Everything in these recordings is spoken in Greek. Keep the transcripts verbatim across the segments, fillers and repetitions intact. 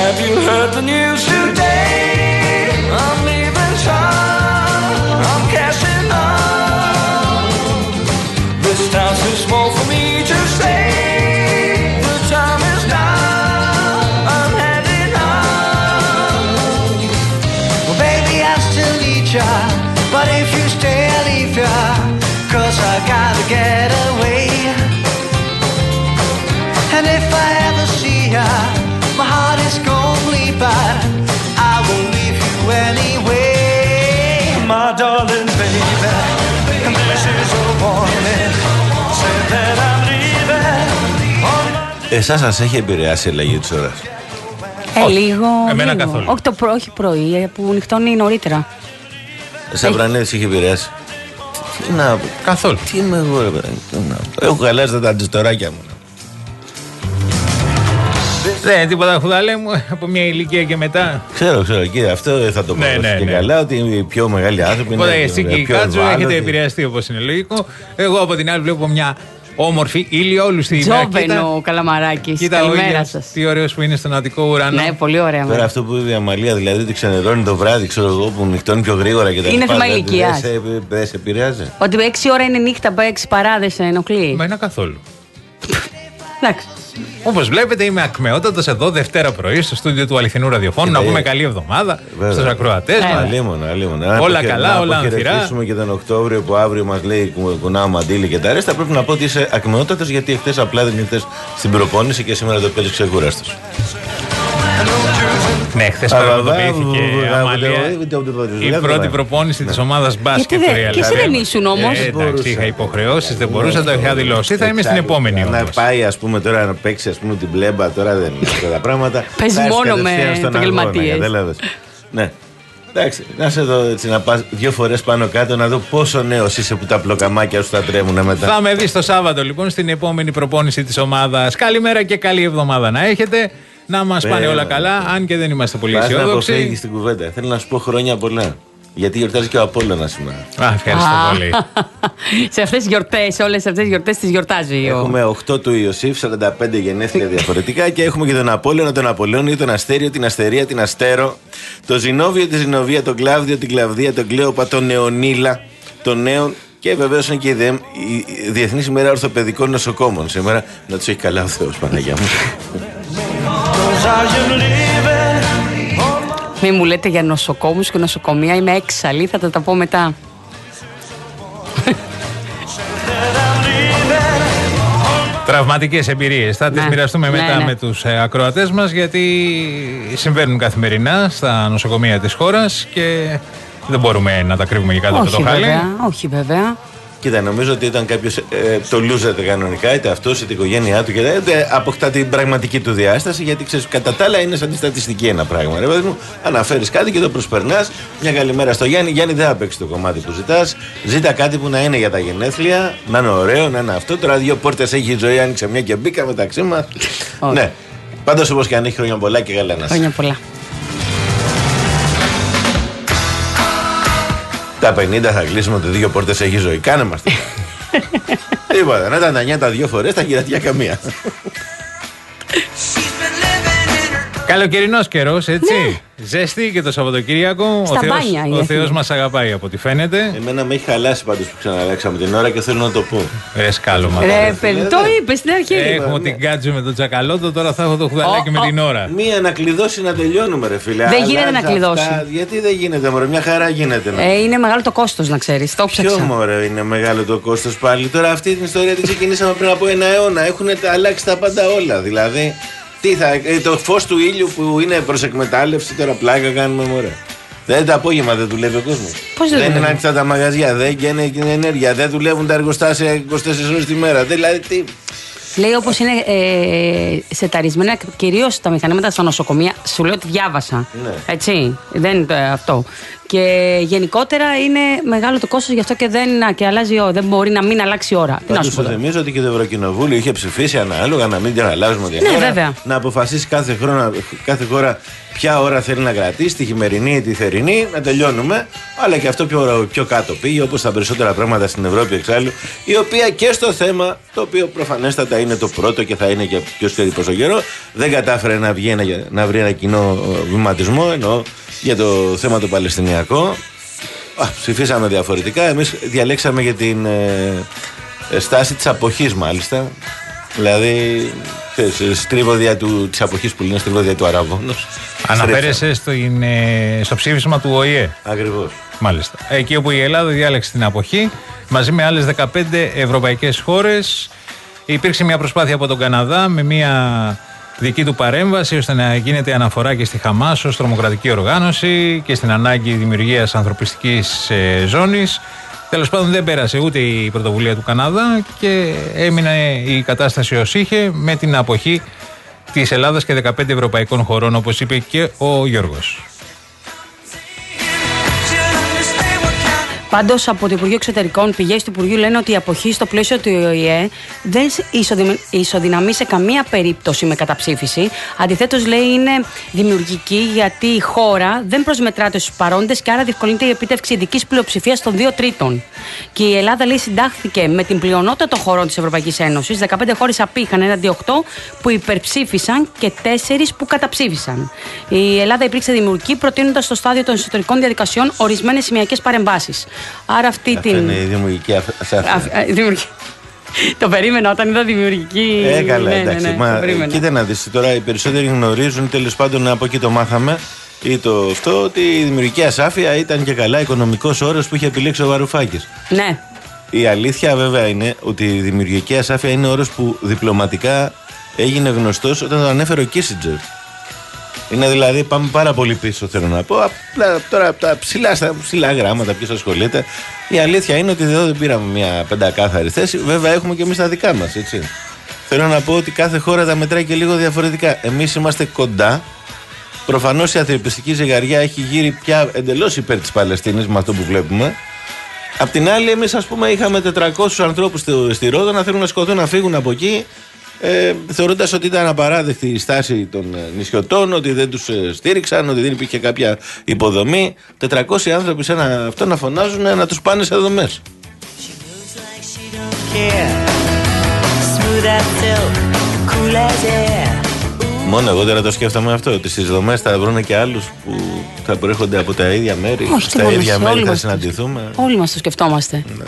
Have you heard the news today? I'm leaving town, I'm cashing on. This town's too small for me to stay. The time is now, I'm heading on. Well, baby, I still need ya, but if you stay, I'll leave ya, 'cause I gotta get away. And if I ever see ya, my heart is gonna bleed, but I won't leave you anyway. My darling baby, and this is a warning, say that I'm leaving. Εσάς σας έχει επηρεάσει η αλλαγή της ώρας? Ε, λίγο. Εμένα λίγο. καθόλου. Όχι, το προ, όχι πρωί, που νυχτώνει νωρίτερα. Σαν Βρανίδης είχε επηρεάσει? Τι να πω. Καθόλου. Τι είμαι εγώ, ρε παιδί. Έχω χαλάσει τα ταντζιστοράκια μου. Δεν τίποτα χουδαλέ μου, από μια ηλικία και μετά. Ξέρω, ξέρω, κύριε, αυτό θα το πω Ναι, ναι, και ναι. καλά, ότι οι πιο μεγάλοι άνθρωποι είναι. Οπότε εσύ και η πιο Κάτζου ευάλωτοι. έχετε επηρεαστεί, όπως είναι λογικό. Εγώ από την άλλη βλέπω μια όμορφη ηλιόλου στη ημέρα. Τζόβενο ο Καλαμαράκης. Κοίτα, ο Καλημέρα ήλιος, σας. τι ωραίος που είναι στον Αττικό ουρανό. Ναι, πολύ ωραία. Τώρα μέρα. αυτό που είπε η Αμαλία, δηλαδή ότι ξενερώνει το βράδυ, ξέρω εγώ, που νυχτώνει πιο γρήγορα και τα Είναι λοιπά, θέμα δηλαδή, ηλικίας. Δεν σε, δεν σε επηρεάζει? Ότι έξι ώρα είναι νύχτα, από έξι παρά δεν σε ενοχλεί. Εμένα καθόλου. Εντάξει. Όπως βλέπετε, είμαι ακμεότατος εδώ Δευτέρα πρωί στο στούντιο του Αληθινού Ραδιοφώνου. Να Κοίτα, πούμε ε, καλή εβδομάδα βέβαια. στους ακροατές μας. Αλίμονα, αλίμονα. Να Όλα αποχαιρε- καλά, όλα να ανθυρά. αποχαιρετήσουμε και τον Οκτώβριο που αύριο μας λέει κου- κουνάω μαντήλι και τα ρέστα. Πρέπει να πω ότι είσαι ακμεότατος, γιατί εχθές απλά δεν ήρθες στην προπόνηση και σήμερα το παίζεις ξεκούραστος. Ναι, χθες πραγματοποιήθηκε η πρώτη προπόνηση της ομάδας μπάσκετ. Γιατί δεν- Real και εσύ Madrid. δεν ήσουν όμως. Ε, εντάξει, είχα υποχρεώσεις, δεν μπορούσα, το είχα δηλώσει. Θα είμαι στην επόμενη Να όμως. πάει, ας πούμε, τώρα να παίξει, ας πούμε, την πλέμπα, τώρα δεν είναι αυτά τα πράγματα. Παίζει Θα έρθει μόνο με κατευθείαν στον επαγγελματίες. αγώνα, κατάλαβες. Ναι. Εντάξει, να σε δω έτσι να πας δύο φορές πάνω κάτω να δω πόσο νέος είσαι που τα πλοκαμάκια σου θα τρέμουν μετά. Θα με δεις το Σάββατο λοιπόν στην επόμενη προπόνηση της ομάδας. Καλημέρα και καλή εβδομάδα να έχετε. Να μας Πέρα, πάνε όλα ναι. καλά, αν και δεν είμαστε πολύ Πας να αισιόδοξοι. αποφύγεις την κουβέντα. Θέλω να σου πω χρόνια πολλά. Γιατί γιορτάζει και ο Απόλλωνας σήμερα. Α, ευχαριστώ Α, πολύ. σε αυτές τις γιορτές, όλες αυτές τις γιορτές τις γιορτάζει. ο- Έχουμε οκτώ του Ιωσήφ, σαράντα πέντε γενέθλια διαφορετικά και έχουμε και τον Απόλλωνα, τον Απολώνιο, τον Αστέριο, την Αστερία, την Αστέρο, τον Ζηνόβιο, τη Ζηνοβία, τον Κλάβδιο, την Κλαβδία, τον Κλέοπα, τον Νεονίλα, τον Νέον και βεβαίω είναι και η, ΔΕΜ, η Διεθνή ημέρα Ορθοπαιδικών Νοσοκόμων. Σήμερα να του έχει καλά ο Θεός, Παναγιά μου. Μη μου λέτε για νοσοκόμους και νοσοκομεία, είμαι έξαλλη, θα τα, τα πω μετά. Τραυματικές εμπειρίες. Θα τις Ναι. μοιραστούμε Ναι, μετά ναι. με τους ε, ακροατές μας, γιατί συμβαίνουν καθημερινά στα νοσοκομεία της χώρας και δεν μπορούμε να τα κρύβουμε και κάτω από όχι το χαλί. βέβαια, όχι βέβαια. Κοίτα, νομίζω ότι όταν κάποιο ε, το λούζεται κανονικά, είτε αυτό είτε η οικογένειά του, είτε δεν αποκτά την πραγματική του διάσταση, γιατί ξέρεις, κατά τα άλλα είναι σαν τη στατιστική ένα πράγμα. Ρε παιδί μου, αναφέρεις κάτι και το προσπερνάς. Μια καλημέρα στο Γιάννη. Γιάννη, δεν θα παίξει το κομμάτι που ζητάς. Ζήτα κάτι που να είναι για τα γενέθλια, να είναι ωραίο, να είναι αυτό. Τώρα δύο πόρτες έχει η ζωή, άνοιξε μια και μπήκα μεταξύ μας. Ναι. Πάντως όπως και αν έχει, χρόνια πολλά και καλά να είσαι. Χρόνια πολλά. Τα πενήντα θα κλείσουμε ότι δύο πόρτες έχει ζωή. Κάνε μας. Τίποτα. Να τα νιάτα δύο φορές, τα γυρατιά καμία. Καλοκαιρινός καιρός, έτσι. Ζέστη και το Σαββατοκύριακο. Στα ο Θεός, μπάνια η ο Αθήνα. Θεός μας αγαπάει από ό,τι φαίνεται. Εμένα με έχει χαλάσει πάντως που ξαναλέξαμε την ώρα και θέλω να το πω. Ρε σκάλωμα. Ρε παιδί, το είπε στην αρχή. Έχουμε την Κάτζου με τον Τσακαλώτο, τώρα θα έχω το χουδαλάκι Ο, με ο. την ώρα. Μία να κλειδώσει να τελειώνουμε, ρε φίλε. Δεν γίνεται Αλλάζει να κλειδώσει. αυτά. Γιατί δεν γίνεται, μωρέ, μια χαρά γίνεται. να- Ε, είναι μεγάλο το κόστος, να ξέρεις. Το Ποιο ψάξα. μωρέ είναι μεγάλο το κόστος πάλι. Τώρα αυτή την ιστορία την ξεκινήσαμε πριν από ένα αιώνα. Έχουν τα- αλλάξει τα πάντα όλα. Δηλαδή, τι θα, ε, το φως του ήλιου που είναι προς εκμετάλλευση, τώρα πλάκα κάνουμε, μωρέ. Δεν το απόγευμα δεν δουλεύει ο κόσμος. Πώς δεν δεν είναι δουλεύει? ανοιχτά τα μαγαζιά, δεν είναι ενέργεια, δεν δουλεύουν τα εργοστάσια είκοσι τέσσερις ώρες τη μέρα. Δηλαδή, τι. Λέει όπως είναι ε, σεταρισμένα κυρίως τα μηχανήματα στα νοσοκομεία. Σου λέω ότι διάβασα. Ναι. Έτσι. Δεν είναι το- αυτό. Και γενικότερα είναι μεγάλο το κόστος, γι' αυτό και δεν και αλλάζει η ώρα. Δεν μπορεί να μην αλλάξει η ώρα. Τι να Πάντως σου πω σου τώρα. θυμίζω ότι και το Ευρωκοινοβούλιο είχε ψηφίσει ανάλογα να μην την αλλάζουμε την Ναι, ώρα, βέβαια. να αποφασίσει κάθε, χρόνο, κάθε χώρα ποια ώρα θέλει να κρατήσει, τη χειμερινή ή τη θερινή, να τελειώνουμε. Αλλά και αυτό πιο, πιο κάτω πήγε, όπως τα περισσότερα πράγματα στην Ευρώπη εξάλλου, η οποία και στο θέμα, το οποίο προφανέστατα είναι το πρώτο και θα είναι και ποιος ξέρει πόσο καιρό, δεν κατάφερε να, βγει ένα, να βρει ένα κοινό βηματισμό, εννοώ για το θέμα το Παλαιστινιακό. Α, ψηφίσαμε διαφορετικά. Εμείς διαλέξαμε για την ε, στάση της αποχής, μάλιστα. Δηλαδή, στρίβοδια του, της αποχής που λένε στρίβοδια του Αραβώνος. Αναφέρεσαι στο, είναι, στο ψήφισμα του Ο Η Ε. Ακριβώς. Μάλιστα. Εκεί όπου η Ελλάδα διάλεξε την αποχή, μαζί με άλλες δεκαπέντε ευρωπαϊκές χώρες, υπήρξε μια προσπάθεια από τον Καναδά με μια δική του παρέμβαση ώστε να γίνεται αναφορά και στη Χαμάς ως τρομοκρατική οργάνωση και στην ανάγκη δημιουργίας ανθρωπιστικής ε, ζώνης. Τέλος πάντων δεν πέρασε ούτε η πρωτοβουλία του Καναδά και έμεινε η κατάσταση ως είχε με την αποχή της Ελλάδας και δεκαπέντε ευρωπαϊκών χωρών, όπως είπε και ο Γιώργος. Πάντως, από το Υπουργείο Εξωτερικών, πηγές του Υπουργείου λένε ότι η αποχή στο πλαίσιο του Ο Η Ε δεν ισοδυναμεί σε καμία περίπτωση με καταψήφιση. Αντιθέτως, λέει, είναι δημιουργική γιατί η χώρα δεν προσμετράται στους παρόντες και άρα διευκολύνεται η επίτευξη ειδικής πλειοψηφίας των δύο τρίτων. Και η Ελλάδα, λέει, συντάχθηκε με την πλειονότητα των χωρών της Ευρωπαϊκής Ένωσης. δεκαπέντε χώρες απήχαν έναντι οκτώ που υπερψήφισαν και τέσσερις που καταψήφισαν. Η Ελλάδα υπήρξε δημιουργική, προτείνοντας στο στάδιο των εσωτερικών διαδικασιών ορισμένες σημειακές παρεμβάσεις. Άρα αυτή αυτή την. είναι η δημιουργική δημιουργική. Το περίμενα όταν είδα δημιουργική. Ε, καλά, ναι, εντάξει. ναι, ναι, Μα, το κοίτα να δεις, τώρα οι περισσότεροι γνωρίζουν, τέλος πάντων από εκεί το μάθαμε, ή το αυτό, ότι η δημιουργική ασάφεια ήταν και καλά οικονομικός όρος που είχε επιλέξει ο Βαρουφάκης. Ναι. Η αλήθεια βέβαια είναι ότι η δημιουργική ασάφεια είναι όρος που διπλωματικά έγινε γνωστός όταν το ανέφερε ο Κίσιντζερ. Είναι δηλαδή, πάμε πάρα πολύ πίσω, θέλω να πω. Απλά τώρα από τα ψηλά, στα ψηλά γράμματα, ποιος ασχολείται. Η αλήθεια είναι ότι εδώ δεν πήραμε μια πεντακάθαρη θέση. Βέβαια, έχουμε και εμείς τα δικά μας, έτσι. Θέλω να πω ότι κάθε χώρα τα μετράει και λίγο διαφορετικά. Εμείς είμαστε κοντά. Προφανώς η ανθρωπιστική ζυγαριά έχει γύρει πια εντελώς υπέρ της Παλαιστίνης με αυτό που βλέπουμε. Απ' την άλλη, εμείς, ας πούμε, είχαμε τετρακόσιους ανθρώπους στη Ρόδο να θέλουν να σκοτώσουν, να φύγουν από εκεί. Ε, θεωρώντας ότι ήταν απαράδεκτη η στάση των ε, νησιωτών, ότι δεν τους ε, στήριξαν, ότι δεν υπήρχε κάποια υποδομή. τετρακόσιοι άνθρωποι σε ένα αυτό να φωνάζουν ε, να τους πάνε σε δομές. Μόνο εγώ τώρα το σκέφτομαι αυτό, ότι στις δομές θα βρουν και άλλους που θα προέρχονται από τα ίδια μέρη. Όχι, στα ίδια μέρη θα συναντηθούμε. Όλοι μας το σκεφτόμαστε. Ναι.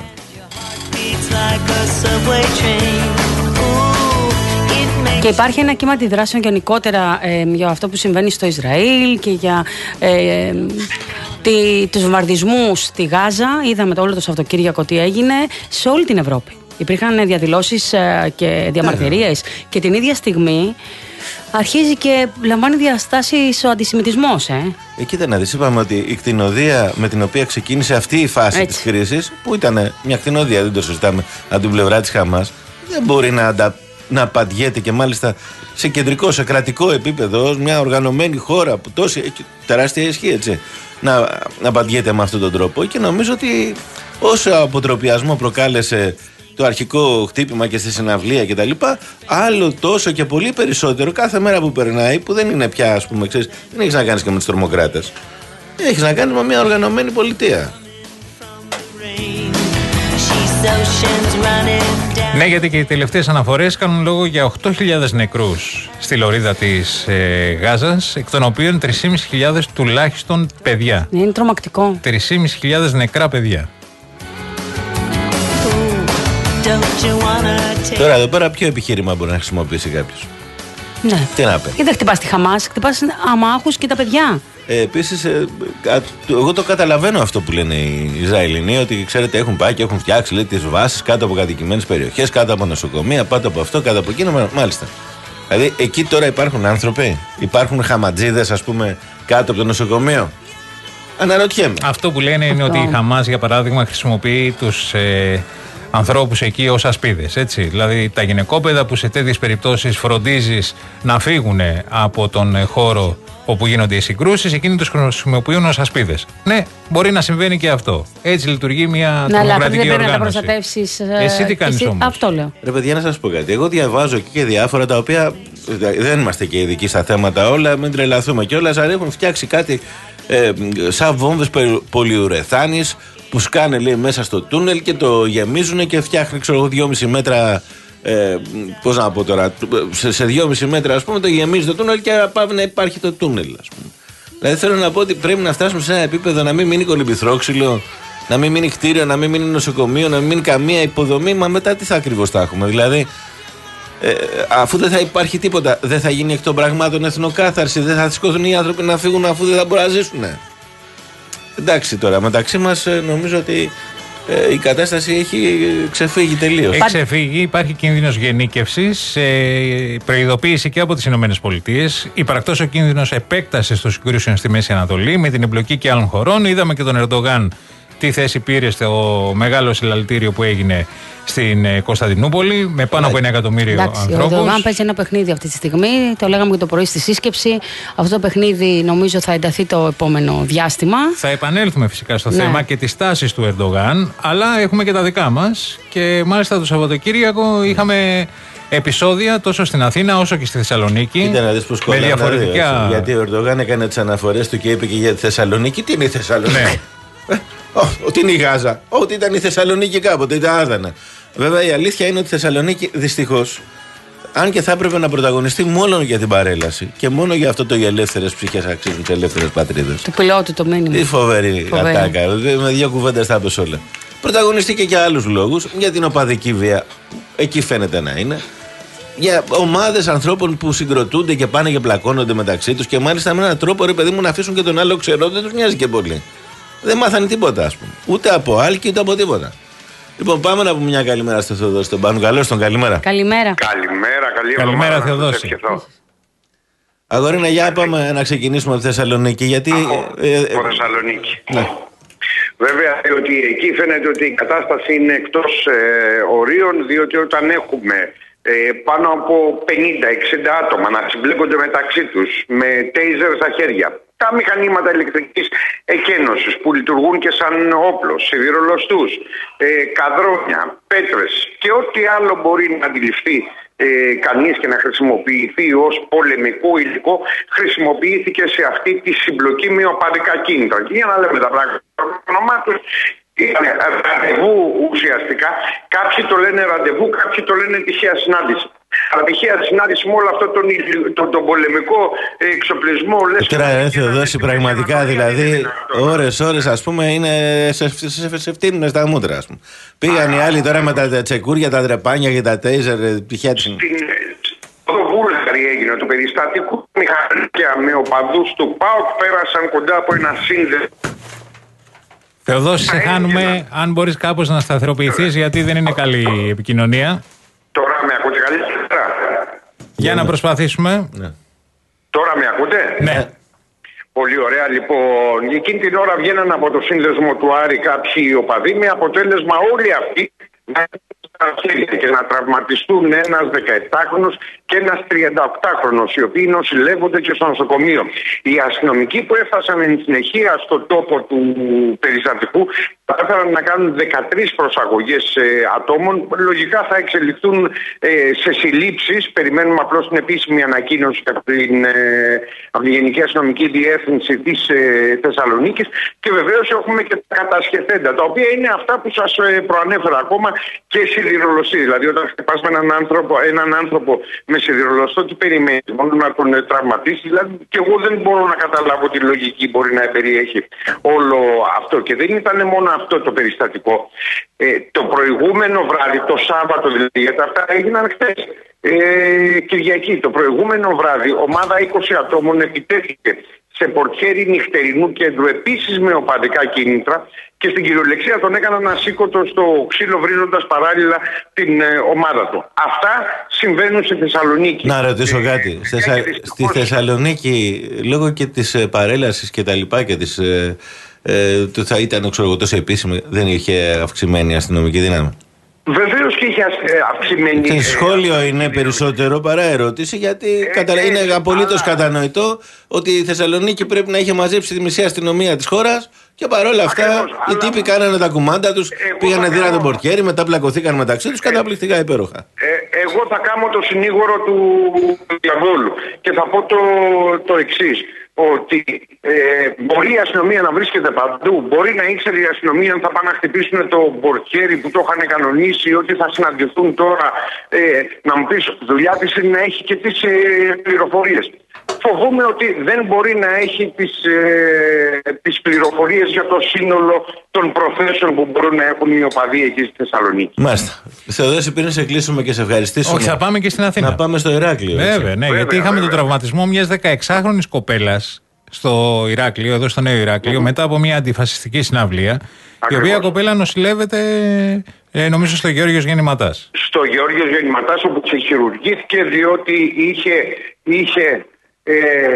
Και υπάρχει ένα κύμα αντιδράσεων γενικότερα ε, για αυτό που συμβαίνει στο Ισραήλ και για ε, τη, τους βομβαρδισμούς στη Γάζα. Είδαμε το όλο το Σαββατοκύριακο τι έγινε σε όλη την Ευρώπη. Υπήρχαν διαδηλώσεις ε, και διαμαρτυρίες και την ίδια στιγμή αρχίζει και λαμβάνει διαστάσεις ο αντισημιτισμός. Ε. Ε, κοίτα να δεις, είπαμε ότι η κτηνοδία με την οποία ξεκίνησε αυτή η φάση Έτσι. της κρίσης, που ήταν μια κτηνοδία, δεν το συζητάμε, από την πλευρά της Χαμάς, δεν μπορεί να, αντα... να απαντιέται και μάλιστα σε κεντρικό, σε κρατικό επίπεδο, μια οργανωμένη χώρα που τόση έχει τεράστια ισχύ, έτσι, να, να απαντιέται με αυτόν τον τρόπο. Και νομίζω ότι όσο αποτροπιασμό προκάλεσε το αρχικό χτύπημα και στη συναυλία κτλ. Άλλο τόσο και πολύ περισσότερο κάθε μέρα που περνάει, που δεν είναι πια, ας πούμε, ξέρεις, δεν έχει να κάνει και με τους τρομοκράτες. Έχει να κάνει με μια οργανωμένη πολιτεία. Ναι, γιατί και οι τελευταίες αναφορές κάνουν λόγο για οκτώ χιλιάδες νεκρούς στη λωρίδα της ε, Γάζας, εκ των οποίων τρεις χιλιάδες πεντακόσια τουλάχιστον παιδιά. Είναι τρομακτικό. τρεις χιλιάδες πεντακόσια νεκρά παιδιά. Τώρα εδώ πέρα ποιο επιχείρημα μπορεί να χρησιμοποιήσει κάποιος? Ναι. Τι να πει? Ή δεν χτυπάς τη Χαμάς, χτυπάς αμάχους και τα παιδιά. Ε, Επίσης, ε, εγώ το καταλαβαίνω αυτό που λένε οι Ισραηλινοί, ότι ξέρετε έχουν πάει και έχουν φτιάξει, λέει, τις βάσεις κάτω από κατοικημένες περιοχές, κάτω από νοσοκομεία, κάτω από αυτό, κάτω από εκείνο. Μάλιστα. Δηλαδή εκεί τώρα υπάρχουν άνθρωποι, υπάρχουν χαματζίδες, ας πούμε, κάτω από το νοσοκομείο. Αναρωτιέμαι. Αυτό που λένε είναι Αυτό. ότι η Χαμάς, για παράδειγμα, χρησιμοποιεί τους ε, ανθρώπους εκεί ως ασπίδες. Έτσι. Δηλαδή τα γυναικόπαιδα που σε τέτοιες περιπτώσεις φροντίζεις να φύγουν από τον ε, χώρο όπου γίνονται οι συγκρούσεις, εκείνοι τους χρησιμοποιούν ως ασπίδες. Ναι, μπορεί να συμβαίνει και αυτό. Έτσι λειτουργεί μια Ναι, αλλά τρομοκρατική δεν πρέπει να τα οργάνωση. προστατεύσεις. Εσύ τι κάνεις όμως? Αυτό λέω. Ρε παιδιά, να σας πω κάτι. Εγώ διαβάζω εκεί και διάφορα τα οποία δεν είμαστε και ειδικοί στα θέματα όλα, μην τρελαθούμε κιόλας, αλλά έχουν φτιάξει κάτι ε, σαν βόμβες πολυουρεθάνης που σκάνε λέει μέσα στο τούνελ και το γεμίζουν και φτιάχνει ξέρω εγώ δυόμιση μέτρα. Ε, πώς να πω τώρα, σε, σε δυόμιση μέτρα ας πούμε το γεμίζει το τούνελ και πάει να υπάρχει το τούνελ ας πούμε. Δηλαδή θέλω να πω ότι πρέπει να φτάσουμε σε ένα επίπεδο να μην μείνει κολυμπηθρόξυλο, να μην μείνει κτίριο, να μην μείνει νοσοκομείο, να μην μείνει καμία υποδομή. Μα μετά τι θα ακριβώς θα έχουμε? Δηλαδή, ε, αφού δεν θα υπάρχει τίποτα, δεν θα γίνει εκ των πραγμάτων εθνοκάθαρση, δεν θα σηκωθούν οι άνθρωποι να φύγουν αφού δεν θα μπορούν να ζήσουν. Εντάξει τώρα, μεταξύ μας νομίζω ότι ε, η κατάσταση έχει ξεφύγει τελείως. Έχει ξεφύγει, υπάρχει κίνδυνος γενίκευσης, ε, προειδοποίηση και από τις ΗΠΑ. Υπαρκτός ο κίνδυνος επέκτασης των συγκρούσεων στη Μέση Ανατολή με την εμπλοκή και άλλων χωρών. Είδαμε και τον Ερντογάν τι θέση πήρε στο μεγάλο συλλαλητήριο που έγινε στην Κωνσταντινούπολη με πάνω από ένα εκατομμύριο Εντάξει, ανθρώπους. Ο Ερντογάν παίζει ένα παιχνίδι αυτή τη στιγμή. Το λέγαμε και το πρωί στη σύσκεψη. Αυτό το παιχνίδι νομίζω θα ενταθεί το επόμενο διάστημα. Θα επανέλθουμε φυσικά στο ναι. θέμα και τις τάσεις του Ερντογάν, αλλά έχουμε και τα δικά μας. Και μάλιστα το Σαββατοκύριακο είχαμε επεισόδια τόσο στην Αθήνα όσο και στη Θεσσαλονίκη. Κοίτα να δεις πως με διαφορετικά. Δει, γιατί ο Ερντογάν έκανε τις αναφορές του και είπε και για τη Θεσσαλονίκη. Τι είναι η Θεσσαλονίκη? Ναι. Ότι είναι η Γάζα. Ότι ήταν η Θεσσαλονίκη κάποτε, ήταν Άδανα. Βέβαια η αλήθεια είναι ότι η Θεσσαλονίκη δυστυχώς, αν και θα έπρεπε να πρωταγωνιστεί μόνο για την παρέλαση και μόνο για αυτό το οι ελεύθερες ψυχές αξίζουν τις ελεύθερες πατρίδες. Του πιλότου το μήνυμα. Τι φοβερή ατάκα. Με δύο κουβέντες τα έπαιζε όλα. Πρωταγωνιστεί και για άλλους λόγους. Για την οπαδική βία. Εκεί φαίνεται να είναι. Για ομάδες ανθρώπων που συγκροτούνται και πάνε και πλακώνονται μεταξύ τους και μάλιστα με έναν τρόπο ρε παιδί μου να αφήσουν και τον άλλο ξερό, δεν τους νοιάζει και πολύ. Δεν μάθανε τίποτα, ας πούμε. Ούτε από άλκη, ούτε από τίποτα. Λοιπόν, πάμε να πούμε μια καλημέρα στο Θεοδόση τον Πάνου. Καλώς τον, καλημέρα. Καλημέρα. Καλημέρα, καλή Καλημέρα, εβδομάδα. Θεοδόση. Αγορίνα, για πάμε να ξεκινήσουμε από τη Θεσσαλονίκη. Γιατί. Από ε, ε, Θεσσαλονίκη. ναι. Βέβαια, διότι εκεί φαίνεται ότι η κατάσταση είναι εκτός ε, ορίων, διότι όταν έχουμε ε, πάνω από πενήντα εξήντα άτομα να συμπλέκονται μεταξύ τους με τέιζερ στα χέρια, τα μηχανήματα ηλεκτρικής εκένωσης που λειτουργούν και σαν όπλο, σιδηρολοστούς, ε, καδρόνια, πέτρες και ό,τι άλλο μπορεί να αντιληφθεί ε, κανείς και να χρησιμοποιηθεί ως πολεμικό υλικό, χρησιμοποιήθηκε σε αυτή τη συμπλοκή με οπαδικά κίνητρα. Και για να λέμε τα πράγματα το όνομά τους, ήταν ραντεβού ουσιαστικά. Κάποιοι το λένε ραντεβού, κάποιοι το λένε τυχαία συνάντηση. Αλλά τυχαία συνάντηση με όλο αυτό τον, τον, τον πολεμικό εξοπλισμό. Λες, τώρα ρε Θεοδόση, πραγματικά δηλαδή ώρες ώρες ας πούμε είναι σε, σε, σε φτύνουν στα μούτρα ας πούμε. Πήγαν οι άλλοι τώρα με τα τσεκούρια, τα τρεπάνια και τα τέιζερ τυχαία της. Στο Βούλγαρη έγινε το περιστατικό. Μηχανάκια με οπαδούς του ΠΑΟΚ πέρασαν κοντά από ένα σύνδεσμο. Θεοδόση, σε χάνουμε. Αν μπορείς κάπως να σταθεροποιηθείς, γιατί δεν είναι καλή η επικοινωνία. Τώρα με ακούτε καλύτερα? Για να προσπαθήσουμε. Ναι. Τώρα με ακούτε? Ναι. Πολύ ωραία. Λοιπόν, εκείνη την ώρα βγαίναν από το σύνδεσμο του Άρη κάποιοι οπαδοί με αποτέλεσμα όλοι αυτοί να και να τραυματιστούν ένας δεκαεπτάχρονος και ένας τριανταοκτάχρονος, οι οποίοι νοσηλεύονται και στο νοσοκομείο. Οι αστυνομικοί που έφτασαν εν συνεχεία στο τόπο του περιστατικού κατάφεραν να κάνουν δεκατρείς προσαγωγές ε, ατόμων. Λογικά θα εξελιχθούν ε, σε συλλήψεις. Περιμένουμε απλώς την επίσημη ανακοίνωση από την, ε, από τη Γενική Αστυνομική Διεύθυνση της ε, Θεσσαλονίκης. Και βεβαίως έχουμε και τα κατασχεθέντα, τα οποία είναι αυτά που σας ε, προανέφερα ακόμα και σιδηρολοστή. Δηλαδή, όταν χτυπάς με έναν άνθρωπο, έναν άνθρωπο με σιδηρολοστό, τι περιμένει, μόνο να τον ε, τραυματίσει. Δηλαδή, και εγώ δεν μπορώ να καταλάβω τι λογική μπορεί να περιέχει όλο αυτό. Και δεν ήταν μόνο αυτό το περιστατικό. Ε, το προηγούμενο βράδυ, το Σάββατο δηλαδή, γιατί αυτά έγιναν χτες, ε, Κυριακή, το προηγούμενο βράδυ, ομάδα είκοσι ατόμων επιτέθηκε σε πορτιέρι νυχτερινού κέντρου, επίσης με οπαδικά κίνητρα, και στην κυριολεξία τον έκαναν ασήκωτο στο ξύλο, βρίζοντας παράλληλα την ε, ομάδα του. Αυτά συμβαίνουν στη Θεσσαλονίκη. Να ρωτήσω κάτι. Ε, Στη, ε, στη Θεσσαλονίκη, λόγω και της ε, παρέλασης και τα λοιπά και της... Ε, ε, το θα ήταν ξέρω, τόσο επίσημη, δεν είχε αυξημένη αστυνομική δύναμη? Βεβαίως και είχε αυξημένη. Και σχόλιο είναι περισσότερο παρά ερώτηση, γιατί ε, κατα... ε, είναι απολύτως αλλά... κατανοητό ότι η Θεσσαλονίκη πρέπει να είχε μαζέψει τη μισή αστυνομία της χώρας και παρόλα αυτά ακριβώς, οι αλλά... τύποι κάνανε τα κουμάντα τους, πήγανε δίνα τον πορτιέρι, μετά πλακωθήκαν μεταξύ τους, καταπληκτικά υπέροχα. Ε, εγώ θα κάνω το συνήγορο του διαβόλου και θα πω το, το εξής. Ότι ε, μπορεί η αστυνομία να βρίσκεται παντού, μπορεί να ήξερε η αστυνομία αν θα πάνε να χτυπήσουν το μπορτιέρι που το είχαν κανονίσει, ότι θα συναντηθούν τώρα. Ε, να μου πεις, δουλειά της είναι να έχει και τις ε, πληροφορίες. Φοβούμαι ότι δεν μπορεί να έχει τις, ε, τις πληροφορίες για το σύνολο των προθέσεων που μπορούν να έχουν οι οπαδοί εκεί στη Θεσσαλονίκη. Μάλιστα. Θεοδόση, πριν σε κλείσουμε και σε ευχαριστήσουμε. Όχι, θα πάμε και στην Αθήνα. Να πάμε στο Ηράκλειο. Βέβαια, ναι, Βέβαια, γιατί είχαμε βέβαια. τον τραυματισμό μιας δεκαεξάχρονης κοπέλας στο Ηράκλειο, εδώ στο Νέο Ηράκλειο, mm-hmm. μετά από μια αντιφασιστική συναυλία. Ακριβώς. Η οποία κοπέλα νοσηλεύεται, ε, νομίζω, στο Γεώργιος Γεννηματάς. Στο Γεώργιος Γεννηματάς, όπου ξεχειρουργήθηκε διότι είχε. είχε ε,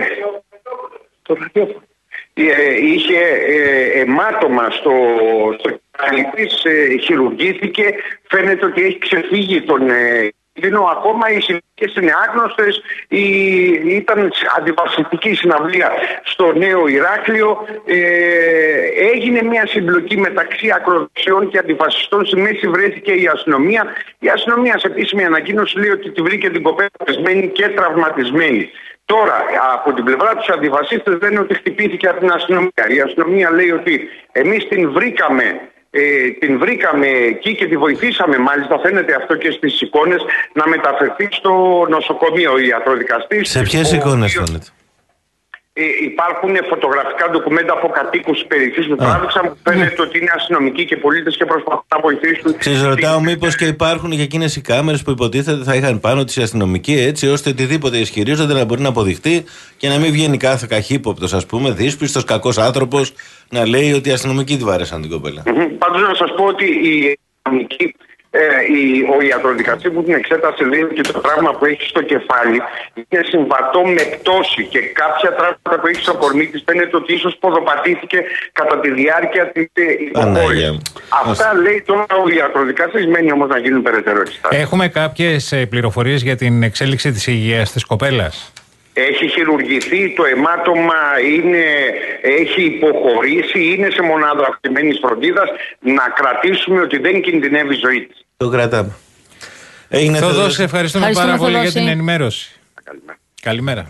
το ε, είχε ε, αιμάτωμα στο, στο κεφάλι της, ε, χειρουργήθηκε. Φαίνεται ότι έχει ξεφύγει τον ε, κίνδυνο. Ακόμα οι συνθήκες είναι άγνωστες. Η, ήταν αντιφασιστική συναυλία στο Νέο Ηράκλειο. Ε, έγινε μια συμπλοκή μεταξύ ακροδεξιών και αντιφασιστών. Στη μέση βρέθηκε η αστυνομία. Η αστυνομία σε επίσημη ανακοίνωση λέει ότι τη βρήκε την κοπέλα πεσμένη και τραυματισμένη. Τώρα, από την πλευρά τους αντιφασίστες λένε ότι χτυπήθηκε από την αστυνομία. Η αστυνομία λέει ότι εμείς την βρήκαμε, ε, την βρήκαμε εκεί και τη βοηθήσαμε, μάλιστα φαίνεται αυτό και στις εικόνες, να μεταφερθεί στο νοσοκομείο. Ο ιατροδικαστής. Σε ποιες εικόνες φαίνεται? Ε, υπάρχουν φωτογραφικά ντοκουμέντα από κατοίκους της περιοχής που τράβηξαν, που φαίνεται ότι είναι αστυνομικοί και πολίτες και προσπαθούν να βοηθήσουν. Ξέρεις, ρωτάω μήπως και υπάρχουν και εκείνες οι κάμερες που υποτίθεται θα είχαν πάνω τις αστυνομικοί, έτσι ώστε οτιδήποτε ισχυρίζονται να μπορεί να αποδειχτεί και να μην βγαίνει κάθε καχύποπτος, ας πούμε, δύσπιστος, κακός άνθρωπος, να λέει ότι οι αστυνομικοί τη βάρεσαν την κοπέλα. Mm-hmm. Πάντως να σας πω ότι οι αστυνομικοί. Ε, η, ο ιατροδικαστής που την εξέτασε λέει ότι το τραύμα που έχει στο κεφάλι είναι συμβατό με πτώση και κάποια τραύματα που έχει στο κορμί της φαίνεται ότι ίσως ποδοπατήθηκε κατά τη διάρκεια της υποχώρησης. Αυτά λέει τώρα ο ιατροδικαστής, μένει όμως να γίνουν περαιτέρω εξετάσεις. Έχουμε κάποιες πληροφορίες για την εξέλιξη της υγείας της κοπέλας? Έχει χειρουργηθεί, το αιμάτωμα είναι, έχει υποχωρήσει, είναι σε μονάδα αυξημένης φροντίδας. Να κρατήσουμε ότι δεν κινδυνεύει η ζωή της. Το κρατάμε. Έγινε Θεοδόση, ευχαριστούμε, ευχαριστούμε πάρα πολύ για την ενημέρωση. Καλημέρα. Καλημέρα.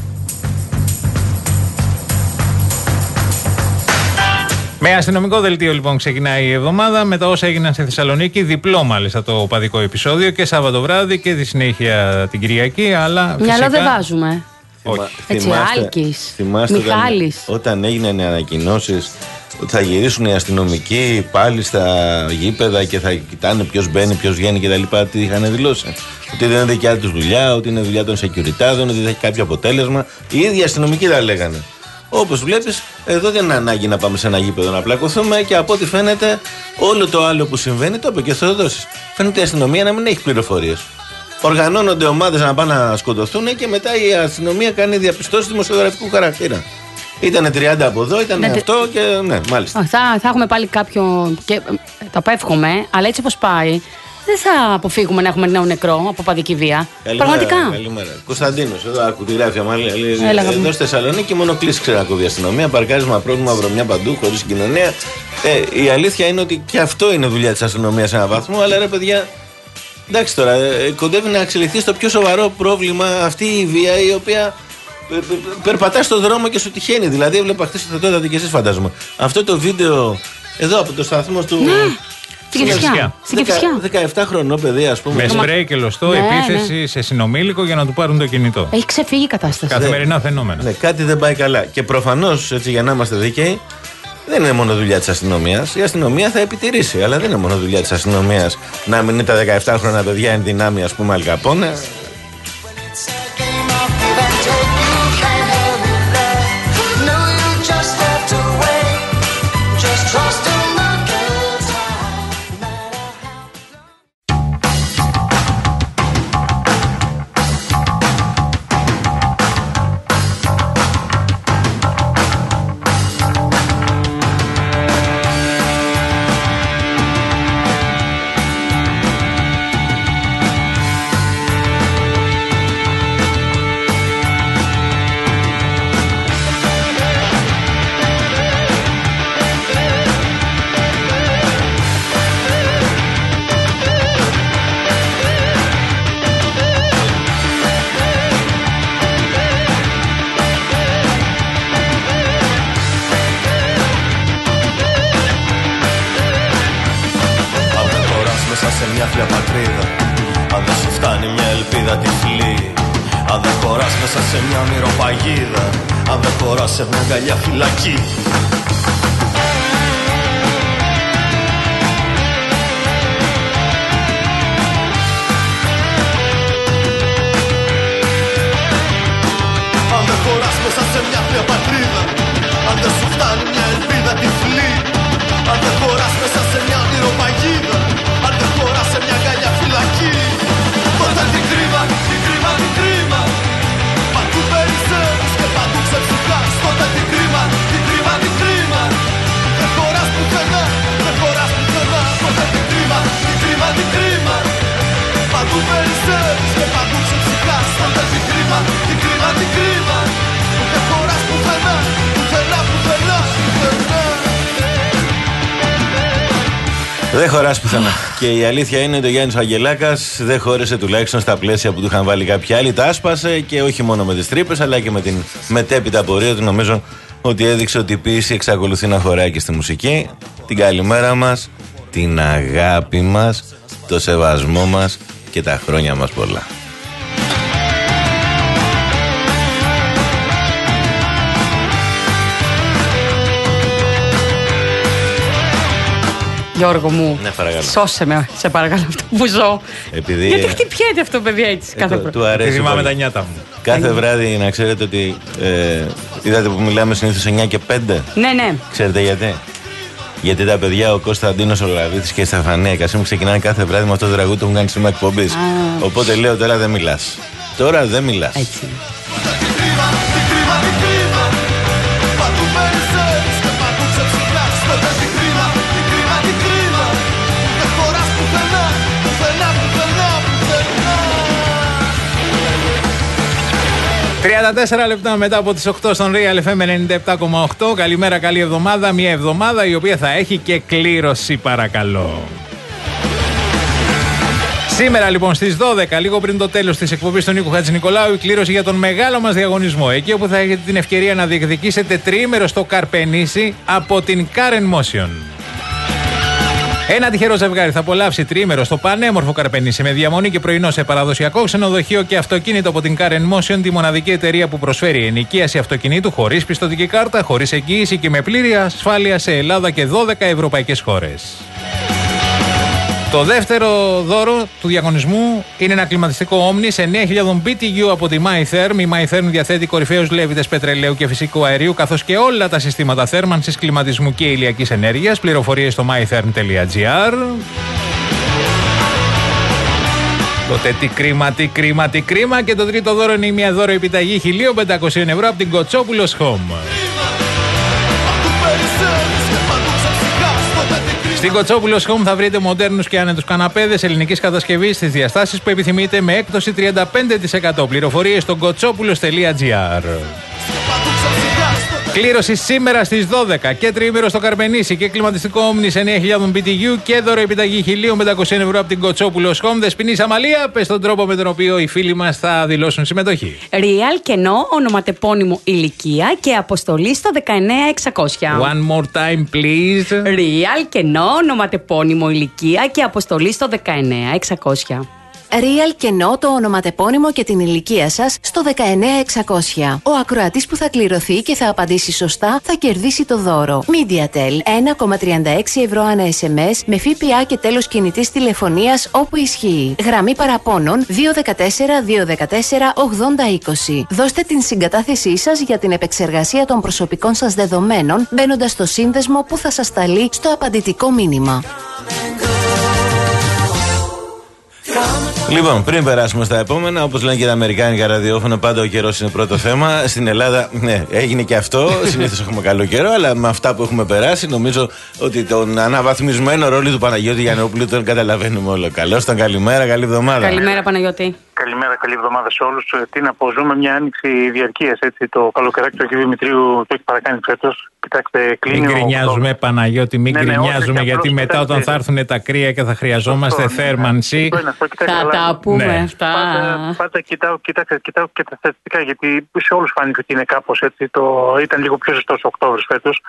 Με αστυνομικό δελτίο λοιπόν ξεκινάει η εβδομάδα με τα όσα έγιναν στη Θεσσαλονίκη. Διπλό μάλιστα το οπαδικό επεισόδιο και Σάββατο βράδυ και τη συνέχεια την Κυριακή. Αλλά μυαλό φυσικά... δεν βάζουμε. Όχι. Έτσι, θυμάστε, Άλκης, θυμάστε Μιχάλης. Όταν, όταν έγιναν οι ανακοινώσεις ότι θα γυρίσουν οι αστυνομικοί πάλι στα γήπεδα και θα κοιτάνε ποιος μπαίνει, ποιος βγαίνει κτλ. Τι είχαν δηλώσει? Ότι δεν είναι δικιά τους δουλειά, ότι είναι δουλειά των σεκιουριτάδων, ότι δεν έχει κάποιο αποτέλεσμα. Οι ίδιοι αστυνομικοί τα λέγανε. Όπως βλέπεις, εδώ δεν είναι ανάγκη να πάμε σε ένα γήπεδο να πλακωθούμε και από ό,τι φαίνεται, όλο το άλλο που συμβαίνει, το είπε και ο Θεοδόσης. Φαίνεται η αστυνομία να μην έχει πληροφορίες. Οργανώνονται ομάδες να πάνε να σκοτωθούν και μετά η αστυνομία κάνει διαπιστώσεις δημοσιογραφικού χαρακτήρα. Ήτανε τριάντα από εδώ, ήταν αυτό και ναι, μάλιστα. Θα, θα έχουμε πάλι κάποιο. Και το απέφχομαι, αλλά έτσι όπως πάει, δεν θα αποφύγουμε να έχουμε νέο νεκρό από παδική βία. Καλημέρα, Πραγματικά. Καλημέρα. Κωνσταντίνος, εδώ άκου τη γράφει αμάλια. Εδώ στη Θεσσαλονίκη μόνο κλείσει ξανακούβει η αστυνομία. Παρκάρισμα, πρόβλημα, βρωμιά παντού, χωρίς συγκοινωνία. Ε, η αλήθεια είναι ότι και αυτό είναι δουλειά της αστυνομίας σε έναν βαθμό, αλλά ρε παιδιά. Εντάξει τώρα, ε, κοντεύει να εξελιχθεί στο πιο σοβαρό πρόβλημα αυτή η βία η οποία ε, ε, περπατά στον δρόμο και σου τυχαίνει. Δηλαδή, έβλεπα χθες το τότε και εσείς φαντάζομαι. Αυτό το βίντεο εδώ από το σταθμό του. Ναι. Στην Κηφισιά. Στην Κηφισιά. δεκαεπτά χρονών παιδί, ας πούμε. Με σπρέι και λωστό, ναι, επίθεση ναι. σε συνομήλικο για να του πάρουν το κινητό. Έχει ξεφύγει η κατάσταση. Καθημερινά φαινόμενα. Ναι, κάτι δεν πάει καλά. Και προφανώς, έτσι για να είμαστε δίκαιοι, δεν είναι μόνο δουλειά της αστυνομίας. Η αστυνομία θα επιτηρήσει, αλλά δεν είναι μόνο δουλειά της αστυνομίας να μην είναι τα δεκαεπτά χρόνια παιδιά εν δυνάμει, ας πούμε, Αλκαπόνε. Αν δεν χωράς μέσα σε μια ονειροπαγίδα, αν δεν χωράς σε μια αγκαλιά φυλακή. Αν δεν χωράς μέσα σε μια θεία πατρίδα, αν δεν σου φτάνει μια ελπίδα τυφλή, αν δεν χωράς μέσα σε μια ονειροπαγίδα, αν δεν χωράς σε μια αγκαλιά φυλακή, τότε τι κρίμα, τι κρίμα, τι κρίμα. Παντού περισσεύεις και παντού ξεψυχάς. Τότε τι κρίμα, τι κρίμα, τι κρίμα. Δεν χωράς πουθενά, δεν χωράς πουθενά. Τότε τι κρίμα, τι κρίμα, τι κρίμα. Παντού περισσεύεις και παντού ξεψυχάς. Τότε τι κρίμα, τι κρίμα, τι κρίμα. Δεν χωράς πουθενά, πουθενά, πουθενά, πουθενά. Δεν χωράς πουθενά. Και η αλήθεια είναι ότι ο Γιάννης Αγγελάκας δεν χώρεσε τουλάχιστον στα πλαίσια που του είχαν βάλει κάποιοι άλλοι. Τα άσπασε και όχι μόνο με τις τρύπες, αλλά και με την μετέπειτα πορεία του. Νομίζω ότι έδειξε ότι η ποίηση εξακολουθεί να χωράει και στη μουσική. Την καλημέρα μας, την αγάπη μας, το σεβασμό μας και τα χρόνια μας πολλά. Γιώργο μου, ναι, σώσε με, σε παρακαλώ, αυτό που ζω. Επειδή... Γιατί χτυπιέται αυτό, παιδιά, έτσι ε, κάθε πρωί. πρωί. Επειδή θυμάμαι τα νιάτα μου. Κάθε βράδυ να ξέρετε ότι ε, είδατε που μιλάμε συνήθως εννιά και πέντε. Ναι, ναι. Ξέρετε γιατί? Γιατί τα παιδιά, ο Κωνσταντίνος ο Λαβίτης και η Στεφανία Κασίμου ξεκινάνε κάθε βράδυ με αυτό το τραγούδι που έχουν κάνει σήμερα εκπομπής. Οπότε λέω τώρα δεν μιλάς. Τώρα δεν μιλάς. Έτσι. τριάντα τέσσερα λεπτά μετά από τις οκτώ στον Real εφ εμ ενενήντα επτά κόμμα οκτώ. Καλημέρα, καλή εβδομάδα. Μια εβδομάδα η οποία θα έχει και κλήρωση, παρακαλώ. Σήμερα λοιπόν στις δώδεκα, λίγο πριν το τέλος της εκπομπής του Νίκου Χατζηνικολάου, η κλήρωση για τον μεγάλο μας διαγωνισμό. Εκεί όπου θα έχετε την ευκαιρία να διεκδικήσετε τριήμερο στο Καρπενήσι από την Karen Motion. Ένα τυχερό ζευγάρι θα απολαύσει τριήμερο στο πανέμορφο Καρπενήσι με διαμονή και πρωινό σε παραδοσιακό ξενοδοχείο και αυτοκίνητο από την Karen Motion, τη μοναδική εταιρεία που προσφέρει ενοικίαση αυτοκινήτου χωρίς πιστωτική κάρτα, χωρίς εγγύηση και με πλήρη ασφάλεια σε Ελλάδα και δώδεκα ευρωπαϊκές χώρες. Το δεύτερο δώρο του διαγωνισμού είναι ένα κλιματιστικό Omni σε εννέα χιλιάδες μπι τι γιου από τη MyTherm. Η MyTherm διαθέτει κορυφαίους λέβητες πετρελαίου και φυσικού αερίου, καθώς και όλα τα συστήματα θέρμανσης, κλιματισμού και ηλιακής ενέργειας. Πληροφορίες στο mytherm τελεία gr. Τότε τι κρίμα, τι κρίμα, τι κρίμα. Και το τρίτο δώρο είναι μια δώρο επιταγή χίλια πεντακόσια ευρώ από την Κοτσόπουλος Home. Στην Κοτσόπουλος Home θα βρείτε μοντέρνους και άνετους καναπέδες ελληνικής κατασκευής στις διαστάσεις που επιθυμείτε με έκπτωση τριάντα πέντε τοις εκατό. Πληροφορίες στο κοτσόπουλος τελεία gr. Κλήρωση σήμερα στις δώδεκα και τριήμερο στο Καρπενήσι και κλιματιστικό Omni σε εννέα χιλιάδες μπι τι γιου και δώρο επιταγή χίλια πεντακόσια ευρώ από την Κοτσόπουλος Home. Δεσποινής Αμαλία, πες τον τρόπο με τον οποίο οι φίλοι μας θα δηλώσουν συμμετοχή. Real κενό, ονοματεπώνυμο ηλικία και αποστολή στο δεκαεννέα εξακόσια. One more time please. Real κενό, ονοματεπώνυμο ηλικία και αποστολή στο δεκαεννέα εξακόσια. Real κενό το ονοματεπώνυμο και την ηλικία σας στο δεκαεννέα εξακόσια. Ο ακροατής που θα κληρωθεί και θα απαντήσει σωστά θα κερδίσει το δώρο. MediaTel ένα κόμμα τριάντα έξι ευρώ ανά ες εμ ες με ΦΠΑ και τέλος κινητής τηλεφωνίας όπου ισχύει. Γραμμή παραπώνων δύο ένα τέσσερα δύο ένα τέσσερα ογδόντα είκοσι. Δώστε την συγκατάθεσή σας για την επεξεργασία των προσωπικών σας δεδομένων μπαίνοντας στο σύνδεσμο που θα σας σταλεί στο απαντητικό μήνυμα. Λοιπόν, πριν περάσουμε στα επόμενα, όπως λένε και τα αμερικάνικα ραδιόφωνα, πάντα ο καιρός είναι πρώτο θέμα. Στην Ελλάδα, ναι, έγινε και αυτό. Συνήθως έχουμε καλό καιρό, αλλά με αυτά που έχουμε περάσει, νομίζω ότι τον αναβαθμισμένο ρόλο του Παναγιώτη Γιαννόπουλου τον καταλαβαίνουμε όλο. Καλώς τον, καλημέρα, καλή εβδομάδα. Καλημέρα, Παναγιώτη. Καλημέρα, καλή εβδομάδα σε όλους. Τι να πω, ζούμε μια άνοιξη διαρκείας. Έτσι, το καλοκαιράκι του κ. Δημητρίου το έχει παρακάνει φέτος. Κοιτάξτε, κλείνει. Μην γκρινιάζουμε, το... Παναγιώτη, μην ναι, γκρινιάζουμε, ναι, γιατί μετά κοιτάξτε, όταν θα έρθουν τα κρύα και θα χρειαζόμαστε αυτό, θέρμανση. Ναι, αυτό, κοιτάξτε, θα τα πούμε ναι. αυτά. Πάντα, πάντα κοιτάω, κοιτάξτε, κοιτάω και τα στατιστικά, γιατί σε όλους φάνηκε ότι είναι κάπως έτσι. Το... Ήταν λίγο πιο ζεστός ο Οκτώβρης φέτος.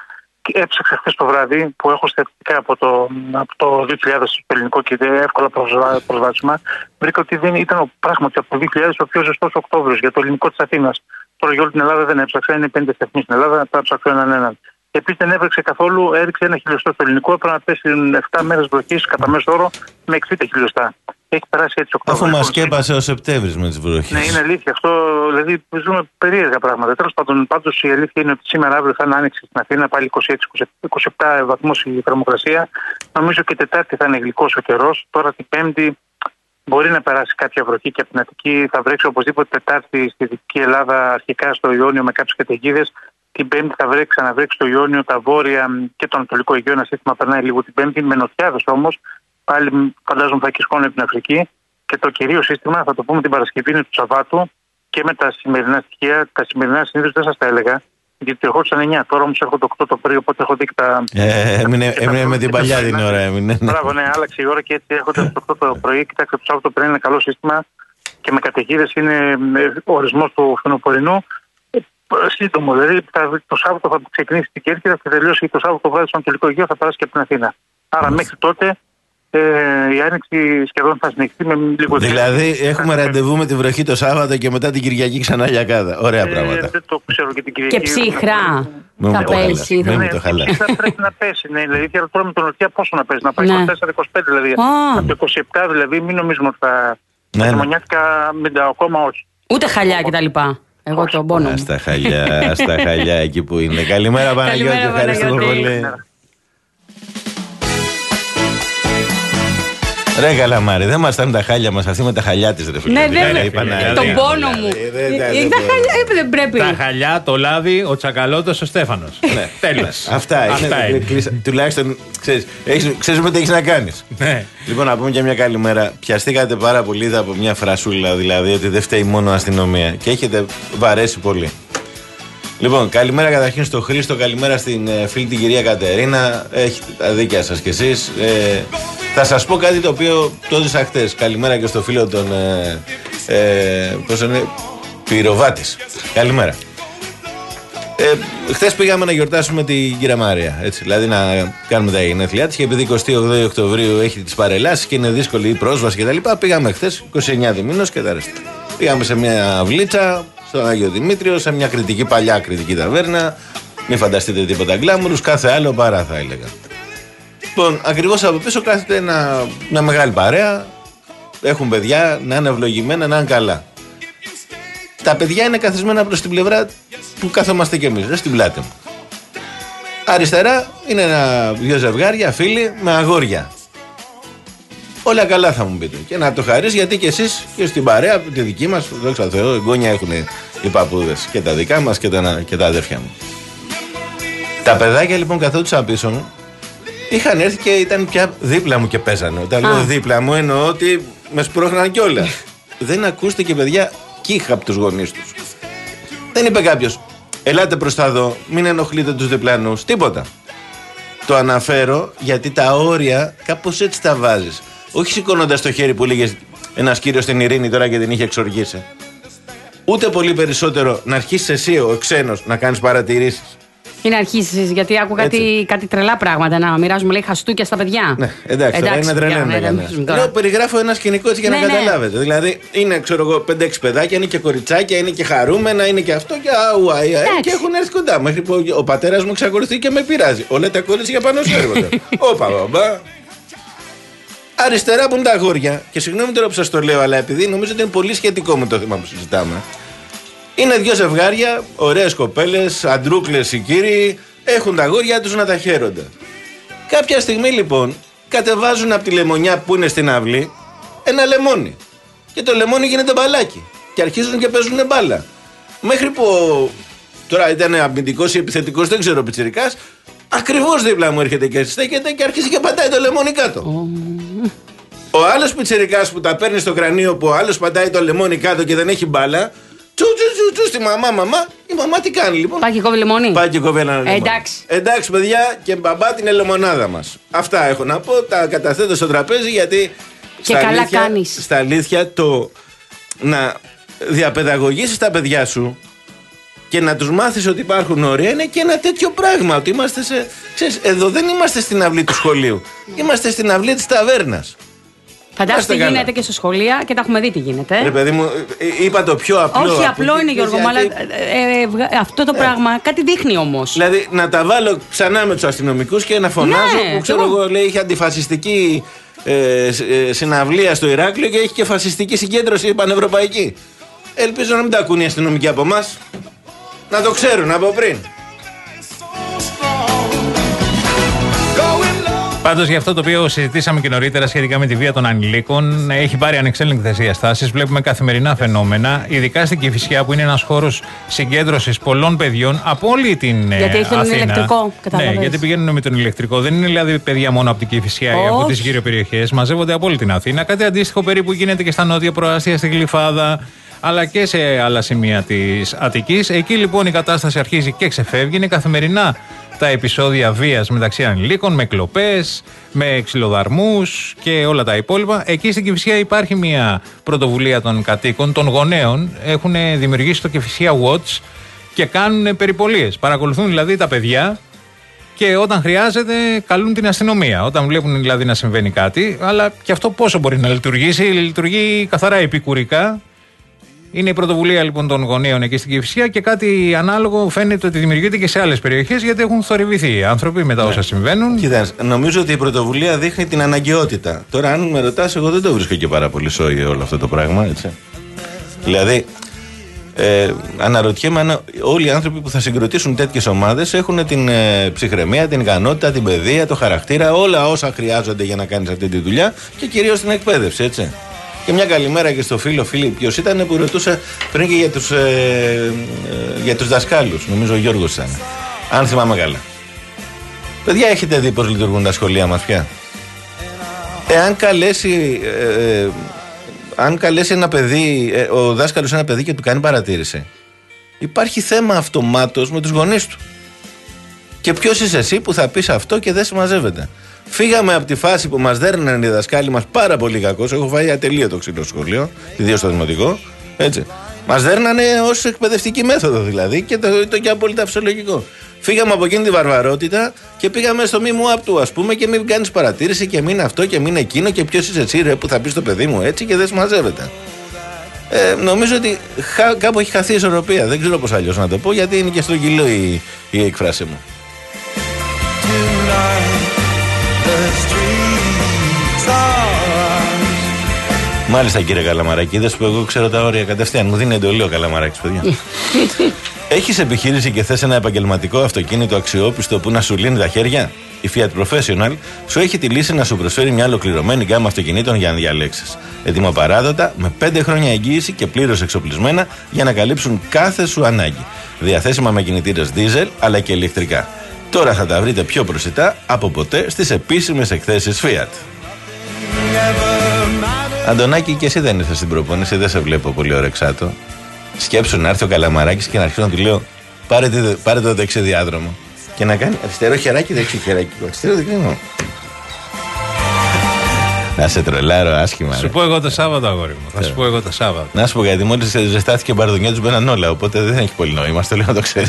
έψαξα χθες το βράδυ που έχω στατιστικά από το, από το δύο χιλιάδες στο ελληνικό και εύκολα προσβάσιμα. Βρήκα ότι δεν ήταν πράγματι από το δύο χιλιάδες ο πιο ζεστός Οκτώβριος για το ελληνικό της Αθήνας. Τώρα για όλη την Ελλάδα δεν έψαξα, είναι πέντε σταθμοί στην Ελλάδα, θα ψάξω έναν έναν. Επίσης δεν έβρεξε καθόλου, έριξε ένα χιλιοστό στο ελληνικό, έπρεπε να πέσει επτά μέρες βροχής κατά μέσο όρο με εξήντα χιλιοστά. Έχει περάσει έτσι Οκτώβριο. Αφού μας σκέπασε ο Σεπτέμβρης με τις βροχές. Ναι, είναι αλήθεια. Αυτό δηλαδή ζούμε περίεργα πράγματα. Τέλος πάντων, πάντως η αλήθεια είναι ότι σήμερα αύριο θα είναι άνοιξη στην Αθήνα, πάλι είκοσι έξι είκοσι επτά βαθμούς η θερμοκρασία. Νομίζω και Τετάρτη θα είναι γλυκός ο καιρός. Τώρα την Πέμπτη μπορεί να περάσει κάποια βροχή και από την Αττική. Θα βρέξει οπωσδήποτε Τετάρτη στη Δυτική Ελλάδα, αρχικά στο Ιόνιο με κάποιες καταιγίδες. Την Πέμπτη θα βρέξει, ξαναβρέξει το Ιόνιο, τα βόρεια και το Ανατολικό Αιγαίο. Ένα σύστημα περνάει λίγο την Πέμπτη, με νοτιάδες όμως. Πάλι φαντάζομαι θα κυσκώνει την Αφρική. Και το κυρίω σύστημα, θα το πούμε την Παρασκευή, είναι του Σαββάτου και με τα σημερινά στοιχεία. Τα σημερινά συνήθως δεν σας τα έλεγα, γιατί ερχόντουσαν εννιά. Τώρα όμως έρχονται οκτώ το πρωί, οπότε έχω δει και τα. Ε, έμεινε, έμεινε με την παλιά την ώρα, έμεινε. Μπράβο, ναι, άλλαξε η ώρα και έτσι έρχονται το οκτώ το πρωί. Κοιτάξτε, το Σάββατο πριν είναι καλό σύστημα και με καταιγίδες είναι ο ορισμός του φθινοπορεινού. Σύντομο, δηλαδή το Σάββατο θα ξεκινήσει την Κέρκυρα και θα τελειώσει το Σάββατο βράδυ στο Ανατολικό Αιγαίο, θα περάσει και από την Αθήνα. Άρα μέχρι τότε ε, η άνοιξη σχεδόν θα συνεχιστεί με λίγο. Δηλαδή έχουμε ραντεβού με τη βροχή το Σάββατο και μετά την Κυριακή ξανά λιακάδα. Ωραία ε, πράγματα. Δεν το ξέρω και την Κυριακή. Και ψυχρά θα πέσει. Μην μου το χαλάς. Θα πρέπει να πέσει. Ναι, δηλαδή τώρα με τον Νοτιά πόσο να πέσει, να πάει είκοσι τέσσερα είκοσι πέντε δηλαδή. Oh. Από το είκοσι επτά δηλαδή, μην νομίζουμε ότι θα. Ναι, χειμωνιάτικα με ακόμα όχι. Ούτε χαλιά κτλ. Εγώ τον πόνο μου. Στα χαλιά, στα χαλιά εκεί που είναι. Καλημέρα Παναγιώτη, ευχαριστούμε πολύ. Ρε Καλαμάρη, δεν μας στάνουν τα χάλια μας, αυτή με τα χαλιά της ρε φίλε. Ναι, δεν τον πόνο μου. Δεν πρέπει. Τα χαλιά, το λάδι, ο Τσακαλώτος, ο Στέφανος. Τέλος. Αυτά είναι. Τουλάχιστον ξέρεις με τι έχεις να κάνεις. Λοιπόν, να πούμε και μια καλημέρα. Πιαστήκατε πάρα πολύ από μια φρασούλα, δηλαδή ότι δεν φταίει μόνο αστυνομία και έχετε βαρέσει πολύ. Λοιπόν, καλημέρα καταρχήν στο Χρήστο, καλημέρα στην φίλη την κυρία Κατερίνα. Έχετε τα δίκια σας κι εσείς. Ε, θα σας πω κάτι το οποίο το έζησα χτες. Καλημέρα και στο φίλο τον ε, ε, πώς είναι, Πυροβάτης. Καλημέρα. Ε, χθες πήγαμε να γιορτάσουμε την κυρία Μάρια, έτσι, δηλαδή να κάνουμε τα γενέθλιά της και επειδή εικοστή όγδοη Οκτωβρίου έχει τις παρελάσεις και είναι δύσκολη η πρόσβαση κτλ. Πήγαμε χθες είκοσι εννέα Διμήνος και τα ρέστα. Πήγαμε σε μια αυλίτσα στον Άγιο Δημήτριο, σε μια κριτική, παλιά κριτική ταβέρνα. Μην φανταστείτε τίποτα γκλάμουρους, κάθε άλλο παρά θα έλεγα. Λοιπόν, ακριβώς από πίσω κάθεται ένα, μια μεγάλη παρέα. Έχουν παιδιά, να είναι ευλογημένα, να είναι καλά. Τα παιδιά είναι καθισμένα προς την πλευρά που κάθομαστε κι εμείς, ρε, στην πλάτη μου. Αριστερά είναι ένα, δύο ζευγάρια, φίλοι, με αγόρια. Όλα καλά θα μου πείτε. Και να το χαρείς γιατί και εσείς και στην παρέα, τη δική μας, δόξα τω Θεώ, εγγόνια έχουν οι παππούδες. Και τα δικά μας και τα, και τα αδέρφια μου. Τα παιδάκια λοιπόν καθόντουσαν πίσω μου. Είχαν έρθει και ήταν πια δίπλα μου και παίζανε. Όταν λέω δίπλα μου εννοώ ότι με σπρώχναν κιόλα. Δεν ακούστηκε παιδιά κύχα από τους γονείς τους. Δεν είπε κάποιος, ελάτε προς τα εδώ, μην ενοχλείτε τους διπλανούς, τίποτα. Το αναφέρω γιατί τα όρια κάπως έτσι τα βάζεις. Όχι σηκώνοντας το χέρι που λέγες ένας κύριος στην Ειρήνη τώρα και την είχε εξοργήσει. Ούτε πολύ περισσότερο να αρχίσεις εσύ ο ξένος να κάνεις παρατηρήσεις. Ή να αρχίσεις, γιατί άκουγα κάτι, κάτι τρελά πράγματα. Να μοιράζουμε, λέει, χαστούκια στα παιδιά. Ναι, εντάξει, εντάξει είναι τρελαίνε. Λέω, περιγράφω ένα σκηνικό έτσι για ναι, να καταλάβετε. Ναι. Δηλαδή, είναι, ξέρω εγώ, πέντε έξι παιδάκια, είναι και κοριτσάκια, είναι και χαρούμενα, είναι και αυτό και αουαϊ. Και έχουν έρθει κοντά. Μέχρι που ο πατέρας μου εξακολουθεί και με πειράζει. Όλα τα κορίτσια πάνω σου έρχονται. Όπα, όπα. Αριστερά που είναι τα αγόρια, και συγγνώμη τώρα που σας το λέω, αλλά επειδή νομίζω ότι είναι πολύ σχετικό με το θέμα που συζητάμε. Είναι δύο ζευγάρια, ωραίες κοπέλες, αντρούκλες οι κύριοι, έχουν τα αγόρια τους να τα χαίρονται. Κάποια στιγμή λοιπόν κατεβάζουν από τη λεμονιά που είναι στην αυλή ένα λεμόνι. Και το λεμόνι γίνεται μπαλάκι. Και αρχίζουν και παίζουν μπάλα. Μέχρι που τώρα ήταν αμυντικός ή επιθετικός, δεν ξέρω, πιτσιρικάς, ακριβώς δίπλα μου έρχεται και στέκεται και αρχίζει και πατάει το λεμόνι κάτω. Oh. Ο άλλος πιτσιρικάς που τα παίρνει στο κρανίο, που ο άλλος πατάει το λεμόνι κάτω και δεν έχει μπάλα. Τσου τσου τσου στη μαμά, μαμά. Η μαμά τι κάνει λοιπόν? Πάει και κόβει λεμόνι. Πάει και κόβει ένα λεμόνι. Ε, εντάξει. Εντάξει, παιδιά, και μπαμπά την λεμονάδα μας. Αυτά έχω να πω. Τα καταθέτω στο τραπέζι γιατί. Και καλά αλήθεια, κάνεις. Στα αλήθεια, το να διαπαιδαγωγήσεις τα παιδιά σου και να τους μάθεις ότι υπάρχουν όρια είναι και ένα τέτοιο πράγμα. Ότι είμαστε σε. Ξέρεις, εδώ δεν είμαστε στην αυλή του σχολείου. Είμαστε στην αυλή της ταβέρνας. Φαντάζομαι τι γίνεται και στα σχολεία και τα έχουμε δει τι γίνεται. Ρε παιδί μου, είπα το πιο απλό. Όχι, απλό είναι, Γιώργο, αλλά ε, ε, αυτό το ε. πράγμα κάτι δείχνει όμως. Δηλαδή να τα βάλω ξανά με τους αστυνομικούς και να φωνάζω ναι, που ξέρω εγώ, εγώ λέει, είχε αντιφασιστική ε, ε, συναυλία στο Ηράκλειο και έχει και φασιστική συγκέντρωση πανευρωπαϊκή. Ελπίζω να μην τα ακούν οι αστυνομικοί από εμάς. Να το ξέρουν από πριν. Πάντως για αυτό το οποίο συζητήσαμε και νωρίτερα σχετικά με τη βία των ανηλίκων, έχει πάρει ανεξέλεγκτες διαστάσεις. Βλέπουμε καθημερινά φαινόμενα, ειδικά στην Κηφισιά που είναι ένας χώρος συγκέντρωσης πολλών παιδιών από όλη την Αθήνα. Γιατί έχει τον ηλεκτρικό, κατάλαβες. Ναι, γιατί πηγαίνουν με τον ηλεκτρικό. Δεν είναι δηλαδή παιδιά μόνο από την Κηφισιά ή από τις γύρω περιοχές. Μαζεύονται από όλη την Αθήνα. Κάτι αντίστοιχο περίπου γίνεται και στα νότια προάστια, στη Γλυφάδα, αλλά και σε άλλα σημεία της Αττικής. Εκεί λοιπόν η κατάσταση αρχίζει και ξεφεύγει. Είναι καθημερινά τα επεισόδια βίας μεταξύ ανηλίκων, με κλοπές, με ξυλοδαρμούς και όλα τα υπόλοιπα. Εκεί στην Κηφισιά υπάρχει μια πρωτοβουλία των κατοίκων, των γονέων. Έχουν δημιουργήσει το Κηφισιά Watch και κάνουν περιπολίες. Παρακολουθούν δηλαδή τα παιδιά και όταν χρειάζεται καλούν την αστυνομία. Όταν βλέπουν δηλαδή να συμβαίνει κάτι. Αλλά και αυτό πόσο μπορεί να λειτουργήσει? Λειτουργεί καθαρά επικουρικά. Είναι η πρωτοβουλία λοιπόν των γονέων εκεί στην Κηφισιά και κάτι ανάλογο φαίνεται ότι δημιουργείται και σε άλλες περιοχές γιατί έχουν θορυβηθεί οι άνθρωποι μετά όσα ναι. συμβαίνουν. Κοίτας, νομίζω ότι η πρωτοβουλία δείχνει την αναγκαιότητα. Τώρα, αν με ρωτάς, εγώ δεν το βρίσκω και πάρα πολύ σόι όλο αυτό το πράγμα. Έτσι. Δηλαδή, ε, αναρωτιέμαι αν όλοι οι άνθρωποι που θα συγκροτήσουν τέτοιες ομάδες έχουν την ε, ψυχραιμία, την ικανότητα, την παιδεία, το χαρακτήρα, όλα όσα χρειάζονται για να κάνεις αυτή τη δουλειά και κυρίως την εκπαίδευση, έτσι. Και μια καλημέρα και στο φίλο φίλη ποιος ήταν που ρωτούσε πριν και για τους, ε, ε, για τους δασκάλους. Νομίζω ο Γιώργος ήταν. Αν θυμάμαι καλά. Παιδιά, έχετε δει πώς λειτουργούν τα σχολεία μας πια? Εάν καλέσει, ε, ε, αν καλέσει ένα παιδί, ε, ο δάσκαλος ένα παιδί και του κάνει παρατήρηση, υπάρχει θέμα αυτομάτως με τους γονείς του. Και ποιος είσαι εσύ που θα πεις αυτό και δεν συμμαζεύεται? Φύγαμε από τη φάση που μας δέρνανε οι δασκάλοι μας πάρα πολύ κακώς. Έχω φάει ατελείωτο ξύλο σχολείο, ιδίως στο δημοτικό. Έτσι. Μας δέρνανε ως εκπαιδευτική μέθοδο δηλαδή και το, το και απόλυτα φυσιολογικό. Φύγαμε από εκείνη τη βαρβαρότητα και πήγαμε στο μη μου απ' του, ας πούμε, και μην κάνεις παρατήρηση και μην αυτό και μην εκείνο και ποιος είσαι εσύ, ρε, που θα πεις το παιδί μου έτσι και δεν συμμαζεύεται. Ε, νομίζω ότι χα, κάπου έχει χαθεί η ισορροπία. Δεν ξέρω πώς αλλιώς να το πω, γιατί είναι και στο κιλό η, η έκφραση μου. Μάλιστα, κύριε Καλαμαράκη, είδες που εγώ ξέρω τα όρια κατευθείαν. Μου δίνει εντολή ο Καλαμαράκης, παιδιά. Έχεις επιχείρηση και θες ένα επαγγελματικό αυτοκίνητο αξιόπιστο που να σου λύνει τα χέρια? Η Fiat Professional σου έχει τη λύση να σου προσφέρει μια ολοκληρωμένη γκάμα αυτοκινήτων για να διαλέξεις. Ετοιμοπαράδοτα, με πέντε χρόνια εγγύηση και πλήρως εξοπλισμένα για να καλύψουν κάθε σου ανάγκη. Διαθέσιμα με κινητήρες diesel αλλά και ηλεκτρικά. Τώρα θα τα βρείτε πιο προσιτά από ποτέ στις επίσημες εκθέσεις Fiat. Αντωνάκη, και εσύ δεν ήρθες στην προπόνηση, δεν σε βλέπω πολύ ωρεξάτο. Σκέψου να έρθει ο Καλαμαράκης και να αρχίσω να του λέω: Πάρε, πάρε το δεξί διάδρομο. Και να κάνει αριστερό χεράκι, δεξί χεράκι. Αριστερό, δεξί. Να σε τρολάρω άσχημα. Σου πω εγώ το Σάββατο, αγόρι μου. Θα σου πω εγώ το Σάββατο. Να σου πω, γιατί μόλις ζεστάθηκε η μπαρδονιά του μπαίναν όλα. Οπότε δεν έχει πολύ νόημα. Στο λέω να το ξέρεις.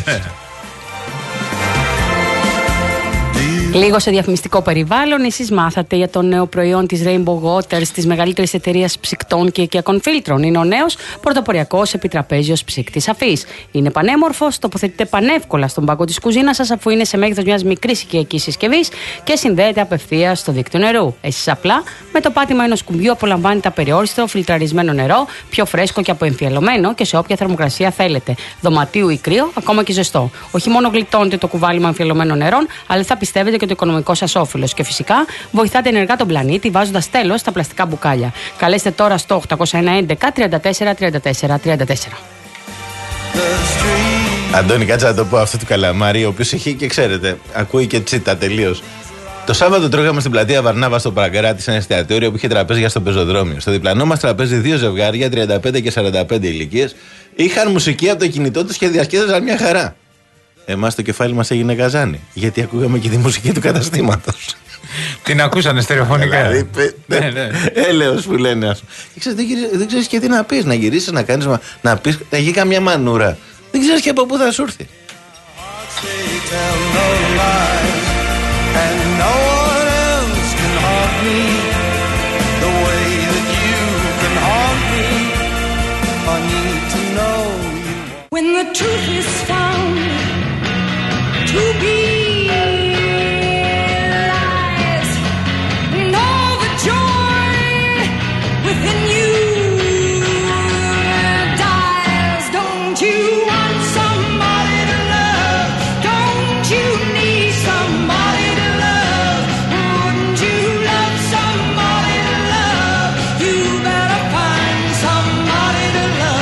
Λίγο σε διαφημιστικό περιβάλλον, εσείς μάθατε για το νέο προϊόν της Rainbow Waters, της μεγαλύτερης εταιρείας ψυκτών και οικιακών φίλτρων. Είναι ο νέος πρωτοποριακός επιτραπέζιος ψύκτης αφής. Είναι πανέμορφος, τοποθετείται πανεύκολα στον πάγκο της κουζίνας σας, αφού είναι σε μέγεθος μιας μικρής οικιακής συσκευής και συνδέεται απευθείας στο δίκτυο νερού. Εσείς απλά με το πάτημα ενός κουμπιού απολαμβάνετε απεριόριστο φιλτραρισμένο νερό, πιο φρέσκο και αποεμφιαλωμένο και σε όποια θερμοκρασία θέλετε. Δωματίου ή κρύο, ακόμα και ζεστό. Όχι μόνο γλιτώνετε το κουβάλι με αμφιαλωμένων νερών, αλλά θα πιστεύετε και το οικονομικό σας όφελος. Και φυσικά βοηθάτε ενεργά τον πλανήτη βάζοντας τέλος στα πλαστικά μπουκάλια. Καλέστε τώρα στο οκτώ ένα ένα τριάντα τέσσερα τριάντα τέσσερα τριάντα τέσσερα. Αντώνη, κάτσε να το πω αυτό του Καλαμάρη, ο οποίος έχει και ξέρετε, ακούει και τσίτα τελείως. Το Σάββατο τρώγαμε στην πλατεία Βαρνάβα στο Πραγκράτη σε ένα εστιατόριο που είχε τραπέζια στο πεζοδρόμιο. Στο διπλανό μας τραπέζι, δύο ζευγάρια, τριάντα πέντε και σαράντα πέντε ηλικίες, είχαν μουσική από το κινητό τους και διασκέδαζαν μια χαρά. Εμάς το κεφάλι μας έγινε καζάνι, γιατί ακούγαμε και τη μουσική του καταστήματος. Την ακούσανε στερεοφωνικά. Δηλαδή, ναι, ναι. Έλεος που λένε. Και ξέρεις, δεν, δεν ξέρεις και τι να πεις, να γυρίσεις, να κάνεις, να πεις, να γίνει καμιά μανούρα. Δεν ξέρεις και από πού θα σου έρθει. When the truth is found to be lies, and all the joy within you dies. Don't you want somebody to love? Don't you need somebody to love? Wouldn't you love somebody to love? You better find somebody to love.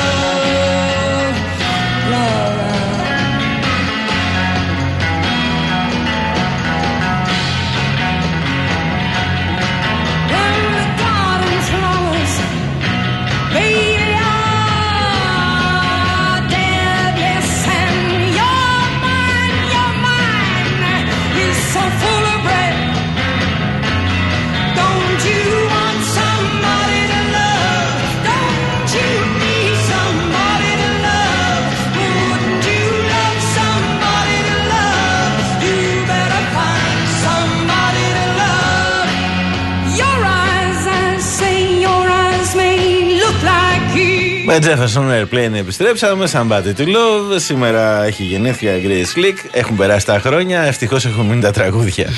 Με Jefferson Airplane επιστρέψαμε. Somebody to Love. Σήμερα έχει γενέθλια Grace Slick. Έχουν περάσει τα χρόνια. Ευτυχώς έχουν μείνει τα τραγούδια.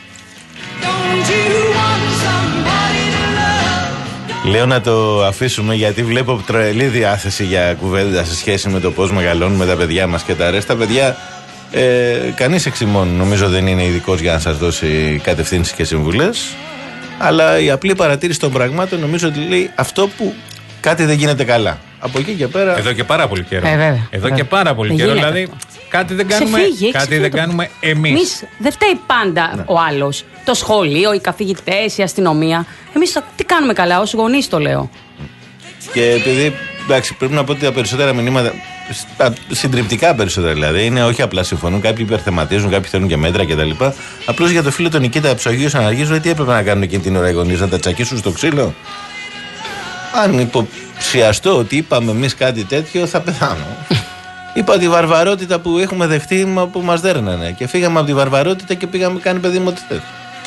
Λέω να το αφήσουμε γιατί βλέπω τρελή διάθεση για κουβέντα σε σχέση με το πώς μεγαλώνουμε τα παιδιά μας και τα ρέστα. Τα παιδιά, ε, κανείς εξ ημών νομίζω δεν είναι ειδικός για να σας δώσει κατευθύνσεις και συμβουλές. Αλλά η απλή παρατήρηση των πραγμάτων νομίζω ότι λέει αυτό που κάτι δεν γίνεται καλά. Από εκεί και πέρα. Εδώ και πάρα πολύ καιρό. Ε, βέβαια, Εδώ βέβαια. και πάρα πολύ Δεν καιρό. γίνεται Δηλαδή αυτό. κάτι δεν κάνουμε, Ξεφύγει, κάτι δεν ξεφύγει το- κάνουμε εμείς. Εμείς δεν φταίει πάντα Ναι. ο άλλος. Το σχολείο, οι καθηγητές, η αστυνομία. Εμείς τι κάνουμε καλά, ως γονείς το λέω. Και επειδή εντάξει, πρέπει να πω ότι τα περισσότερα μηνύματα, τα συντριπτικά περισσότερα δηλαδή, είναι όχι απλά συμφωνούν, κάποιοι υπερθεματίζουν, κάποιοι θέλουν και μέτρα κτλ. Απλώς για το φίλο τον Νικήτα Ψωγείου αναργίζουν, λέει τι έπρεπε να κάνουν εκείνη την ώρα οι γονείς, να τα τσακίσουν στο ξύλο. Αν υποψιαστώ ότι είπαμε εμείς κάτι τέτοιο, θα πεθάνω. Είπα τη βαρβαρότητα που έχουμε δεχτεί που μας δέρνανε. Και φύγαμε από τη βαρβαρότητα και πήγαμε κάνει παιδί μου ό,τι θες.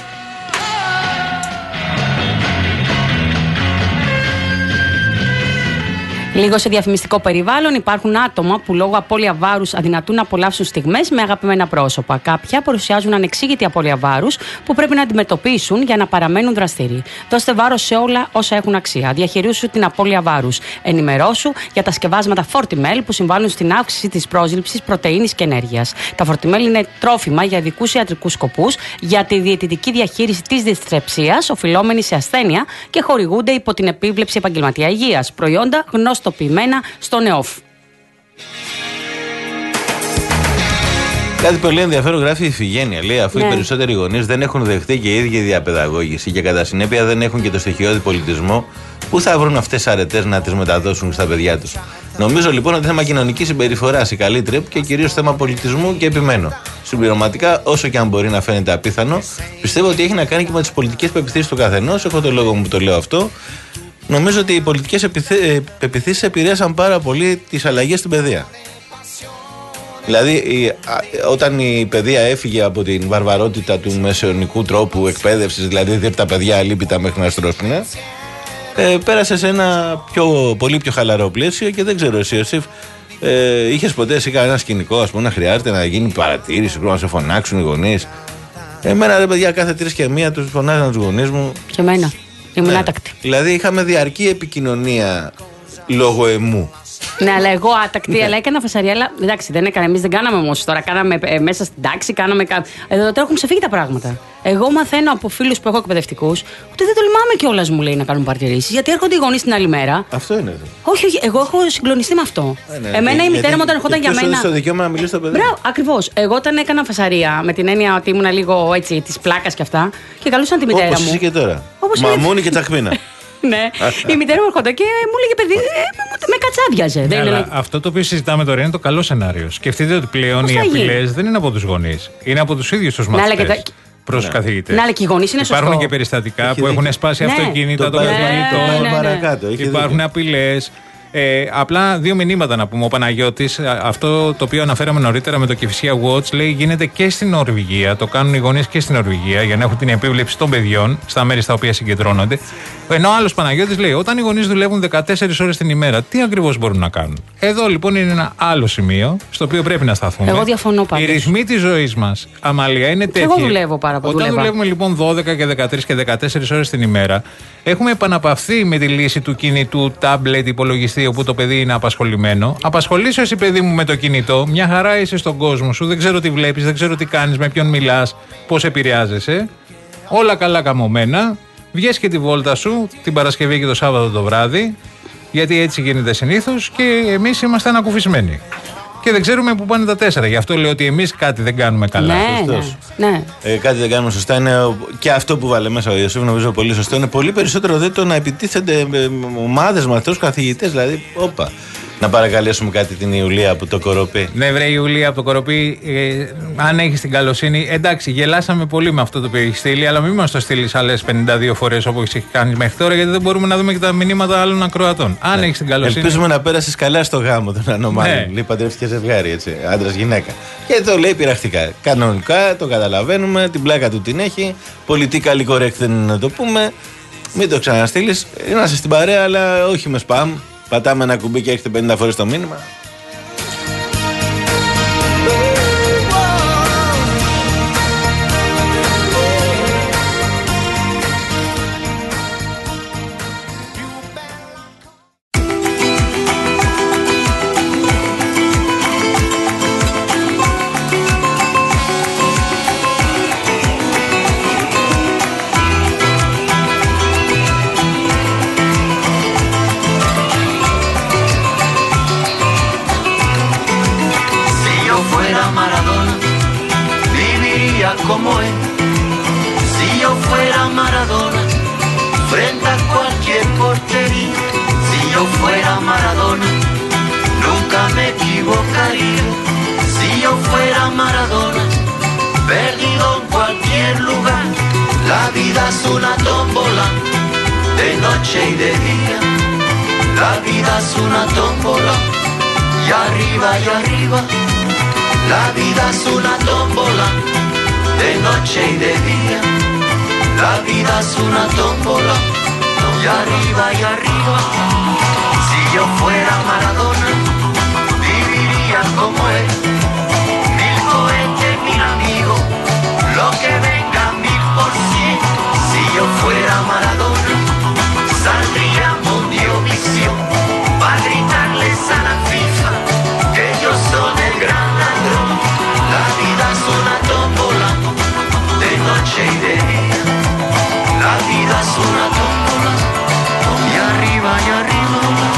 Λίγο σε διαφημιστικό περιβάλλον υπάρχουν άτομα που λόγω απώλεια βάρους αδυνατούν να απολαύσουν στιγμές με αγαπημένα πρόσωπα. Κάποια παρουσιάζουν ανεξήγητη απώλεια βάρους που πρέπει να αντιμετωπίσουν για να παραμένουν δραστήριοι. Δώστε βάρος σε όλα όσα έχουν αξία. Διαχειρίσου την απώλεια βάρους. Ενημερώσου για τα σκευάσματα Fortimel που συμβάλλουν στην αύξηση της πρόσληψης πρωτεΐνης και ενέργειας. Τα Fortimel είναι τρόφιμα για ειδικούς ιατρικούς σκοπούς, για τη διαιτητική διαχείριση της δυστρεψίας, οφειλόμενη σε ασθένεια και χορηγούνται υπό την επίβλεψη επαγγελματία υγείας. Προϊόντα γνωστοποιημένα στο ΝΕΟΦ. Κάτι πολύ ενδιαφέρον γράφει η Ιφηγένεια. Λέει αφού Ναι. οι περισσότεροι γονείς δεν έχουν δεχτεί και η ίδια η διαπαιδαγώγηση και κατά συνέπεια δεν έχουν και το στοιχειώδη πολιτισμό, πού θα βρουν αυτές τις αρετές να τις μεταδώσουν στα παιδιά τους. Νομίζω λοιπόν ότι θέμα κοινωνικής συμπεριφοράς η καλή τρέπ και κυρίως θέμα πολιτισμού και επιμένω. Συμπληρωματικά, όσο και αν μπορεί να φαίνεται απίθανο, πιστεύω ότι έχει να κάνει και με τις πολιτικές πεποιθήσεις του καθενός. Έχω το λόγο μου που το λέω αυτό. Νομίζω ότι οι πολιτικές πεποιθήσεις επηρέασαν πάρα πολύ τις αλλαγές στην παιδεία. Δηλαδή, η, α, όταν η παιδεία έφυγε από την βαρβαρότητα του μεσαιωνικού τρόπου εκπαίδευσης, δηλαδή δεν τα παιδιά αλίπητα μέχρι να στρώσουν, ε, πέρασε σε ένα πιο, πολύ πιο χαλαρό πλαίσιο και δεν ξέρω εσύ, Ιωσήφ, ε, είχες ποτέ εσύ κανένα σκηνικό, ας πούμε, να χρειάζεται να γίνει παρατήρηση, να σε φωνάξουν οι γονείς. Εμένα, ρε παιδιά, κάθε τρεις και μία τους φωνάζαν τους γονείς μου. Και εμένα. Ήμουν Ναι. άτακτη. Δηλαδή, είχαμε διαρκή επικοινωνία λόγω εμού. Ναι, αλλά εγώ άτακτη, αλλά έκανα φασαρία. Αλλά εντάξει, δεν έκανα. Εμείς δεν κάναμε όμως τώρα. Κάναμε ε, μέσα στην τάξη, κάναμε. κα- Εδώ τώρα έχουν ξεφύγει τα πράγματα. Εγώ μαθαίνω από φίλους που έχω εκπαιδευτικούς ότι δεν τολμάμε κιόλας, μου λέει, να κάνουν παρατηρήσεις. Γιατί έρχονται οι γονείς την άλλη μέρα. Αυτό είναι. Όχι, όχι, εγώ έχω συγκλονιστεί με αυτό. Ε, ναι, Εμένα η γιατί- μητέρα μου όταν ερχόταν και για ποιος μένα. έδωσε το δικαίωμα να μιλήσει στο παιδί. Μπράβο, ακριβώς. Εγώ όταν έκανα φασαρία με την έννοια ότι ήμουν λίγο έτσι τη πλάκα και αυτά και καλούσαν τη μητέρα Όπως μου. εσύ και τώρα. Όπως Μαμούνι είναι. και τσαχμίνα. Ναι, η μητέρα μου έρχονταν και μου έλεγε παιδί, ε, με- με κατσάδιαζε. Ναι, Δεν αλλά είναι. αυτό το οποίο συζητάμε τώρα είναι το καλό σενάριο. Σκεφτείτε ότι πλέον Πώς οι θα γίνει? απειλές δεν είναι από τους γονείς. Είναι από τους ίδιους τους Ναι, αλλά μαθητές. και τα- Προς τους καθηγητές. Ναι, αλλά και οι γονείς είναι Υπάρχουν σωστό. και περιστατικά Έχει που έχουν δίκιο. σπάσει Ναι. αυτοκίνητα Το των πάμε ναι, καθηγητών. ναι, ναι. παρακάτω. έχει Υπάρχουν δίκιο. απειλές. Ε, απλά δύο μηνύματα να πούμε. Ο Παναγιώτης, αυτό το οποίο αναφέραμε νωρίτερα με το Κηφισιά Watch, λέει γίνεται και στην Νορβηγία. Το κάνουν οι γονείς και στην Νορβηγία για να έχουν την επίβλεψη των παιδιών στα μέρη στα οποία συγκεντρώνονται. Ενώ ο άλλος Παναγιώτης λέει: όταν οι γονείς δουλεύουν δεκατέσσερις ώρες την ημέρα, τι ακριβώς μπορούν να κάνουν? Εδώ λοιπόν είναι ένα άλλο σημείο στο οποίο πρέπει να σταθούμε. Εγώ διαφωνώ πάντως. Οι ρυθμοί της ζωής μας, Αμαλία, είναι τέτοιοι. Εγώ δουλεύω πάρα πολύ. Όταν δουλεύουμε λοιπόν δώδεκα και δεκατρείς και δεκατέσσερις ώρες την ημέρα, έχουμε επαναπαυθεί με τη λύση του κινητού, τάμπλετ, υπολογιστή, όπου το παιδί είναι απασχολημένο. Απασχολήσου εσύ, παιδί μου, με το κινητό. Μια χαρά είσαι στον κόσμο σου. Δεν ξέρω τι βλέπεις, δεν ξέρω τι κάνεις, με ποιον μιλάς, πώς επηρεάζεσαι. Όλα καλά καμωμένα. Βγες και τη βόλτα σου την Παρασκευή και το Σάββατο το βράδυ. Γιατί έτσι γίνεται συνήθως και εμείς είμαστε ανακουφισμένοι. Και δεν ξέρουμε πού πάνε τα τέσσερα. Γι' αυτό λέω ότι εμείς κάτι δεν κάνουμε καλά. Ναι, ναι, ναι. Ε, κάτι δεν κάνουμε σωστά. Είναι και αυτό που βάλε μέσα ο Ιωσήφ, νομίζω πολύ σωστό. Είναι πολύ περισσότερο δε το να επιτίθενται ομάδες με αυτούς τους καθηγητές. Δηλαδή, όπα. Να παρακαλέσουμε κάτι την Ιουλία από το Κοροπή. Ναι, βρε Ιουλία από το Κοροπή, ε, αν έχει την καλοσύνη. Εντάξει, γελάσαμε πολύ με αυτό το οποίο έχει στείλει, αλλά μην μας το στείλει άλλες πενήντα δύο φορές όπως έχει κάνει μέχρι τώρα, γιατί δεν μπορούμε να δούμε και τα μηνύματα άλλων ακροατών. Αν ναι. έχει την καλοσύνη. Ελπίζουμε να πέρασε καλά στο γάμο των ανομάλων. Ναι. Λέει παντρεύτηκε ζευγάρι, έτσι. Άντρα-γυναίκα. Και εδώ λέει πειραχτικά. Κανονικά το καταλαβαίνουμε, την πλάκα του την έχει. Πολιτικά correct δεν είναι να το πούμε. Μην το ξαναστείλει. Είμαστε στην παρέα, αλλά όχι με σπαμ. Πατάμε ένα κουμπί και έχετε πενήντα φορές το μήνυμα. Como él, si yo fuera Maradona, frente a cualquier portería, si yo fuera Maradona, nunca me equivocaría, si yo fuera Maradona, perdido en cualquier lugar, la vida es una tómbola, de noche y de día, la vida es una tómbola, y arriba y arriba, la vida es una tómbola, de noche y de día, la vida es una tómbola, y arriba y arriba. Si yo fuera Maradona, viviría como él, mil cohetes, mil amigos, lo que venga mil por cien. Si yo fuera Maradona, saldría a Mundiovisión, para gritarles a la FIFA, que ellos son el gran ladrón. La vida es una tómbola, de noche y de día, la vida es una tómbola, y arriba y arriba.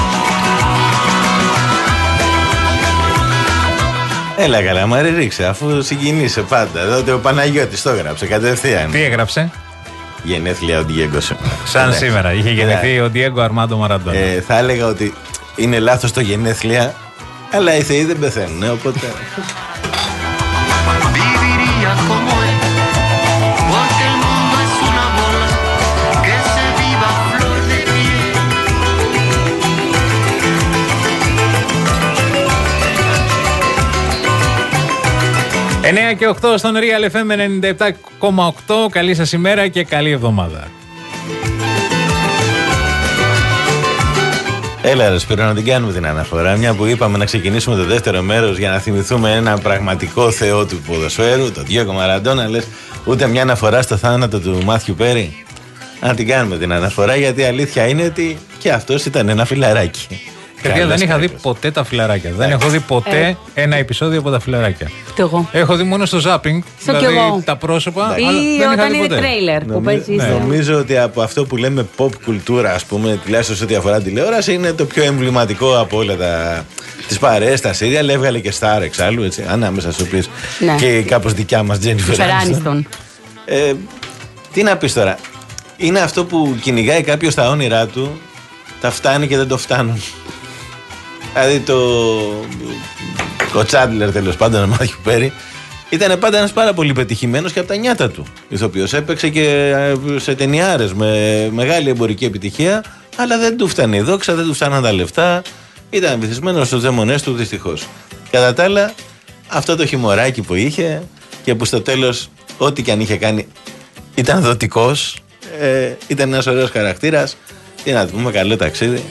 Έλα καλά, Μαρή, ρίξε, αφού συγκινείσαι πάντα. Εδώ ο Παναγιώτης το έγραψε κατευθείαν. Τι έγραψε? Γενέθλια ο Ντιέγκο σήμερα. Σαν ναι. σήμερα, είχε γεννηθεί ναι. ο Ντιέγκο Αρμάντο Μαραντόνα. Ε, θα έλεγα ότι είναι λάθος το γενέθλια, αλλά οι θεοί δεν πεθαίνουν, ναι, οπότε... εννιά και οκτώ στον Real εφ εμ ενενήντα επτά κόμμα οκτώ. Καλή σας ημέρα και καλή εβδομάδα. Έλα ρε Σπύρο, να την κάνουμε την αναφορά. Μια που είπαμε να ξεκινήσουμε το δεύτερο μέρος για να θυμηθούμε ένα πραγματικό θεό του ποδοσφαίρου, τον Διέγκο Μαραντόνα, λες ούτε μια αναφορά στο θάνατο του Μάθιου Πέρι. Να την κάνουμε την αναφορά, γιατί η αλήθεια είναι ότι και αυτός ήταν ένα φιλαράκι. Παιδιά, δεν είχα δει ποτέ τα φιλαράκια. Δεν έχω δει ποτέ ε. ένα επεισόδιο από τα φιλαράκια. Εγώ. Έχω δει μόνο στο zapping, στο δηλαδή τα πρόσωπα. Ή αλλά δεν όταν είχα είναι ποτέ. τρέιλερ που παίζει. Ναι. Νομίζω ότι από αυτό που λέμε pop κουλτούρα, ας πούμε, τουλάχιστον σε ό,τι αφορά τηλεόραση, είναι το πιο εμβληματικό από όλα τα. Τις παρέες, τα σύριαλ, έβγαλε και Star εξάλλου, έτσι, ανάμεσα στους οποίους ναι. και κάπως δικιά μας Τζένιφερ Άνιστον. Ε, τι να πεις τώρα, είναι αυτό που κυνηγάει κάποιος τα όνειρά του, τα φτάνει και δεν το φτάνουν. Δηλαδή το. Ο Τσάντλερ, τέλος πάντων, ο Μάθιου Πέρι, ήταν πάντα ένας πάρα πολύ πετυχημένος και από τα νιάτα του ηθοποιός. Έπαιξε και σε ταινιάρες με μεγάλη εμπορική επιτυχία, αλλά δεν του φτάνει η δόξα, δεν του φτάναν τα λεφτά. ήταν βυθισμένος στους δαίμονές του δυστυχώς. Κατά τα άλλα, αυτό το χιμωράκι που είχε και που στο τέλος, ό,τι και αν είχε κάνει, ήταν δοτικός, ε, ήταν ένας ωραίος χαρακτήρας. Τι να του πούμε, καλό ταξίδι.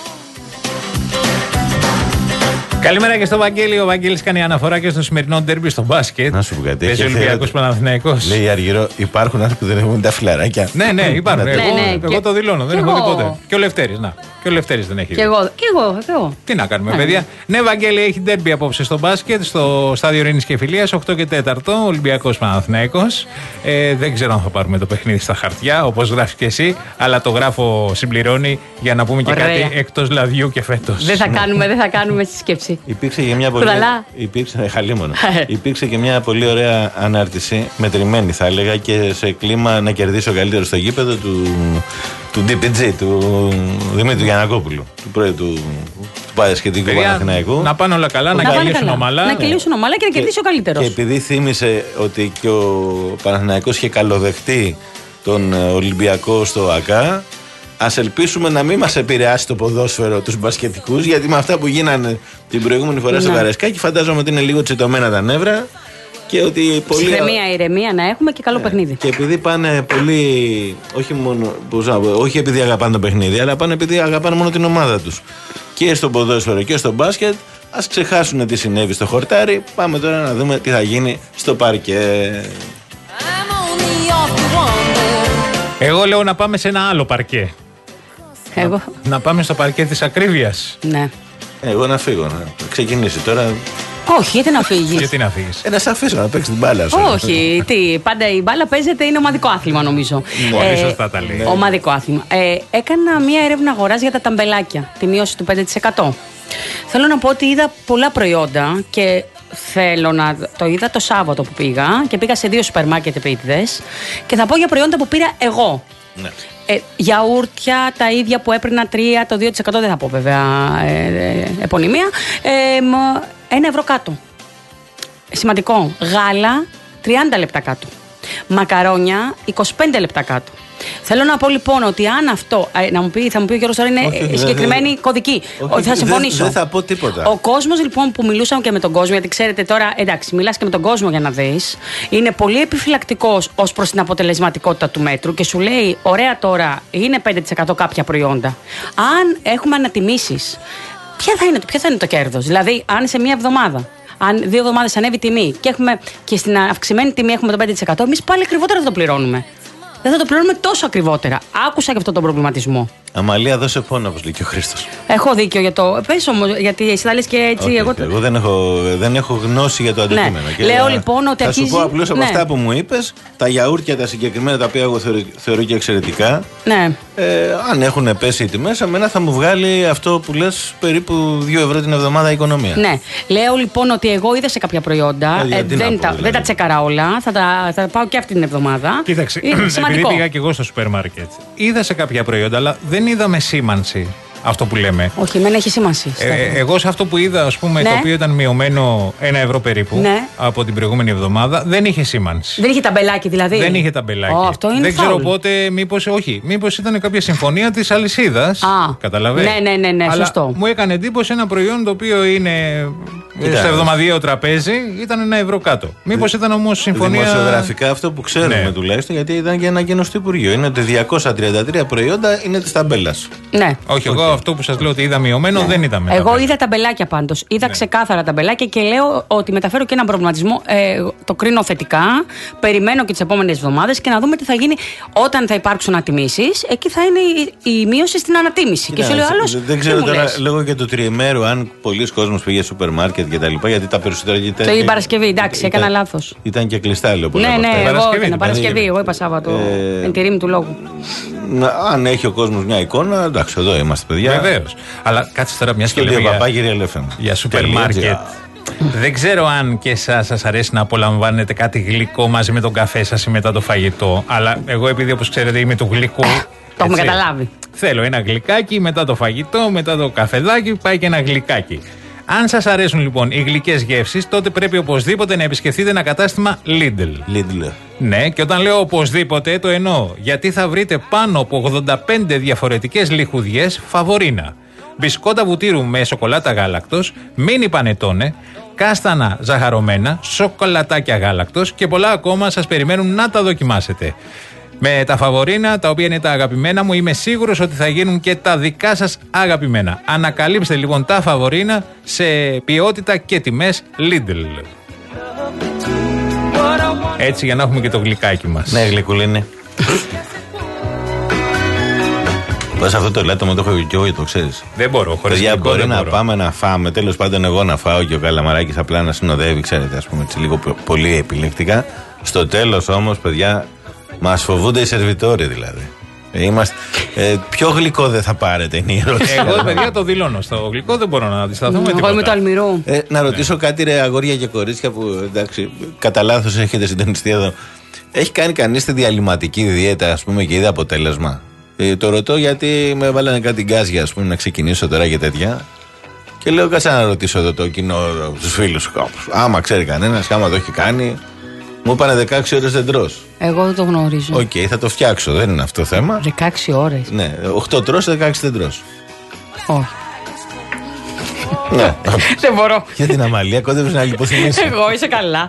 Καλημέρα και στο Βαγγέλη. Ο Βαγγέλης κάνει αναφορά και στο σημερινό ντέρμπι στο μπάσκετ. Να σου πω κάτι. Παίζει Ολυμπιακός Παναθηναϊκός. Λέει Αργυρό, υπάρχουν άνθρωποι που δεν έχουν τα φιλαράκια. Ναι, ναι, υπάρχουν. εγώ, ναι, ναι, εγώ και... το δηλώνω, δεν και έχω εγώ. δει ποτέ. Και ο Λευτέρης, να. Και ο Λευτέρης δεν έχει. Και εγώ, και εγώ, και εγώ. Τι να κάνουμε, Ναι. παιδιά. Ναι, Βαγγέλη, έχει ντέρμπι απόψε στο μπάσκετ, στο στάδιο Ειρήνης και Φιλίας, οκτώ και τέταρτο, Ολυμπιακός Παναθηναϊκός. Ε, δεν ξέρω αν θα πάρουμε το παιχνίδι στα χαρτιά, όπως γράφει και εσύ, αλλά το γράφω συμπληρώνει για να πούμε και Ωραία. κάτι εκτός λαδιού και φέτος. Δεν θα κάνουμε, δεν θα κάνουμε στη σκέψη. Υπήρξε και μια πολύ, Κουδαλά. υπήρξε, χαλίμονο. Υπήρξε και μια πολύ ωραία ανάρτηση, μετρημένη θα έλεγα, και σε κλίμα να κερδίσει ο καλύτερος στο γήπεδο του, του ντι πι τζι, του Δημήτρη Γιαννακόπουλου, του πρόεδρου του, του Παδεσχετικού Παιδιά, Παναθηναϊκού. να πάνε όλα καλά, να Να πάνε κυλήσουν καλά. ομαλά. Να κυλήσουν ομαλά και να κερδίσει ο Και καλύτερος. επειδή θύμισε ότι και ο Παναθηναϊκός είχε καλοδεχτεί τον ε, Ολυμπιακό στο ΑΚΑ, ας ελπίσουμε να μην μας επηρεάσει το ποδόσφαιρο τους μπασκετικούς, γιατί με αυτά που γίνανε την προηγούμενη φορά στο Ναι. Καραϊσκάκι φαντάζομαι ότι είναι λίγο τσιτωμένα τα νεύρα και ότι πολύ... Ψυχραιμία, ηρεμία να έχουμε και καλό παιχνίδι. Και επειδή πάνε πολύ, όχι μόνο, πώς να πω, όχι επειδή αγαπάνε το παιχνίδι, αλλά πάνε επειδή αγαπάνε μόνο την ομάδα τους. Και στο ποδόσφαιρο και στο μπάσκετ, ας ξεχάσουν τι συνέβη στο χορτάρι. Πάμε τώρα να δούμε τι θα γίνει στο παρκέ. Εγώ λέω να πάμε σε ένα άλλο παρκέ. Εγώ. Να πάμε στο παρκέ της ακρίβειας. Ναι. Εγώ να φύγω, να ξεκινήσει τώρα. Όχι, γιατί να φύγει. Γιατί να φύγεις. Ε, να σε αφήσω να παίξει την μπάλα σου. Όχι, τι, πάντα η μπάλα παίζεται, είναι ομαδικό άθλημα νομίζω. Πολύ σωστά τα λέει. Ομαδικό άθλημα. Ε, έκανα μία έρευνα αγοράς για τα ταμπελάκια, τη μείωση του πέντε τοις εκατό. Θέλω να πω ότι είδα πολλά προϊόντα και θέλω να το είδα το Σάββατο που πήγα και πήγα σε δύο σούπερ μάρκετ επίτηδες και θα πω για προϊόντα που πήρα εγώ. Ναι. Ε, γιαούρτια, τα ίδια που έπαιρνα τρία, το δύο τοις εκατό δεν θα πω βέβαια ε, ε, επωνυμία, ε, μ, ένα ευρώ κάτω. Σημαντικό. Γάλα, τριάντα λεπτά κάτω. Μακαρόνια, είκοσι πέντε λεπτά κάτω. Θέλω να πω λοιπόν ότι αν αυτό. ε, να μου πει, θα μου πει ο Γιώργος τώρα είναι Όχι, ε, δεν- συγκεκριμένη δεν- κωδική. όχι, Ότι θα δεν- συμφωνήσω. δεν θα πω τίποτα. Ο κόσμος λοιπόν που μιλούσαμε και με τον κόσμο, γιατί ξέρετε τώρα, εντάξει, μιλάς και με τον κόσμο για να δεις, είναι πολύ επιφυλακτικός ως προς την αποτελεσματικότητα του μέτρου και σου λέει, ωραία τώρα, είναι πέντε τοις εκατό κάποια προϊόντα. Αν έχουμε ανατιμήσεις, ποια θα είναι, ποιο θα είναι το κέρδος. Δηλαδή, αν σε μία εβδομάδα. Αν δύο εβδομάδες ανέβει η τιμή και, έχουμε, και στην αυξημένη τιμή έχουμε το πέντε τοις εκατό, εμείς πάλι ακριβότερα θα το πληρώνουμε. Δεν θα το πληρώνουμε τόσο ακριβότερα. Άκουσα και αυτόν τον προβληματισμό. Αμαλία, δώσε φόνο, όπως λέει και ο Χρήστος. Έχω δίκιο για το. Πες όμως, γιατί εσύ θα λες και έτσι. Όχι, εγώ... εγώ δεν έχω, δεν έχω γνώση για το αντικείμενο. Ναι. Και Λέω θα- λοιπόν ότι θα αρχίζει- σου πω απλώς από ναι. αυτά που μου είπες, τα γιαούρτια τα συγκεκριμένα τα οποία εγώ θεωρώ, θεωρώ και εξαιρετικά. Ναι. Ε, αν έχουν πέσει οι τιμές, εμένα θα μου βγάλει αυτό που λες περίπου δύο ευρώ την εβδομάδα οικονομία. Ναι. Λέω λοιπόν ότι εγώ είδα σε κάποια προϊόντα. Ε, γιατί να δεν, πω, τα, δηλαδή. δεν τα τσεκαρά όλα. Θα τα, θα τα πάω και αυτή την εβδομάδα. Κοίταξε, Είναι επειδή σημαντικό. πήγα και εγώ στο σούπερ μάρκετ, είδα σε κάποια προϊόντα, αλλά δεν είδα με σήμανση αυτό που λέμε. Όχι, εμένα έχει σήμανση. Ε, εγώ σε αυτό που είδα, ας πούμε, Ναι. το οποίο ήταν μειωμένο ένα ευρώ περίπου Ναι. από την προηγούμενη εβδομάδα, δεν είχε σήμανση. Δεν είχε ταμπελάκι δηλαδή. Δεν είχε ταμπελάκι. Ω, αυτό είναι δεν ξέρω φάουλ. πότε, μήπως, όχι, μήπως ήταν κάποια συμφωνία της αλυσίδας. Α, Καταλαβαίνεις. ναι, ναι, ναι, ναι, Αλλά σωστό. μου έκανε εντύπωση ένα προϊόν το οποίο είναι Κοίτα, στο εβδομαδιαίο τραπέζι, ήταν ένα ευρώ κάτω. Μήπως ήταν όμως συμφωνία. Δημοσιογραφικά αυτό που ξέρουμε Ναι. τουλάχιστον, γιατί ήταν και ένα κοινό στο Υπουργείο. Είναι ότι διακόσια τριάντα τρία προϊόντα είναι τη ταμπέλα. Ναι. Όχι, εγώ αυτό που σας λέω ότι είδα μειωμένο δεν ήταν με Εγώ ταμπέλα. είδα ταμπελάκια πάντως. Είδα ξεκάθαρα ταμπελάκια και λέω ότι μεταφέρω και έναν προβληματισμό. Ε, το κρίνω θετικά. Περιμένω και τις επόμενες εβδομάδες και να δούμε τι θα γίνει όταν θα υπάρξουν ανατιμήσεις. Εκεί θα είναι η, η μείωση στην ανατίμηση. Και σου λέει ο άλλος, Δεν ξέρω τι μου τώρα, λες? λόγω και του τριημέρου, αν πολλοί κόσμος πήγε σούπερ μάρκετ και τα λοιπά, γιατί τα περισσότερα. Το η Παρασκευή, εντάξει, έκανα λάθος. Ήταν και κλειστά, λέω πολλά Ναι, από ναι, αυτά. εγώ Παρασκευή, έκανα την Παρασκευή. Παρασκευή. Εγώ είπα Σάββατο. Ε, Εν τη ρήμη του λόγου. Να- αν έχει ο κόσμος μια εικόνα, εντάξει, εδώ είμαστε, παιδιά. Βεβαίως. Αλλά κάτσε τώρα μια Στο και λέμε δύο για, παπάγυρη ελ εφ εμ. για σούπερ Τελεία, μάρκετ. τζι. Δεν ξέρω αν και εσάς σας αρέσει να απολαμβάνετε κάτι γλυκό μαζί με τον καφέ σας ή μετά το φαγητό. Αλλά εγώ, επειδή όπως ξέρετε είμαι του γλυκού. Το έχουμε έτσι, καταλάβει. Θέλω ένα γλυκάκι, μετά το φαγητό, μετά το καφεδάκι, πάει και ένα γλυκάκι. Αν σας αρέσουν λοιπόν οι γλυκές γεύσεις, τότε πρέπει οπωσδήποτε να επισκεφτείτε ένα κατάστημα Lidl. Lidl. Ναι, και όταν λέω οπωσδήποτε το εννοώ. Γιατί θα βρείτε πάνω από ογδόντα πέντε διαφορετικές λιχουδιές φαβορίνα. μπισκότα βουτύρου με σοκολάτα γάλακτος, μίνι πανετόνε, κάστανα ζαχαρωμένα, σοκολατάκια γάλακτος και πολλά ακόμα σας περιμένουν να τα δοκιμάσετε. Με τα φαβορίνα, τα οποία είναι τα αγαπημένα μου, είμαι σίγουρος ότι θα γίνουν και τα δικά σας αγαπημένα. Ανακαλύψτε λοιπόν τα φαβορίνα σε ποιότητα και τιμές Lidl. Έτσι για να έχουμε και το γλυκάκι μας. Ναι, γλυκούλη. Πώς αυτό το λέτε, μου το έχω και εγώ, το ξέρεις. Δεν μπορώ, χωρίς Παιδιά, γλυκό μπορεί δεν να μπορώ. πάμε να φάμε, τέλος πάντων εγώ να φάω και ο Καλαμαράκης απλά να συνοδεύει, ξέρετε, ας πούμε, έτσι, λίγο πολύ επιλεκτικά. Στο τέλος όμως, παιδιά, μας φοβούνται οι σερβιτόροι δηλαδή. Είμαστε, ε, πιο γλυκό δεν θα πάρετε, είναι η ερώτηση. Εγώ, παιδιά, το δηλώνω. Στο γλυκό δεν μπορώ να αντισταθώ με Εγώ είμαι το τίποτα. αλμυρό. Ε, να ρωτήσω κάτι, ρε αγόρια και κορίτσια που εντάξει, κατά λάθος έχετε συντονιστεί εδώ. Έχει κάνει κανείς τη διαλυματική δίαιτα, ας πούμε, και είδε αποτέλεσμα? Ε, το ρωτώ γιατί με βάλανε κάτι γκάζια, ας πούμε, να ξεκινήσω τώρα και τέτοια. Και λέω, κάτσα να ρωτήσω εδώ το κοινό, τους φίλους. Άμα ξέρει κανένας, άμα το έχει κάνει. Μου είπανε δεκαέξι ώρες δεν τρως. Εγώ δεν το γνωρίζω. Οκ, okay, θα το φτιάξω, δεν είναι αυτό θέμα. δεκαέξι ώρες. Ναι, οκτώ τρως, δεκαέξι δεν τρως. Όχι. Ναι. Δεν μπορώ. Για την Αμαλία, κόντεψε να λιποθυμήσει. Εγώ είσαι καλά.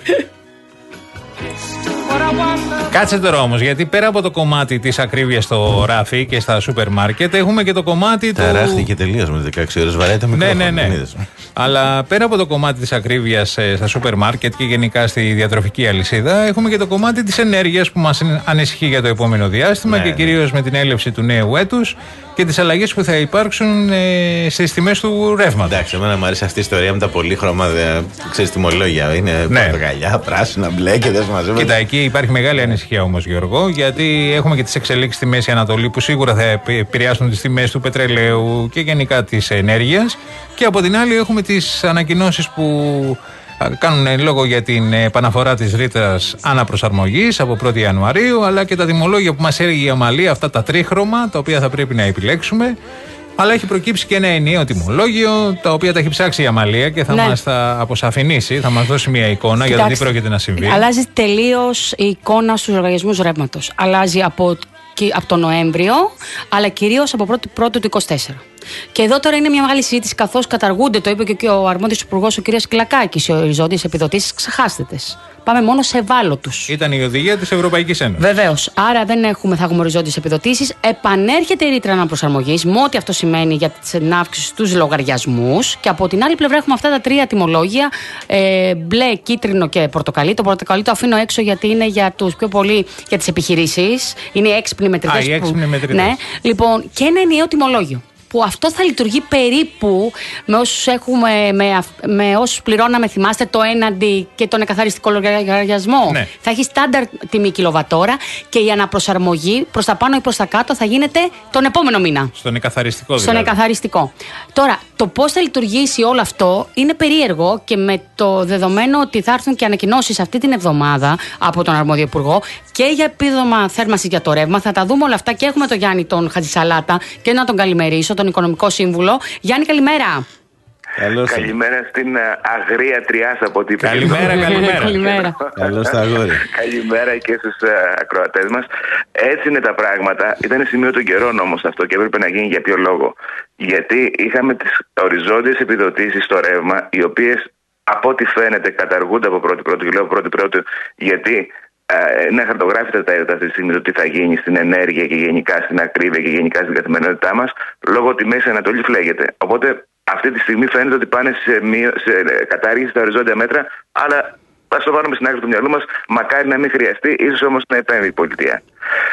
Κάτσε τώρα όμως, γιατί πέρα από το κομμάτι της ακρίβειας στο ράφι και στα σούπερ μάρκετ, έχουμε και το κομμάτι του. Ταράχτηκε τελείως με δεκαέξι ώρες, βαράει το μικρόφωνο. Ναι, ναι, ναι. είδες. Αλλά πέρα από το κομμάτι της ακρίβειας ε, στα σούπερ μάρκετ και γενικά στη διατροφική αλυσίδα, έχουμε και το κομμάτι της ενέργειας που μας ανησυχεί για το επόμενο διάστημα Ναι, και ναι. κυρίως με την έλευση του νέου έτους και τις αλλαγές που θα υπάρξουν ε, στις τιμές του ρεύματος. Εντάξει, εμένα μου αρέσει αυτή η ιστορία με τα πολύχρωμα, δε, ξέρεις, τιμολόγια. Είναι Ναι. πορτοκαλιά, πράσινα, μπλε και δεν μαζεύουν. Κοίτα, εκεί υπάρχει μεγάλη ανησυχία όμως, Γιώργο, γιατί έχουμε και τις εξελίξεις στη Μέση Ανατολή που σίγουρα θα επηρεάσουν τις τιμές του πετρελαίου και γενικά της ενέργειας. Και από την άλλη έχουμε τις ανακοινώσεις που κάνουν λόγο για την επαναφορά της ρήτρας αναπροσαρμογής από πρώτη Ιανουαρίου, αλλά και τα τιμολόγια που μας έλεγε η Αμαλία, αυτά τα τρίχρωμα, τα οποία θα πρέπει να επιλέξουμε. Αλλά έχει προκύψει και ένα ενιαίο τιμολόγιο, τα οποία τα έχει ψάξει η Αμαλία και θα Ναι. μας τα αποσαφηνίσει, θα μας δώσει μια εικόνα για το τι Κοιτάξτε, πρόκειται να συμβεί. Αλλάζει τελείως η εικόνα στους λογαριασμούς ρεύματος. Αλλάζει από, από τον Νοέμβριο, αλλά κυρίως από πρώτη πρώτη του είκοσι τέσσερα. Και εδώ τώρα είναι μια μεγάλη συζήτηση, καθώς καταργούνται, το είπε και ο αρμόδιος υπουργός, ο κ. Κλακάκης, οι οριζόντιες επιδοτήσεις, ξεχάστε τες. Πάμε μόνο σε ευάλωτους. Ήταν η οδηγία της Ευρωπαϊκής Ένωσης. Βεβαίως. Άρα δεν έχουμε, θα έχουμε οριζόντιες επιδοτήσεις. Επανέρχεται η ρήτρα αναπροσαρμογής, με ό,τι αυτό σημαίνει για την αύξηση στους λογαριασμούς. Και από την άλλη πλευρά έχουμε αυτά τα τρία τιμολόγια, ε, μπλε, κίτρινο και πορτοκαλί. Το πορτοκαλί το αφήνω έξω γιατί είναι για τους πιο πολύ για τις επιχειρήσεις. Είναι οι έξυπνοι μετρητές. Α, οι έξυπνοι μετρητές. Ναι. Λοιπόν, και ένα ενιαίο τιμολόγιο. Που αυτό θα λειτουργεί περίπου με όσους, έχουμε, με, αυ- με όσους πληρώναμε, θυμάστε, το έναντι και τον εκαθαριστικό λογαριασμό. Ναι. Θα έχει στάνταρ τιμή κιλοβατόρα και η αναπροσαρμογή προς τα πάνω ή προς τα κάτω θα γίνεται τον επόμενο μήνα. Στον εκαθαριστικό Στον δηλαδή. εκαθαριστικό. Τώρα, το πώς θα λειτουργήσει όλο αυτό είναι περίεργο και με το δεδομένο ότι θα έρθουν και ανακοινώσεις αυτή την εβδομάδα από τον αρμόδιο υπουργό και για επίδομα θέρμανση για το ρεύμα. Θα τα δούμε όλα αυτά και έχουμε τον Γιάννη τον Χατζησαλάτα και να τον καλημερίσω, τον οικονομικό σύμβουλο. Γιάννη, καλημέρα. Καλώς ήρθατε. Καλημέρα στην ε, αγρία τριάσα από ό,τι είπε. Καλημέρα, καλημέρα. Καλημέρα. Καλώς τα αγόρι. Καλημέρα και στους ε, ακροατές μας. Έτσι είναι τα πράγματα. Ήταν σημείο των καιρών όμως αυτό και έπρεπε να γίνει για ποιο λόγο. Γιατί είχαμε τις οριζόντιες επιδοτήσεις στο ρεύμα, οι οποίες από ό,τι φαίνεται καταργούνται από πρώτη πρώτη. Και λέω πρώτη πρώτη γιατί ε, είναι χαρτογράφητα τα έρωτα αυτή τη στιγμή το τι θα γίνει στην ενέργεια και γενικά στην ακρίβεια και γενικά στην καθημερινότητά μας, λόγω ότι η Μέση Ανατολή φλέγεται. Οπότε αυτή τη στιγμή φαίνεται ότι πάνε σε, μείω, σε κατάργηση στα οριζόντια μέτρα, αλλά ας το βάλουμε στην άκρη του μυαλού μας, μακάρι να μην χρειαστεί, ίσως όμως να επέμβει η πολιτεία.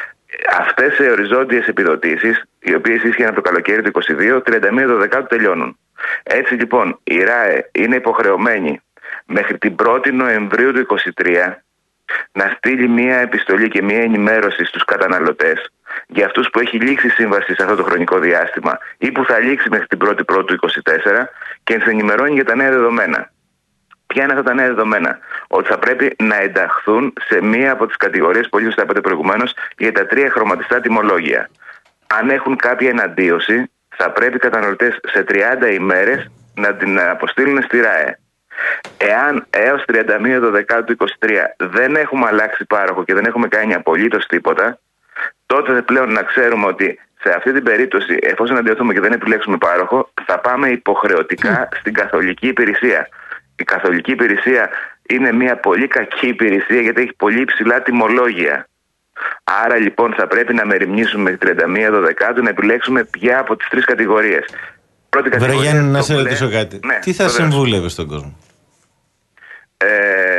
Αυτές οι οριζόντιες επιδοτήσεις, οι οποίες ίσχυαν από το καλοκαίρι του είκοσι δύο, τριάντα μία Δεκάτου τελειώνουν. Έτσι λοιπόν η ΡΑΕ είναι υποχρεωμένη μέχρι την πρώτη Νοεμβρίου του είκοσι τρία να στείλει μία επιστολή και μία ενημέρωση στους καταναλωτές για αυτούς που έχει λήξει η σύμβαση σε αυτό το χρονικό διάστημα ή που θα λήξει μέχρι την πρώτη Πρώτου είκοσι τέσσερα και να ενημερώνει για τα νέα δεδομένα. Ποια είναι αυτά τα νέα δεδομένα? Ότι θα πρέπει να ενταχθούν σε μία από τις κατηγορίες που σωστά είπατε προηγουμένως για τα τρία χρωματιστά τιμολόγια. Αν έχουν κάποια εναντίωση, θα πρέπει οι καταναλωτές σε τριάντα ημέρες να την αποστείλουν στη ΡΑΕ. Εάν έως τριάντα μία Δεκάτου του είκοσι τρία δεν έχουμε αλλάξει πάροχο και δεν έχουμε κάνει απολύτως τίποτα, τότε πλέον να ξέρουμε ότι Σε αυτή την περίπτωση, εφόσον αντιωθούμε και δεν επιλέξουμε πάροχο, θα πάμε υποχρεωτικά στην καθολική υπηρεσία. Η καθολική υπηρεσία είναι μια πολύ κακή υπηρεσία γιατί έχει πολύ υψηλά τιμολόγια. Άρα λοιπόν θα πρέπει να μεριμνήσουμε μέχρι τριάντα μία Δωδεκάτου να επιλέξουμε ποια από τις τρεις κατηγορίες. Πρώτη κατηγορία. Βρε Γιάννη, να σε ρωτήσω κάτι. Ναι, τι θα συμβούλευε στον κόσμο? Ε,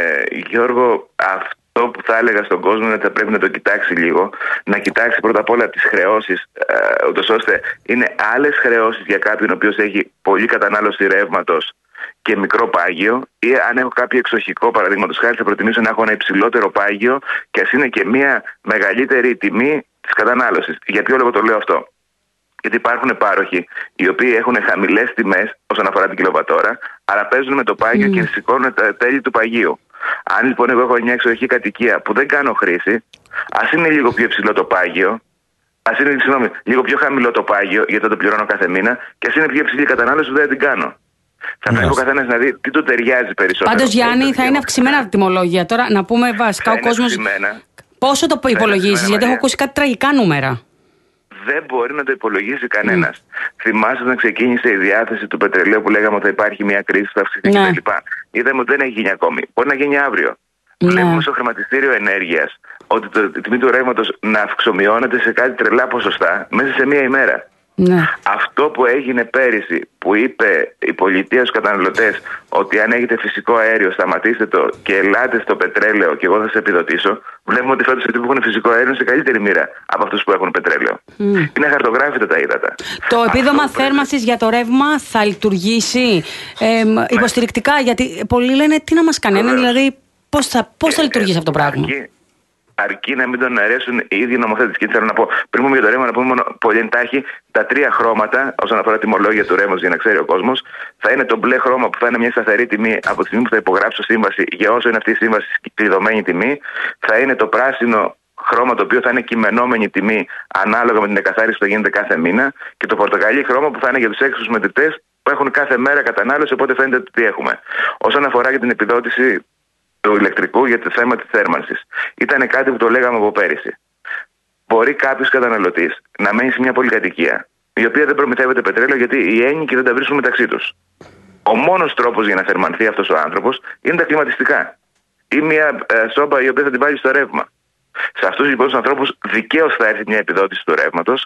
Γιώργο, αυτό που θα έλεγα στον κόσμο είναι ότι θα πρέπει να το κοιτάξει λίγο. Να κοιτάξει πρώτα απ' όλα τις χρεώσεις, ε, ούτως ώστε είναι άλλες χρεώσεις για κάποιον ο οποίος έχει πολλή κατανάλωση ρεύματος και μικρό πάγιο, ή αν έχω κάποιο εξοχικό, παραδείγματος χάρη, θα προτιμήσω να έχω ένα υψηλότερο πάγιο και ας είναι και μια μεγαλύτερη τιμή της κατανάλωσης. Για ποιο λόγο το λέω αυτό? Γιατί υπάρχουν πάροχοι οι οποίοι έχουν χαμηλές τιμές όσον αφορά την κιλοβατόρα, αλλά παίζουν με το πάγιο mm. και σηκώνουν τα τέλη του παγίου. Αν λοιπόν εγώ έχω μια εξοχική κατοικία που δεν κάνω χρήση, ας είναι λίγο πιο υψηλό το πάγιο, ας είναι συγγνώμη, λίγο πιο χαμηλό το πάγιο, γιατί θα το πληρώνω κάθε μήνα, και ας είναι πιο υψηλή η κατανάλωση που δεν την κάνω. Θα πρέπει ο καθένας να δει τι του ταιριάζει περισσότερο. Πάντως, Γιάννη, θα είναι αυξημένα τα τιμολόγια. Τώρα να πούμε βασικά ο κόσμος. Πόσο το υπολογίζεις, γιατί έχω ακούσει κάτι τραγικά νούμερα. Δεν μπορεί να το υπολογίσει κανένας. Mm. Θυμάσαι όταν ξεκίνησε η διάθεση του πετρελαίου που λέγαμε ότι θα υπάρχει μια κρίση, θα αυξηθεί ναι. κτλ. Είδαμε ότι δεν έχει γίνει ακόμη. Μπορεί να γίνει αύριο. Ναι. Βλέπουμε στο χρηματιστήριο ενέργειας ότι το, η τιμή του ρεύματος να αυξομειώνεται σε κάτι τρελά ποσοστά μέσα σε μία ημέρα. Ναι. Αυτό που έγινε πέρυσι, που είπε η πολιτεία στους καταναλωτές ότι αν έχετε φυσικό αέριο σταματήστε το και ελάτε στο πετρέλαιο και εγώ θα σε επιδοτήσω, βλέπουμε ότι φέτος αυτοί που έχουν φυσικό αέριο είναι σε καλύτερη μοίρα από αυτούς που έχουν πετρέλαιο. Mm. Είναι χαρτογράφητα τα ύδατα. Το επίδομα θέρμανσης για το ρεύμα θα λειτουργήσει ε, ναι. υποστηρικτικά, γιατί πολλοί λένε τι να μας κάνει, δηλαδή πώς θα, πώς θα λειτουργήσει αυτό το πράγμα. Αρκεί, αρκεί να μην τον αρέσουν οι ίδιοι νομοθέτες. Και θέλω να πω, πριν πούμε για το ρεύμα, να πούμε μόνο πολύ εντάχει τα τρία χρώματα όσον αφορά τη τιμολόγια του ρεύματος, για να ξέρει ο κόσμος. Θα είναι το μπλε χρώμα που θα είναι μια σταθερή τιμή από τη στιγμή που θα υπογράψω σύμβαση για όσο είναι αυτή η σύμβαση, κλειδωμένη τιμή. Θα είναι το πράσινο χρώμα, το οποίο θα είναι κειμενόμενη τιμή ανάλογα με την εκαθάριση που θα γίνεται κάθε μήνα. Και το πορτοκαλί χρώμα που θα είναι για τους έξυπνους μετρητές που έχουν κάθε μέρα κατανάλωση, οπότε φαίνεται τι έχουμε. Όσον αφορά για την επιδότηση του ηλεκτρικού για το θέμα της θέρμανσης, ήταν κάτι που το λέγαμε από πέρυσι. Μπορεί κάποιος καταναλωτής να μένει σε μια πολυκατοικία, η οποία δεν προμηθεύεται πετρέλαιο γιατί οι ένοικοι δεν τα βρίσκουν μεταξύ τους. Ο μόνος τρόπος για να θερμανθεί αυτός ο άνθρωπος είναι τα κλιματιστικά ή μια ε, σόμπα η οποία θα την βάλει στο ρεύμα. Σε αυτούς λοιπόν τους ανθρώπους δικαίως θα έρθει μια επιδότηση του ρεύματος.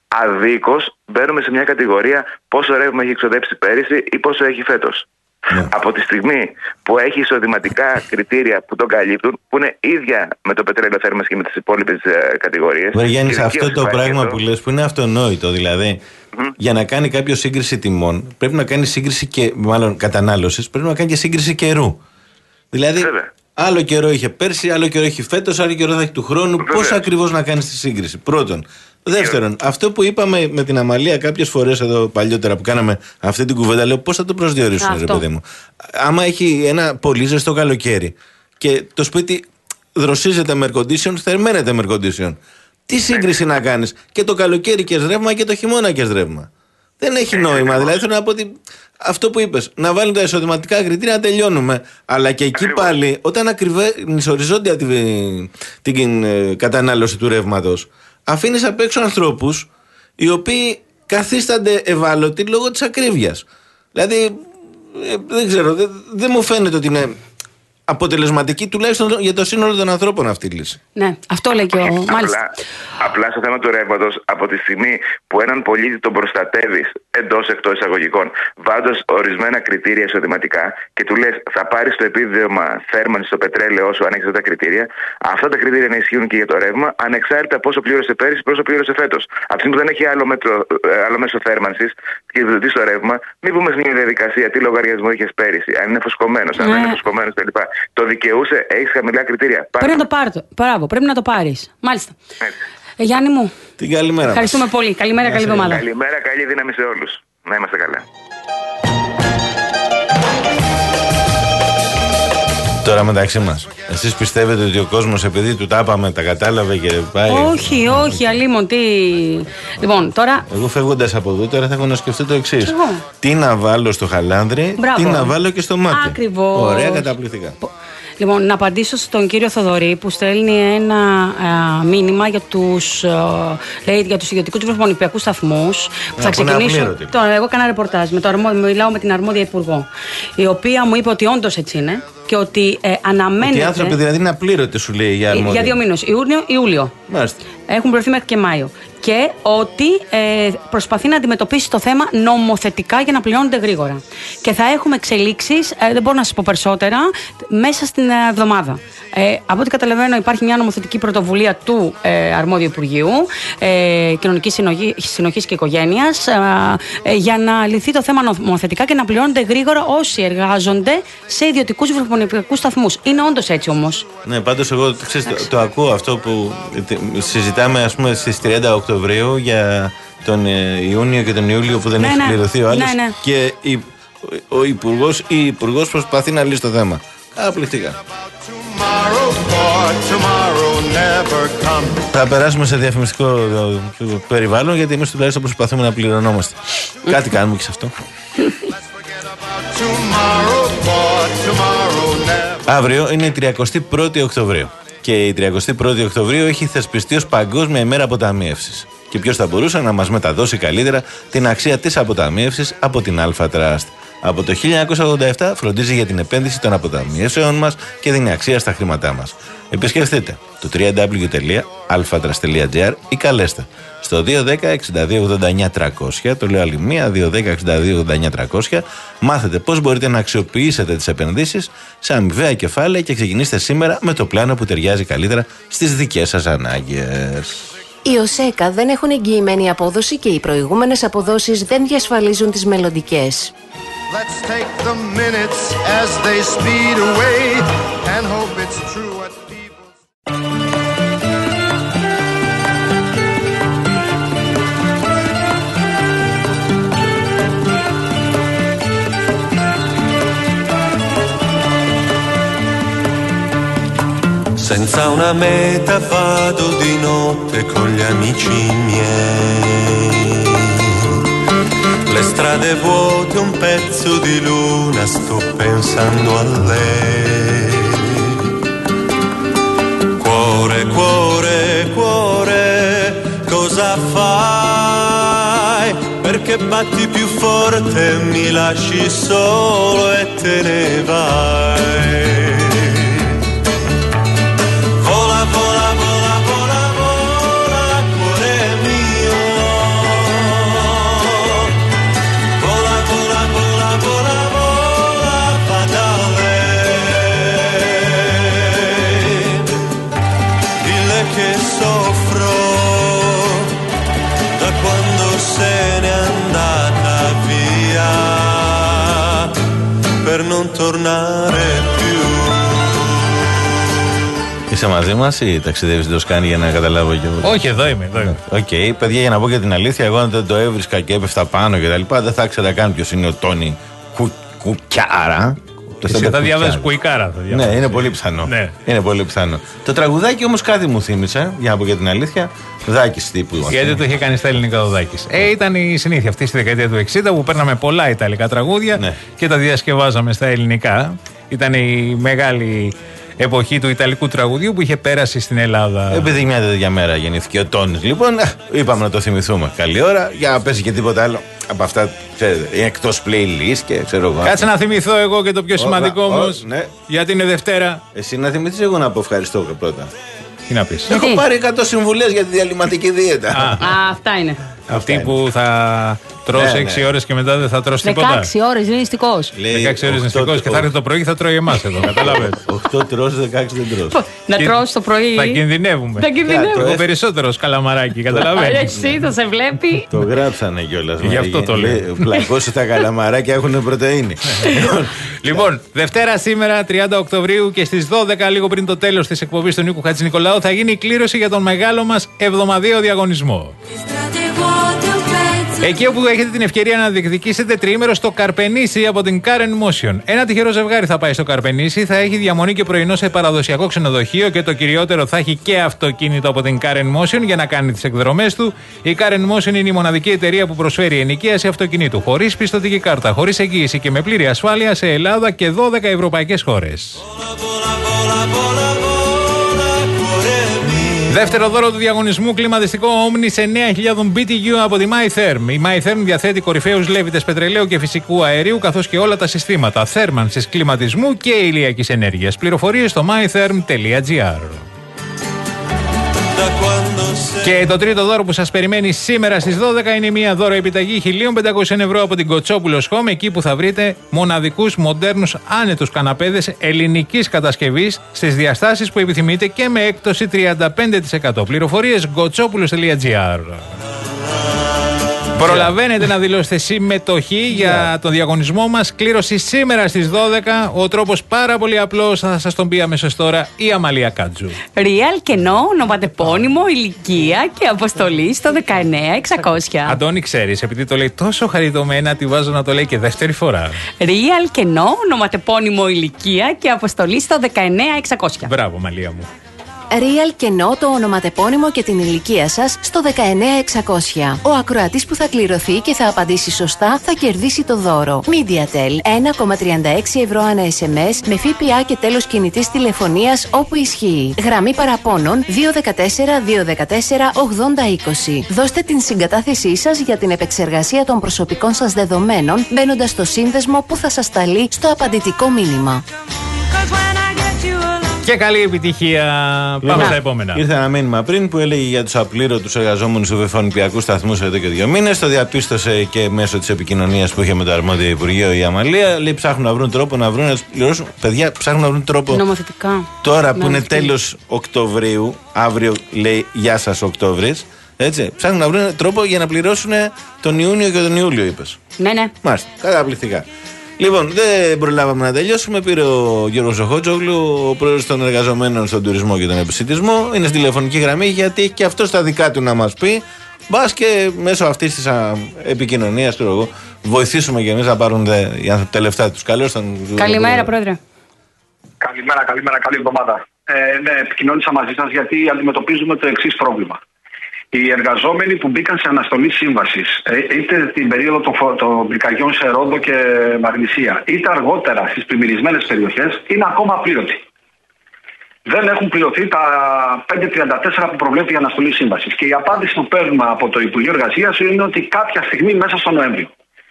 Αδίκως μπαίνουμε σε μια κατηγορία πόσο ρεύμα έχει εξοδέψει πέρυσι ή πόσο έχει φέτος. Ναι. Από τη στιγμή που έχει εισοδηματικά κριτήρια που τον καλύπτουν, που είναι ίδια με το πετρέλαιο θέρμανσης και με τις υπόλοιπες ε, κατηγορίες. Γιάννη, αυτό το πράγμα εδώ που λες που είναι αυτονόητο, δηλαδή mm-hmm. για να κάνει κάποιο σύγκριση τιμών πρέπει να κάνει σύγκριση και μάλλον κατανάλωσης, πρέπει να κάνει και σύγκριση καιρού. Δηλαδή, Βέβαια. άλλο καιρό είχε πέρσι, άλλο καιρό έχει φέτος, άλλο καιρό θα έχει του χρόνου. Πώς ακριβώς να κάνεις τη σύγκριση? Πρώτον. Δεύτερον, αυτό που είπαμε με την Αμαλία κάποιες φορές εδώ παλιότερα που κάναμε αυτή την κουβέντα, λέω πώς θα το προσδιορίσουν, ρε παιδί μου. Άμα έχει ένα πολύ ζεστό καλοκαίρι και το σπίτι δροσίζεται με air condition, θερμαίνεται με air condition, τι σύγκριση να κάνεις? Και το καλοκαίρι και ρεύμα και το χειμώνα και ρεύμα. Δεν έχει νόημα. Δηλαδή θέλω να πω ότι αυτό που είπες, να βάλουν τα εισοδηματικά κριτήρια να τελειώνουμε. Αλλά και εκεί πάλι, όταν ακριβένεις οριζόντια την, την ε, κατανάλωση του ρεύματος, αφήνεις απ' έξω ανθρώπους οι οποίοι καθίστανται ευάλωτοι λόγω της ακρίβειας. Δηλαδή, ε, δεν ξέρω, δεν, δεν μου φαίνεται ότι είναι αποτελεσματική τουλάχιστον για το σύνολο των ανθρώπων αυτή η λύση. Ναι, αυτό λέει και ο. Απλά, Μάλιστα. απλά στο θέμα του ρεύματος, από τη στιγμή που έναν πολίτη τον προστατεύεις εντός εκτός εισαγωγικών, βάζοντας ορισμένα κριτήρια εισοδηματικά και του λες θα πάρεις το επίδομα θέρμανσης στο πετρέλαιο όσο αν έχεις αυτά τα κριτήρια, αυτά τα κριτήρια να ισχύουν και για το ρεύμα, ανεξάρτητα πόσο πλήρωσε πέρυσι, πόσο πλήρωσε φέτος. Από τη στιγμή που δεν έχει άλλο, μέτρο, άλλο μέσο θέρμανσης και επιδοτεί στο ρεύμα, μην πούμε στην διαδικασία τι λογαριασμό είχες πέρυσι, αν είναι φουσκωμένος, αν δεν είναι φουσκωμένος κλπ. Το δικαιούσε, έχεις χαμηλά κριτήρια. Πρέπει να το πάρει. Μπράβο, πρέπει να το πάρεις. Μάλιστα. Ε, Γιάννη μου. Την καλημέρα. Ευχαριστούμε μας. πολύ. Καλημέρα, καλή εβδομάδα. Καλημέρα, καλή δύναμη σε όλους. Να είμαστε καλά. Τώρα μεταξύ μας, εσείς πιστεύετε ότι ο κόσμος επειδή του τα είπαμε, τα κατάλαβε και πάει? Όχι, όχι, αλίμον, τι. Λοιπόν, τώρα. Εγώ φεύγοντας από εδώ, τώρα θα έχω να σκεφτώ το εξής. Τι να βάλω στο χαλάνδρι, Μπράβο. τι να βάλω και στο μάτι. Ακριβώς. Ωραία, καταπληκτικά. Λοιπόν, να απαντήσω στον κύριο Θοδωρή που στέλνει ένα α, μήνυμα για τους, α, λέει, για τους ιδιωτικούς βρεφονιπιακούς σταθμούς που θα ξεκινήσουν. Τώρα, εγώ έκανα ρεπορτάζ, με το αρμόδιο, μιλάω με την αρμόδια υπουργό, η οποία μου είπε ότι όντως έτσι είναι και ότι ε, αναμένεται. Ότι οι άνθρωποι δηλαδή είναι απλήρωτοι, σου λέει, για αρμόδια. Για δύο μήνες, Ιούνιο, Ιούλιο. Μάλιστα. Έχουν βρεθεί μέχρι και Μάιο. Και ότι ε, προσπαθεί να αντιμετωπίσει το θέμα νομοθετικά για να πληρώνονται γρήγορα. Και θα έχουμε εξελίξεις, ε, δεν μπορώ να σας πω περισσότερα, μέσα στην εβδομάδα. Ε, από ό,τι καταλαβαίνω, υπάρχει μια νομοθετική πρωτοβουλία του ε, αρμόδιου Υπουργείου ε, Κοινωνικής Συνοχής και Οικογένειας ε, ε, για να λυθεί το θέμα νομοθετικά και να πληρώνονται γρήγορα όσοι εργάζονται σε ιδιωτικούς βρεφονιπιακούς σταθμούς. Είναι όντως έτσι όμως. Ναι, πάντως εγώ ξέρεις, το, το ακούω αυτό που συζητάμε, ας πούμε, στις τριάντα Οκτωβρίου για τον Ιούνιο και τον Ιούλιο που δεν ναι, έχει ναι. πληρωθεί ο άλλος. Ναι, ναι. Και η, ο υπουργός ή η υπουργός προσπαθεί να λύσει το θέμα. Απληκτικά. Θα περάσουμε σε διαφημιστικό περιβάλλον, γιατί εμείς τουλάχιστον προσπαθούμε να πληρωνόμαστε. Κάτι κάνουμε και σε αυτό. Αύριο είναι η τριαντάτη πρώτη Οκτωβρίου. Και η τριαντάτη πρώτη Οκτωβρίου έχει θεσπιστεί ως Παγκόσμια ημέρα αποταμίευσης. Και ποιος θα μπορούσε να μας μεταδώσει καλύτερα την αξία της αποταμίευσης από την Alpha Trust. Από το χίλια εννιακόσια ογδόντα επτά φροντίζει για την επένδυση των αποταμιεύσεων μας και δίνει αξία στα χρήματά μας. Επισκεφτείτε το double-u double-u double-u τελεία alpha trust τελεία gr ή καλέστε στο δύο ένα μηδέν εξήντα δύο ογδόντα εννιά τριακόσια, το λέω άλλη μία, δύο ένα μηδέν εξήντα δύο ογδόντα εννιά τριακόσια. Μάθετε πώς μπορείτε να αξιοποιήσετε τις επενδύσεις σε αμοιβαία κεφάλαια και ξεκινήστε σήμερα με το πλάνο που ταιριάζει καλύτερα στις δικές σας ανάγκες. Οι ΟΣΕΚΑ δεν έχουν εγγυημένη απόδοση και οι προηγούμενες αποδόσεις δεν διασφαλίζουν τις μελλοντικές. Let's take the minutes as they speed away and hope it's true what people... Senza una meta vado di notte con gli amici miei. Le strade vuote, un pezzo di luna, sto pensando a lei. Cuore, cuore, cuore, cosa fai? Perché batti più forte, mi lasci solo e te ne vai. Είσαι μαζί μας ή ταξιδεύεις το σκάνι για να καταλάβω και εγώ? Όχι, εδώ είμαι. Εδώ είμαι. Οκ, okay, παιδιά, για να πω και την αλήθεια, εγώ αν δεν το έβρισκα και έπεφτα πάνω και τα λοιπά, δεν θα ήξερα καν ποιος είναι ο Τόνι Κου, Κουκιάρα. Εσύ θα διαβάζεις Κουικάρα. Ναι, είναι πολύ πιθανό. Ναι. Είναι πολύ πιθανό. Το τραγουδάκι όμως κάτι μου θύμισε, για να πω και την αλήθεια. Δάκης τύπου. Γιατί το είχε κάνει στα ελληνικά ο Δάκης. Ε, ήταν η συνήθεια αυτή στη δεκαετία του εξήντα που παίρναμε πολλά ιταλικά τραγούδια ναι. και τα διασκευάζαμε στα ελληνικά. Ήταν η μεγάλη εποχή του ιταλικού τραγουδιού που είχε πέρασει στην Ελλάδα. Επειδή μια τέτοια μέρα γεννήθηκε ο Τόνις, λοιπόν, είπαμε να το θυμηθούμε. Καλή ώρα για να πέσει και τίποτα άλλο από αυτά, ξέρετε, είναι εκτός playlist και ξέρω εγώ. Κάτσε να θυμηθώ εγώ και το πιο σημαντικό όμως. Ναι. Γιατί είναι Δευτέρα. Εσύ να θυμηθείς, εγώ να πω ευχαριστώ πρώτα. Τι να πεις? Έχω πάρει εκατό συμβουλές για τη διαλυματική δίαιτα. Α, Α αυτά είναι. Αυτή που θα τρως ναι, έξι ναι. ώρες και μετά δεν θα τρως τίποτα. δεκαέξι ώρες είναι νηστικός. δεκαέξι ώρες νηστικός και θα έρθει το πρωί και θα τρώει εμάς εδώ. Καταλαβαίνετε. οκτώ τρως, δεκαέξι δεν τρως. Να τρως το πρωί. Θα κινδυνεύουμε. Θα κινδυνεύουμε. Εγώ περισσότερο καλαμαράκι. Καταλαβαίνετε. Εσύ θα σε βλέπει. Το γράψανε κιόλας. Γι' αυτό το λέω. Πλακώσει τα καλαμαράκια έχουν πρωτεΐνη. Λοιπόν, Δευτέρα σήμερα τριάντα Οκτωβρίου και στις δώδεκα, λίγο πριν το τέλος της εκπομπής του Νίκου Χατζηνικολάου, θα γίνει η κλήρωση για τον μεγάλο μας εβδομαδιαίο διαγωνισμό. Εκεί όπου έχετε την ευκαιρία να διεκδικήσετε τριήμερο στο Καρπενήσι από την Karen Motion. Ένα τυχερό ζευγάρι θα πάει στο Καρπενήσι, θα έχει διαμονή και πρωινό σε παραδοσιακό ξενοδοχείο και το κυριότερο θα έχει και αυτοκίνητο από την Karen Motion για να κάνει τις εκδρομές του. Η Karen Motion είναι η μοναδική εταιρεία που προσφέρει ενοικίαση αυτοκινήτου χωρίς πιστωτική κάρτα, χωρίς εγγύηση και με πλήρη ασφάλεια σε Ελλάδα και δώδεκα ευρωπαϊκές χώρες. Δεύτερο δώρο του διαγωνισμού, κλιματιστικό Omnis εννέα χιλιάδες μπι τι γιου από τη MyTherm. Η MyTherm διαθέτει κορυφαίους λέβητες πετρελαίου και φυσικού αερίου, καθώς και όλα τα συστήματα θέρμανσης, κλιματισμού και ηλιακής ενέργειας. Πληροφορίες στο mytherm τελεία gr. Και το τρίτο δώρο που σας περιμένει σήμερα στις δώδεκα είναι μια δώρο επιταγή χίλια πεντακόσια ευρώ από την Κοτσόπουλος Home, εκεί που θα βρείτε μοναδικούς, μοντέρνους, άνετους καναπέδες ελληνικής κατασκευής στις διαστάσεις που επιθυμείτε και με έκπτωση τριάντα πέντε τοις εκατό. Πληροφορίες κοτσόπουλος τελεία gr. Προλαβαίνετε να δηλώσετε συμμετοχή για τον διαγωνισμό μας. Κλήρωση σήμερα στις δώδεκα. Ο τρόπος πάρα πολύ απλός, θα σας τον πει αμέσως τώρα η Αμαλία Κάτζου. Real κενό, ονοματεπώνυμο, ηλικία και αποστολή στο δεκαεννέα εξακόσια. Αντώνη, ξέρεις, επειδή το λέει τόσο χαριτωμένα, τη βάζω να το λέει και δεύτερη φορά. Real κενό, ονοματεπώνυμο, ηλικία και αποστολή στο δεκαεννέα εξακόσια. Μπράβο, Μαλία μου. Real κενό το ονοματεπώνυμο και την ηλικία σας στο δεκαεννέα εξακόσια. Ο ακροατής που θα κληρωθεί και θα απαντήσει σωστά θα κερδίσει το δώρο. MediaTel ένα κόμμα τριάντα έξι ευρώ ανά ες εμ ες με ΦΠΑ και τέλος κινητής τηλεφωνίας όπου ισχύει. Γραμμή παραπώνων δύο ένα τέσσερα δύο ένα τέσσερα ογδόντα είκοσι. Δώστε την συγκατάθεσή σας για την επεξεργασία των προσωπικών σας δεδομένων μπαίνοντας στο σύνδεσμο που θα σας σταλεί στο απαντητικό μήνυμα. Και καλή επιτυχία. Πάμε στα επόμενα. Ήρθε ένα μήνυμα πριν που έλεγε για τους απλήρωτους εργαζόμενους του βεφονιπιακούς σταθμούς εδώ και δύο μήνες. Το διαπίστωσε και μέσω της επικοινωνίας που είχε με το αρμόδιο Υπουργείο η Αμαλία. Λέει ψάχνουν να βρουν τρόπο να βρουν να τους πληρώσουν. Παιδιά, ψάχνουν να βρουν τρόπο. Νομοθετικά. Τώρα που είναι τέλος Οκτωβρίου, αύριο λέει γεια σας Οκτώβρης. Έτσι, ψάχνουν να βρουν τρόπο για να πληρώσουν τον Ιούνιο και τον Ιούλιο, είπες. Ναι, ναι. Μάλιστα, καταπληκτικά. Λοιπόν, δεν προλάβαμε να τελειώσουμε. Πήρε ο Γιώργος Ζοχότζογλου, ο πρόεδρος των εργαζομένων στον τουρισμό και τον επισιτισμό. Είναι στη τηλεφωνική γραμμή γιατί έχει και αυτό στα δικά του να μας πει. Μπας και μέσω αυτής της επικοινωνίας του βοηθήσουμε και εμείς να πάρουν τα λεφτά τους. Καλώς τον. Καλημέρα, πρόεδρε. Καλημέρα, καλημέρα, καλή εβδομάδα. Ε, ναι, επικοινώνησα μαζί σας γιατί αντιμετωπίζουμε το εξής πρόβλημα. Οι εργαζόμενοι που μπήκαν σε αναστολή σύμβασης, είτε στην περίοδο των, των πυρκαγιών σε Ρόδο και Μαγνησία, είτε αργότερα στις πλημμυρισμένες περιοχές, είναι ακόμα απλήρωτοι. Δεν έχουν πληρωθεί τα πέντε τριάντα τέσσερα που προβλέπει η αναστολή σύμβασης. Και η απάντηση που παίρνουμε από το Υπουργείο Εργασίας είναι ότι κάποια στιγμή μέσα στο Νοέμβριο.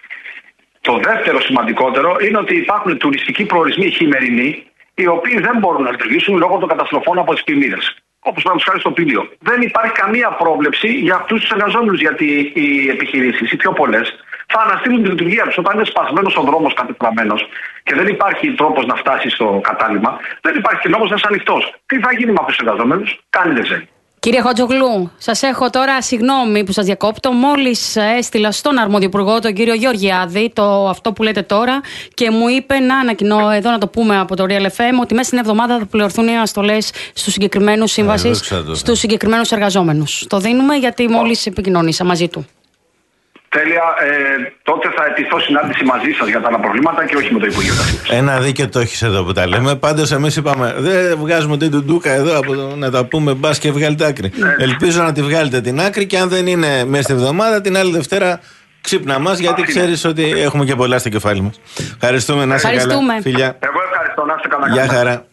Το δεύτερο σημαντικότερο είναι ότι υπάρχουν τουριστικοί προορισμοί χειμερινοί, οι οποίοι δεν μπορούν να λειτουργήσουν λόγω των καταστροφών από τις πλημμύρες. Όπως παραδείγματος χάρη στο Πήλιο. Δεν υπάρχει καμία πρόβλεψη για αυτούς τους εργαζόμενους, γιατί οι επιχειρήσεις, οι πιο πολλές, θα αναστείλουν τη λειτουργία τους. Όταν είναι σπασμένος ο δρόμος κατεστραμμένος και δεν υπάρχει τρόπος να φτάσει στο κατάλημα, δεν υπάρχει και λόγος να είναι ανοιχτός. Τι θα γίνει με αυτούς τους εργαζόμενους, κανείς δεν ξέρει. Κύριε Χοτζογλού, σας έχω τώρα, συγγνώμη που σας διακόπτω, μόλις έστειλα στον αρμόδιο υπουργό, τον κύριο Γεωργιάδη, το αυτό που λέτε τώρα και μου είπε να ανακοινώ, εδώ να το πούμε από το Real εφ εμ, ότι μέσα στην εβδομάδα θα πληρωθούν οι αναστολές στους συγκεκριμένους σύμβασης, στους συγκεκριμένους εργαζόμενους. Το δίνουμε γιατί μόλις επικοινωνήσα μαζί του. Τέλεια. Ε, τότε θα αιτηθώ συνάντηση μαζί σας για τα άλλα προβλήματα και όχι με το Υπουργείο Εργασίας. Ένα δίκιο το έχεις εδώ που τα λέμε. Πάντως, εμείς είπαμε, δεν βγάζουμε την τουντούκα εδώ από το, να τα πούμε μπας και βγάλετε άκρη. Ναι. Ελπίζω να τη βγάλετε την άκρη και αν δεν είναι μέσα στη εβδομάδα, την άλλη Δευτέρα ξύπνα μας, γιατί ξέρεις ότι έχουμε και πολλά στο κεφάλι μας. Ευχαριστούμε, να είσαι καλά. Φιλιά. Εγώ ευχαριστώ, να είστε καλά. Γεια χαρά.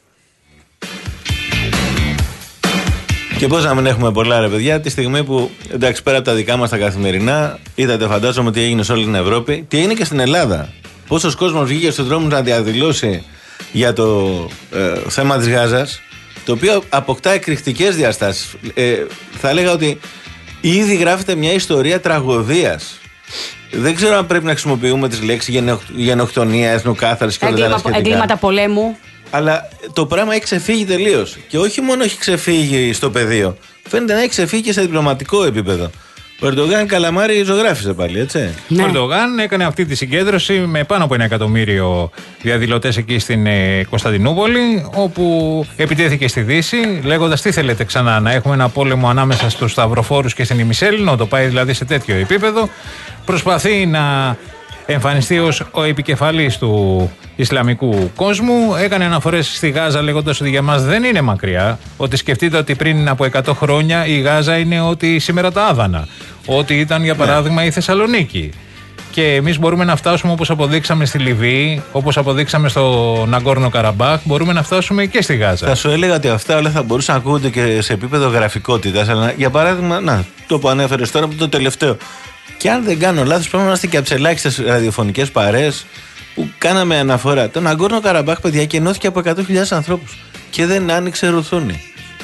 Και πώς να μην έχουμε πολλά, ρε παιδιά, τη στιγμή που, εντάξει, πέρα από τα δικά μας τα καθημερινά, είδατε, φαντάζομαι, τι έγινε σε όλη την Ευρώπη, τι έγινε και στην Ελλάδα. Πόσος κόσμος βγήκε στους δρόμους να διαδηλώσει για το ε, θέμα της Γάζας, το οποίο αποκτά εκρηκτικές διαστάσεις. Ε, θα έλεγα ότι ήδη γράφεται μια ιστορία τραγωδίας. Δεν ξέρω αν πρέπει να χρησιμοποιούμε τις λέξεις γενοκτονία, εθνοκάθαρση και όλα τα σχετικά. Εγκλήματα πολέμου. Αλλά το πράγμα έχει ξεφύγει τελείως. Και όχι μόνο έχει ξεφύγει στο πεδίο, φαίνεται να έχει ξεφύγει και σε διπλωματικό επίπεδο. Ο Ερντογάν καλαμάρι ζωγράφιζε πάλι, έτσι. Ναι. Ο Ερντογάν έκανε αυτή τη συγκέντρωση με πάνω από ένα εκατομμύριο διαδηλωτές εκεί στην ε, Κωνσταντινούπολη, όπου επιτέθηκε στη Δύση, λέγοντας τι θέλετε ξανά, να έχουμε ένα πόλεμο ανάμεσα στους σταυροφόρους και στην ημισέλληνο, το πάει δηλαδή σε τέτοιο επίπεδο. Προσπαθεί να εμφανιστεί ως ο επικεφαλής του Ισλαμικού κόσμου. Έκανε αναφορές στη Γάζα λέγοντας ότι για μας δεν είναι μακριά. Ότι σκεφτείτε ότι πριν από εκατό χρόνια η Γάζα είναι ότι σήμερα τα Άδανα. Ότι ήταν για παράδειγμα η Θεσσαλονίκη. Και εμείς μπορούμε να φτάσουμε, όπως αποδείξαμε στη Λιβύη, όπως αποδείξαμε στο Ναγκόρνο Καραμπάχ, μπορούμε να φτάσουμε και στη Γάζα. Θα σου έλεγα ότι αυτά όλα θα μπορούσαν να ακούγονται και σε επίπεδο γραφικότητας. Αλλά για παράδειγμα, να, το που ανέφερες τώρα, το τελευταίο. Και αν δεν κάνω λάθος, πρέπει να είμαστε και από τις ελάχιστες ραδιοφωνικές παρέες που κάναμε αναφορά. Το Ναγκόρνο Καραμπάχ, παιδιά, κενώθηκε από εκατό χιλιάδες ανθρώπους και δεν άνοιξε ρουθούνη.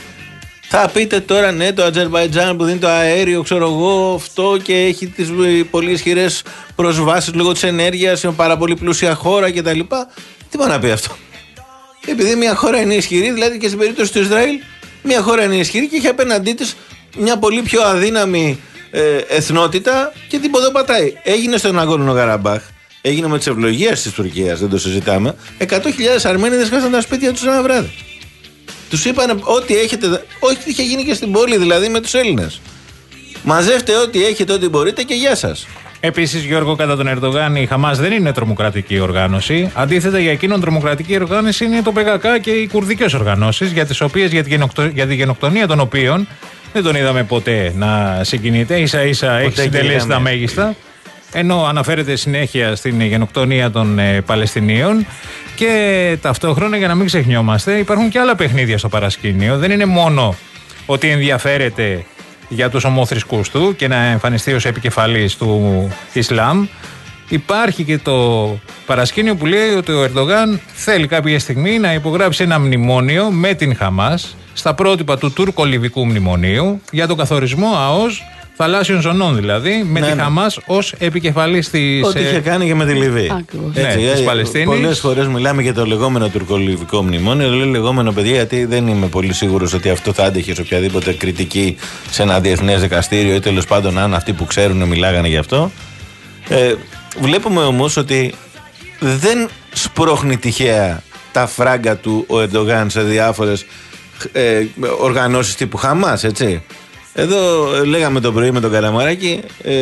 Θα πείτε τώρα, ναι, το Αζερβαϊτζάν που δίνει το αέριο, ξέρω εγώ, αυτό και έχει τις πολύ ισχυρές προσβάσεις λόγω της ενέργειας, είναι πάρα πολύ πλούσια χώρα κτλ. Τι πάει να πει αυτό? Επειδή μια χώρα είναι ισχυρή, δηλαδή και στην περίπτωση του Ισραήλ, μια χώρα είναι ισχυρή και έχει απέναντί της μια πολύ πιο αδύναμη ε, εθνότητα και την ποδοπατάει. Έγινε στον Ναγκόρνο Καραμπάχ, έγινε με τις ευλογίες της Τουρκίας, δεν το συζητάμε. εκατό χιλιάδες Αρμένιδες χάσαν τα σπίτια τους ένα βράδυ. Τους είπαν ό,τι έχετε, όχι τι είχε γίνει και στην πόλη δηλαδή με τους Έλληνες. Μαζεύτε ό,τι έχετε, ό,τι μπορείτε και γεια σας. Επίσης, Γιώργο, κατά τον Ερντογάν, η Χαμάς δεν είναι τρομοκρατική οργάνωση. Αντίθετα, για εκείνον τρομοκρατική οργάνωση είναι το πι κέι κέι και οι κουρδικές οργανώσεις, για τις οποίες, για τη, γενοκτο... για τη γενοκτονία των οποίων δεν τον είδαμε ποτέ να συγκινείται. Ίσα-ίσα έχει συντελέσει τα μέγιστα. Ενώ αναφέρεται συνέχεια στην γενοκτονία των ε, Παλαιστινίων. Και ταυτόχρονα, για να μην ξεχνιόμαστε, υπάρχουν και άλλα παιχνίδια στο παρασκήνιο. Δεν είναι μόνο ότι ενδιαφέρεται για τους ομόθρησκους του και να εμφανιστεί ως επικεφαλής του Ισλάμ. Υπάρχει και το παρασκήνιο που λέει ότι ο Ερντογάν θέλει κάποια στιγμή να υπογράψει ένα μνημόνιο με την Χαμάς στα πρότυπα του τουρκο-λιβικού μνημονίου για τον καθορισμό ΑΟΣ θαλάσσιων ζωνών, δηλαδή, με ναι, τη ναι. Χαμάς ως επικεφαλής της. Ό,τι είχε κάνει και με τη Λιβύη. Έτσι, ναι, της Παλαιστίνης. Πολλές φορές μιλάμε για το λεγόμενο τουρκο-λιβικό μνημόνιο. Λέω λεγόμενο, παιδιά, γιατί δεν είμαι πολύ σίγουρος ότι αυτό θα άντεχε σε οποιαδήποτε κριτική σε ένα διεθνές δικαστήριο ή τέλος πάντων αν αυτοί που ξέρουν μιλάγανε γι' αυτό. Ε, βλέπουμε όμως ότι δεν σπρώχνει τυχαία τα φράγκα του ο Ερντογάν σε διάφορες ε, οργανώσεις τύπου Χαμάς, έτσι. Εδώ λέγαμε το πρωί με τον Καραμαράκη ε,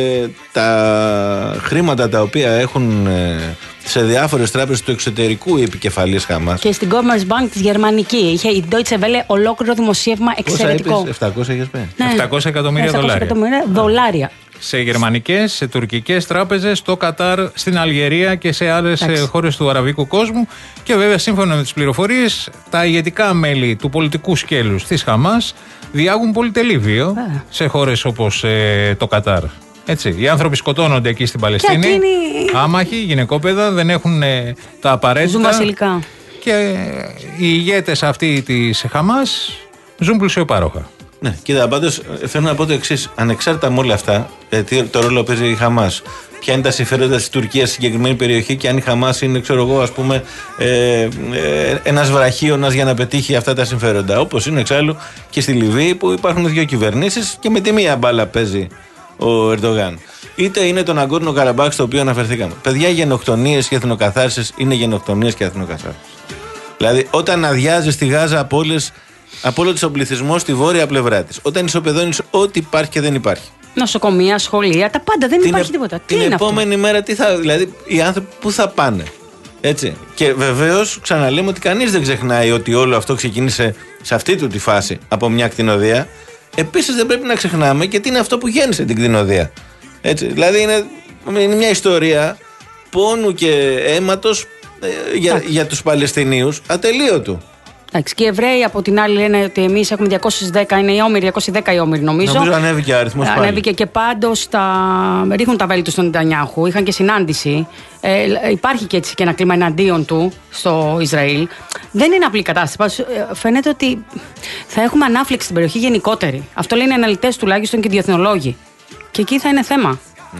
τα χρήματα τα οποία έχουν ε, σε διάφορες τράπεζες του εξωτερικού η επικεφαλής Χαμάς. Και στην Commerzbank της γερμανική είχε η Deutsche Welle ολόκληρο δημοσίευμα εξαιρετικό. Πόσα είπες, επτακόσια είχες πει? Ναι. επτακόσια εκατομμύρια δολάρια. εκατομμύρια δολάρια. Σε γερμανικές, σε τουρκικές τράπεζες, στο Κατάρ, στην Αλγερία και σε άλλες Άξι. χώρες του αραβικού κόσμου. Και βέβαια, σύμφωνα με τις πληροφορίες, τα ηγετικά μέλη του πολιτικού σκέλους της Χαμάς διάγουν πολυτελή βίο Α. σε χώρες όπως ε, το Κατάρ. Έτσι, οι άνθρωποι σκοτώνονται εκεί στην Παλαιστίνη. Είναι... Άμαχοι, γυναικόπαιδα, δεν έχουν ε, τα απαραίτητα. Ζουν βασιλικά. Και ε, οι ηγέτες αυτοί της Χαμάς ζουν πλουσιοπάροχα. Ναι, κοίτα, πάντως θέλω να πω το εξής. Ανεξάρτητα με όλα αυτά, τι το ρόλο παίζει η Χαμάς, ποια είναι τα συμφέροντα της Τουρκίας στη συγκεκριμένη περιοχή και αν η Χαμάς είναι, ξέρω εγώ, ας πούμε, ε, ε, ένας βραχίωνας για να πετύχει αυτά τα συμφέροντα. Όπως είναι εξάλλου και στη Λιβύη που υπάρχουν δύο κυβερνήσεις και με τη μία μπάλα παίζει ο Ερντογάν. Είτε είναι το Ναγκόρνο Καραμπάχ στο οποίο αναφερθήκαμε. Παιδιά, γενοκτονίες και εθνοκαθάρσεις είναι γενοκτονίες και εθνοκαθάρσεις. Δηλαδή, όταν αδειάζει τη Γάζα από όλες. Από όλο τον πληθυσμό στη βόρεια πλευρά της. Όταν ισοπεδώνεις ό,τι υπάρχει και δεν υπάρχει. Νοσοκομεία, σχολεία, τα πάντα, δεν την υπάρχει ε... τίποτα. Την τι είναι επόμενη αυτό? Μέρα, τι θα, δηλαδή οι άνθρωποι πού θα πάνε. Έτσι. Και βεβαίως ξαναλέμε ότι κανείς δεν ξεχνάει ότι όλο αυτό ξεκίνησε σε αυτή του τη φάση από μια κτηνοδεία. Επίσης δεν πρέπει να ξεχνάμε και τι είναι αυτό που γέννησε την κτηνοδεία. Έτσι. Δηλαδή είναι, είναι μια ιστορία πόνου και αίματος ε, για, για τους Παλαιστινίους ατελείωτου. Εντάξει, και οι Εβραίοι από την άλλη λένε ότι εμείς έχουμε διακόσιες δέκα, είναι οι Όμηροι, διακόσιες δέκα οι Όμηροι νομίζω. Νομίζω ανέβηκε ο αριθμός πάλι. Ανέβηκε και πάντως τα... ρίχνουν τα βέλη του στον Νετανιάχου, είχαν και συνάντηση. Ε, υπάρχει και έτσι και ένα κλίμα εναντίον του στο Ισραήλ. Δεν είναι απλή κατάσταση. Φαίνεται ότι θα έχουμε ανάφλεξη στην περιοχή γενικότερη. Αυτό λένε οι αναλυτές τουλάχιστον και οι διεθνολόγοι. Και εκεί θα είναι θέμα. Ναι.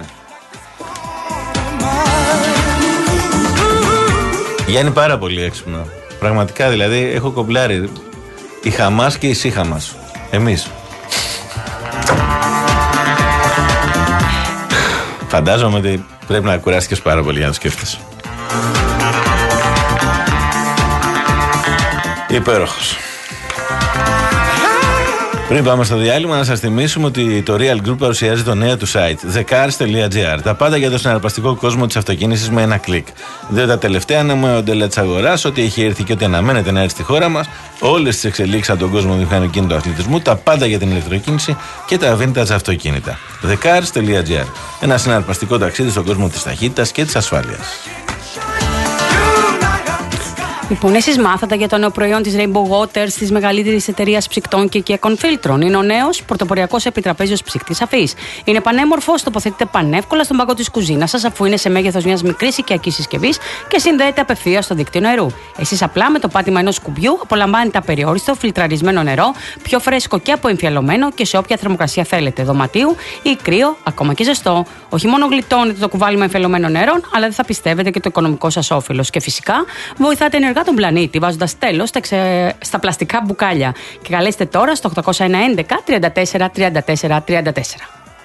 Γιάννη, πάρα πολύ έξυπνο. Πραγματικά δηλαδή έχω κομπλάρει η Χαμάς και η ΣΥΧΑΜΑΣ. Εμείς. Φαντάζομαι ότι πρέπει να κουράστηκες πάρα πολύ για να το σκέφτεσαι. Υπέροχος. Πριν πάμε στο διάλειμμα, να σας θυμίσουμε ότι το Real Group παρουσιάζει το νέο του site the cars dot gr. Τα πάντα για το συναρπαστικό κόσμο της αυτοκίνησης με ένα κλικ. Διότι τα τελευταία μοντέλα της αγοράς, ό,τι έχει έρθει και ό,τι αναμένεται να έρθει στη χώρα μας, όλες τις εξελίξεις από τον κόσμο του μηχανοκίνητου αθλητισμού, τα πάντα για την ηλεκτροκίνηση και τα vintage αυτοκίνητα. the cars dot gr. Ένα συναρπαστικό ταξίδι στον κόσμο της ταχύτητας και της ασφάλειας. Λοιπόν, εσείς μάθατε για το νέο προϊόν της Rainbow Waters, της μεγαλύτερης εταιρείας ψυκτών και οικιακών φίλτρων. Είναι ο νέος πρωτοποριακός επιτραπέζιος ψυκτής αφής. Είναι πανέμορφος, τοποθετείται πανεύκολα στον πάγκο της κουζίνας σας, αφού είναι σε μέγεθος μιας μικρής οικιακής συσκευής και συνδέεται απευθείας στο δίκτυο νερού. Εσείς απλά με το πάτημα ενός κουμπιού απολαμβάνετε απεριόριστο φιλτραρισμένο νερό, πιο φρέσκο και αποεμφιαλωμένο και σε όποια θερμοκρασία θέλετε, δωματίου ή κρύο, ακόμα και ζεστό. Όχι μόνο γλιτώνετε το κουβάλι με εμφιαλωμένο νερό, αλλά δεν θα πιστεύετε και το οικονομικό σας όφελος. Και φυσικά βοηθάτε ενεργά τον πλανήτη, βάζοντας τέλος στα, ξε... στα πλαστικά μπουκάλια. Και καλέστε τώρα στο οκτώ ένα ένα τριάντα τέσσερα τριάντα τέσσερα τριάντα τέσσερα.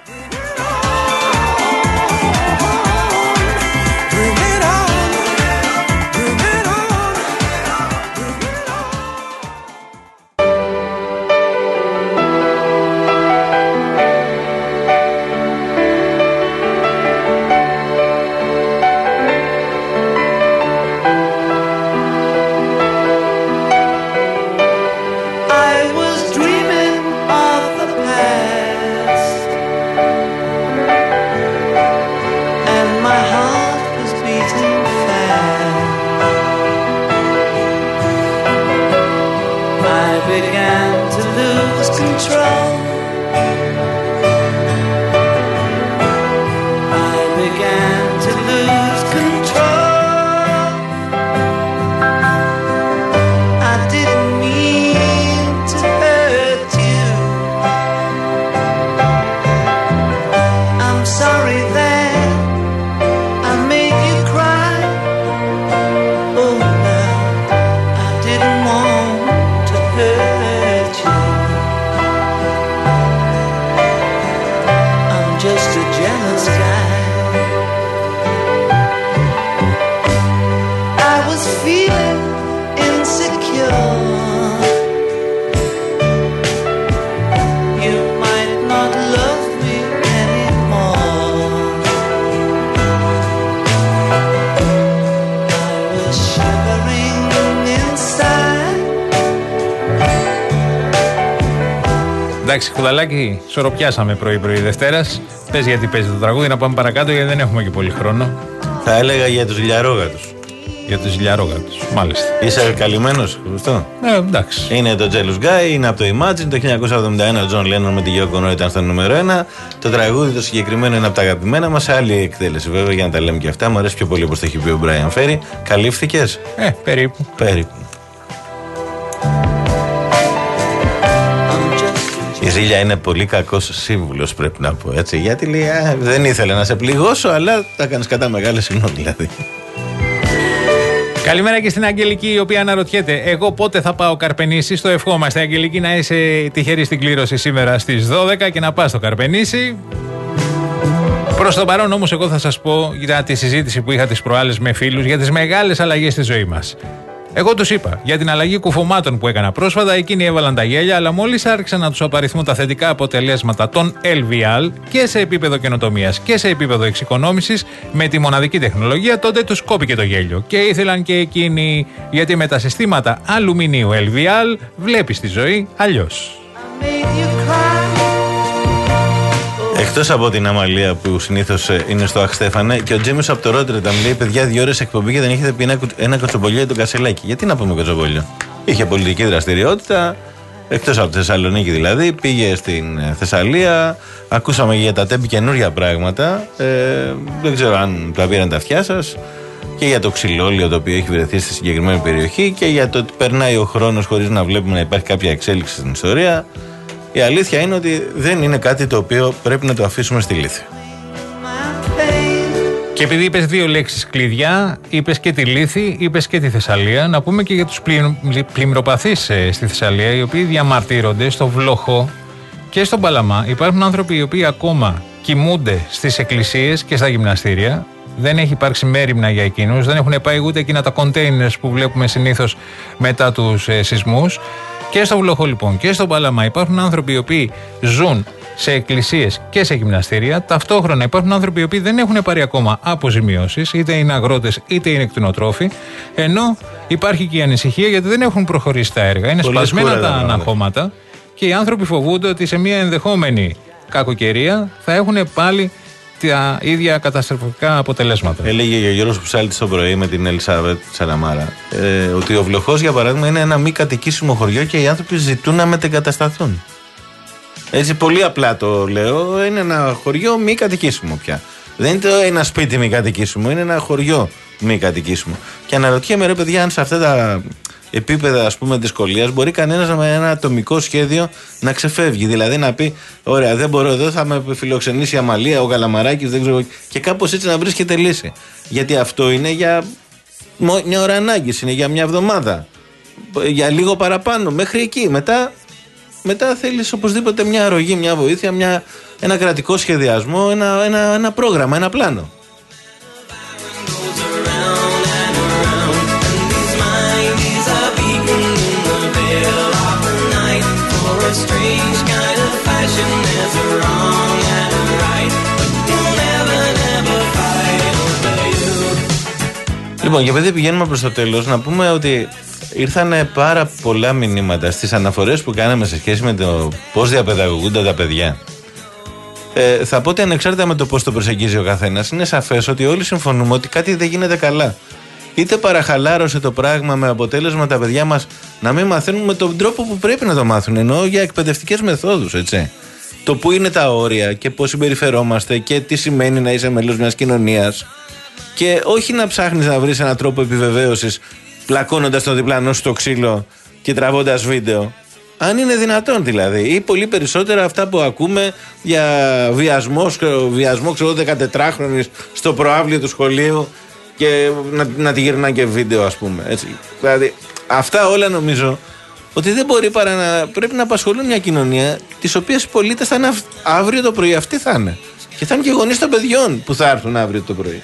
Εντάξει, Κουδαλάκη, σωροπιάσαμε πρωί-πρωί Δευτέρας. Πες γιατί παίζει το τραγούδι, να πάμε παρακάτω γιατί δεν έχουμε και πολύ χρόνο. Θα έλεγα για τους ηλιαρόγατους. Για τους ηλιαρόγατους, μάλιστα. Είσαι καλυμμένος, Χριστό. Ε, εντάξει. Είναι το Jealous Guy, είναι από το Imagine. Το χίλια εννιακόσια εβδομήντα ένα ο Τζον Λένον με τη Yoko Ono ήταν στο νούμερο ένα. Το τραγούδι το συγκεκριμένο είναι από τα αγαπημένα μας. Άλλη εκτέλεση βέβαια για να τα λέμε και αυτά. Μου αρέσει πιο πολύ όπως το έχει πει ο Brian Ferry. Καλύφθηκες? Ε, περίπου. Περίπου. Η Ζήλια είναι πολύ κακός σύμβουλος, πρέπει να πω έτσι. Γιατί λέει, α, δεν ήθελε να σε πληγώσω, αλλά τα κάνεις κατά μεγάλη, συγγνώμη δηλαδή. Καλημέρα και στην Αγγελική, η οποία αναρωτιέται: εγώ πότε θα πάω Καρπενήσι? Στο ευχόμαστε, Αγγελική, να είσαι τυχερή στην κλήρωση σήμερα στις δώδεκα και να πας στο Καρπενήσι. Προς το παρόν όμως, εγώ θα σας πω για τη συζήτηση που είχα τις προάλλες με φίλους για τις μεγάλες αλλαγές στη ζωή μας. Εγώ τους είπα για την αλλαγή κουφωμάτων που έκανα πρόσφατα, εκείνοι έβαλαν τα γέλια, αλλά μόλις άρχισαν να τους απαριθμούν τα θετικά αποτελέσματα των ελ βι αλ και σε επίπεδο καινοτομίας και σε επίπεδο εξοικονόμησης με τη μοναδική τεχνολογία, τότε τους κόπηκε το γέλιο. Και ήθελαν και εκείνοι, γιατί με τα συστήματα αλουμινίου ελ βι αλ βλέπεις τη ζωή αλλιώς. Εκτός από την αμαλία που συνήθως είναι στο Αχ Στέφανε, και ο Τζίμις από το Ρότερνταμ λέει: παιδιά, δύο ώρες εκπομπή και δεν έχετε πει ένα, ένα κοτσομπολιό για τον Κασελάκη. Γιατί να πούμε κοτσομπολιό? Είχε πολιτική δραστηριότητα, εκτός από τη Θεσσαλονίκη δηλαδή, πήγε στην Θεσσαλία. Ακούσαμε για τα τέμπη καινούρια πράγματα. Ε, δεν ξέρω αν τα πήραν τα αυτιά σας. Και για το ξυλόλιο το οποίο έχει βρεθεί στη συγκεκριμένη περιοχή και για το ότι περνάει ο χρόνος χωρίς να βλέπουμε να υπάρχει κάποια εξέλιξη στην ιστορία. Η αλήθεια είναι ότι δεν είναι κάτι το οποίο πρέπει να το αφήσουμε στη λύθη. Και επειδή είπες δύο λέξεις κλειδιά, είπες και τη Λύθη, είπες και τη Θεσσαλία, να πούμε και για τους πλημμυροπαθείς στη Θεσσαλία, οι οποίοι διαμαρτύρονται στο Βλόχο και στον Παλαμά. Υπάρχουν άνθρωποι οι οποίοι ακόμα κοιμούνται στις εκκλησίες και στα γυμναστήρια. Δεν έχει υπάρξει μέριμνα για εκείνους, δεν έχουν πάει ούτε εκείνα τα containers που βλέπουμε συνήθως μετά τους ε, σεισμούς. Και στο Βλοχό λοιπόν και στο Παλαμά υπάρχουν άνθρωποι οι οποίοι ζουν σε εκκλησίες και σε γυμναστήρια. Ταυτόχρονα υπάρχουν άνθρωποι οι οποίοι δεν έχουν πάρει ακόμα αποζημιώσεις, είτε είναι αγρότες είτε είναι κτηνοτρόφοι. Ενώ υπάρχει και η ανησυχία γιατί δεν έχουν προχωρήσει τα έργα. Είναι πολύ σπασμένα τα αναχώματα και οι άνθρωποι φοβούνται ότι σε μια ενδεχόμενη κακοκαιρία θα έχουν πάλι τα ίδια καταστροφικά αποτελέσματα. Έλεγε ο Γιώργος Ψάλτης το πρωί με την Ελισάβετ Σαλαμάρα ε, ότι ο Βλοχός, για παράδειγμα, είναι ένα μη κατοικήσιμο χωριό και οι άνθρωποι ζητούν να μετεγκατασταθούν. Έτσι, πολύ απλά το λέω. Είναι ένα χωριό μη κατοικήσιμο πια. Δεν είναι ένα σπίτι μη κατοικήσιμο, είναι ένα χωριό μη κατοικήσιμο. Και αναρωτιέμαι, ρε παιδιά, αν σε αυτά τα επίπεδα, ας πούμε, δυσκολίας μπορεί κανένας με ένα ατομικό σχέδιο να ξεφεύγει. Δηλαδή να πει: ωραία, δεν μπορώ εδώ, θα με φιλοξενήσει η Αμαλία, ο Καλαμαράκης, δεν ξέρω. Και κάπως έτσι να βρίσκεται λύση. Γιατί αυτό είναι για μια ώρα ανάγκης, είναι για μια εβδομάδα. Για λίγο παραπάνω, μέχρι εκεί. Μετά. Μετά θέλεις οπωσδήποτε μια αρρωγή, μια βοήθεια, μια, ένα κρατικό σχεδιασμό, ένα, ένα, ένα πρόγραμμα, ένα πλάνο. Λοιπόν, και επειδή πηγαίνουμε προς το τέλος, να πούμε ότι ήρθαν πάρα πολλά μηνύματα στις αναφορές που κάναμε σε σχέση με το πώς διαπαιδαγωγούνται τα παιδιά. Ε, θα πω ότι ανεξάρτητα με το πώς το προσεγγίζει ο καθένας, είναι σαφές ότι όλοι συμφωνούμε ότι κάτι δεν γίνεται καλά. Είτε παραχαλάρωσε το πράγμα με αποτέλεσμα τα παιδιά μας να μην μαθαίνουν με τον τρόπο που πρέπει να το μάθουν, εννοώ για εκπαιδευτικές μεθόδους, έτσι. Το που είναι τα όρια και πώς συμπεριφερόμαστε και τι σημαίνει να είσαι μέλος μιας κοινωνίας. Και όχι να ψάχνεις να βρεις έναν τρόπο επιβεβαίωσης πλακώνοντας τον διπλανό στο ξύλο και τραβώντας βίντεο. Αν είναι δυνατόν δηλαδή. Ή πολύ περισσότερα αυτά που ακούμε για βιασμό, βιασμό ξέρω, δεκατετράχρονης στο προαύλιο του σχολείου και να, να τη γυρνάνε και βίντεο, ας πούμε. Έτσι. Δηλαδή, αυτά όλα νομίζω ότι δεν μπορεί παρά να πρέπει να απασχολούν μια κοινωνία τις οποίες οι πολίτες θα είναι αύριο το πρωί. Αυτοί θα είναι. Και θα είναι και γονείς των παιδιών που θα έρθουν αύριο το πρωί.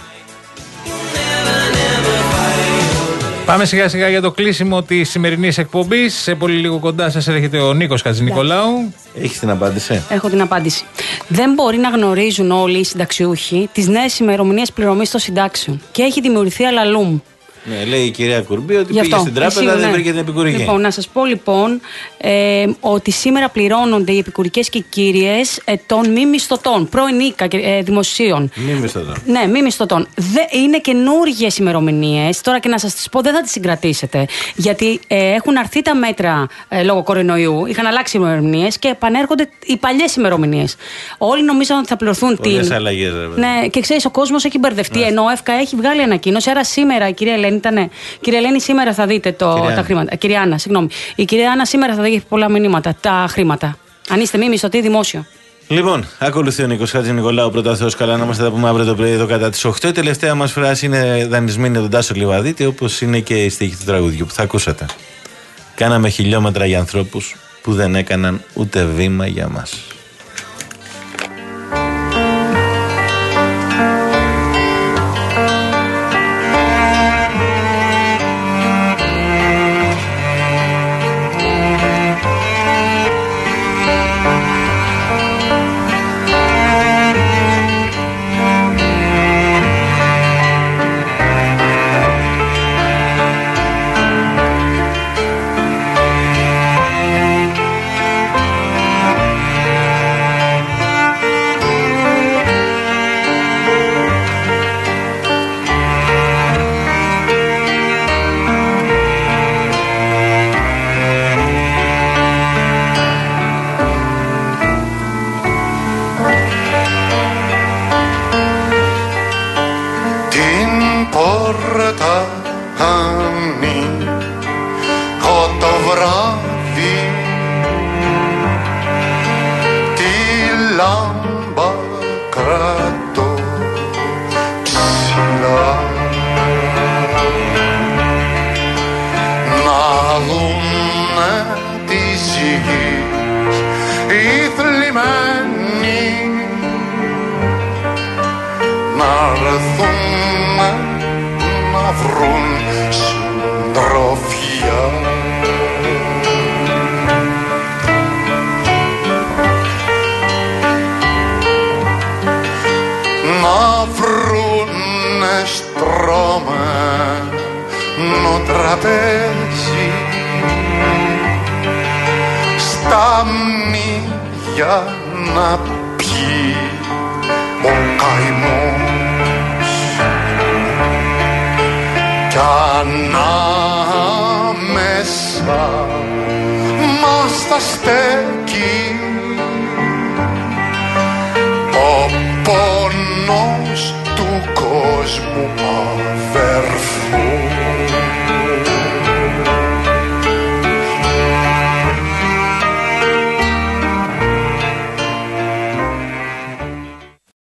Πάμε σιγά σιγά για το κλείσιμο της σημερινής εκπομπής. Σε πολύ λίγο κοντά σας έρχεται ο Νίκος Χατζηνικολάου. Έχεις την απάντηση? Έχω την απάντηση. Δεν μπορεί να γνωρίζουν όλοι οι συνταξιούχοι τις νέες ημερομηνίες πληρωμής των συντάξεων. Και έχει δημιουργηθεί αλαλούμ. Ναι, λέει η κυρία Κουρμπή ότι Γι' πήγε αυτό, στην τράπεζα, εσύ, δεν ναι. βρήκε την επικουρική. Λοιπόν, να σας πω λοιπόν ε, ότι σήμερα πληρώνονται οι επικουρικές και κύριες ε, των μη μισθωτών, πρώην οίκα ε, δημοσίων. Μη μισθωτών. Ναι, μη μισθωτών. Δε, είναι καινούργιες ημερομηνίες. Τώρα και να σας τις πω, δεν θα τις συγκρατήσετε. Γιατί ε, έχουν αρθεί τα μέτρα ε, λόγω κορονοϊού, είχαν αλλάξει ημερομηνίες και επανέρχονται οι παλιές ημερομηνίες. Όλοι νομίζαν ότι θα πληρωθούν την. Πολλές αλλαγές, βέβαια. Ναι, και ξέρεις, ο κόσμος έχει μπερδευτεί. Ναι. Ενώ ο ΕΦΚΑ έχει βγάλει ανακοίνωση. Άρα σήμερα η κυρία Ελένη ήταν. Κυρία Ελένη, σήμερα θα δείτε το, κυρία τα χρήματα. Κυρία Άννα, συγγνώμη. Η κυρία Άννα σήμερα θα δει πολλά μηνύματα. Τα χρήματα. Αν είστε μη μισθωτοί, δημόσιο. Λοιπόν, ακολουθεί ο Νίκος Χατζηνικολάου. Πρώτα Θεός καλά, να είμαστε τα πούμε αύριο το πρωί εδώ κατά τις οκτώ. Η τελευταία μας φράση είναι δανεισμένη από τον Τάσο Λιβαδίτη, όπως είναι και η στίχη του τραγουδιού που θα ακούσατε. Κάναμε χιλιόμετρα για ανθρώπους που δεν έκαναν ούτε βήμα για μας. βρουν συντροφιά. τραπέζι στα μύδια να πιει ο καημός κι ανάμεσα μας τα στέκει ο πόνος του κόσμου αδερφού.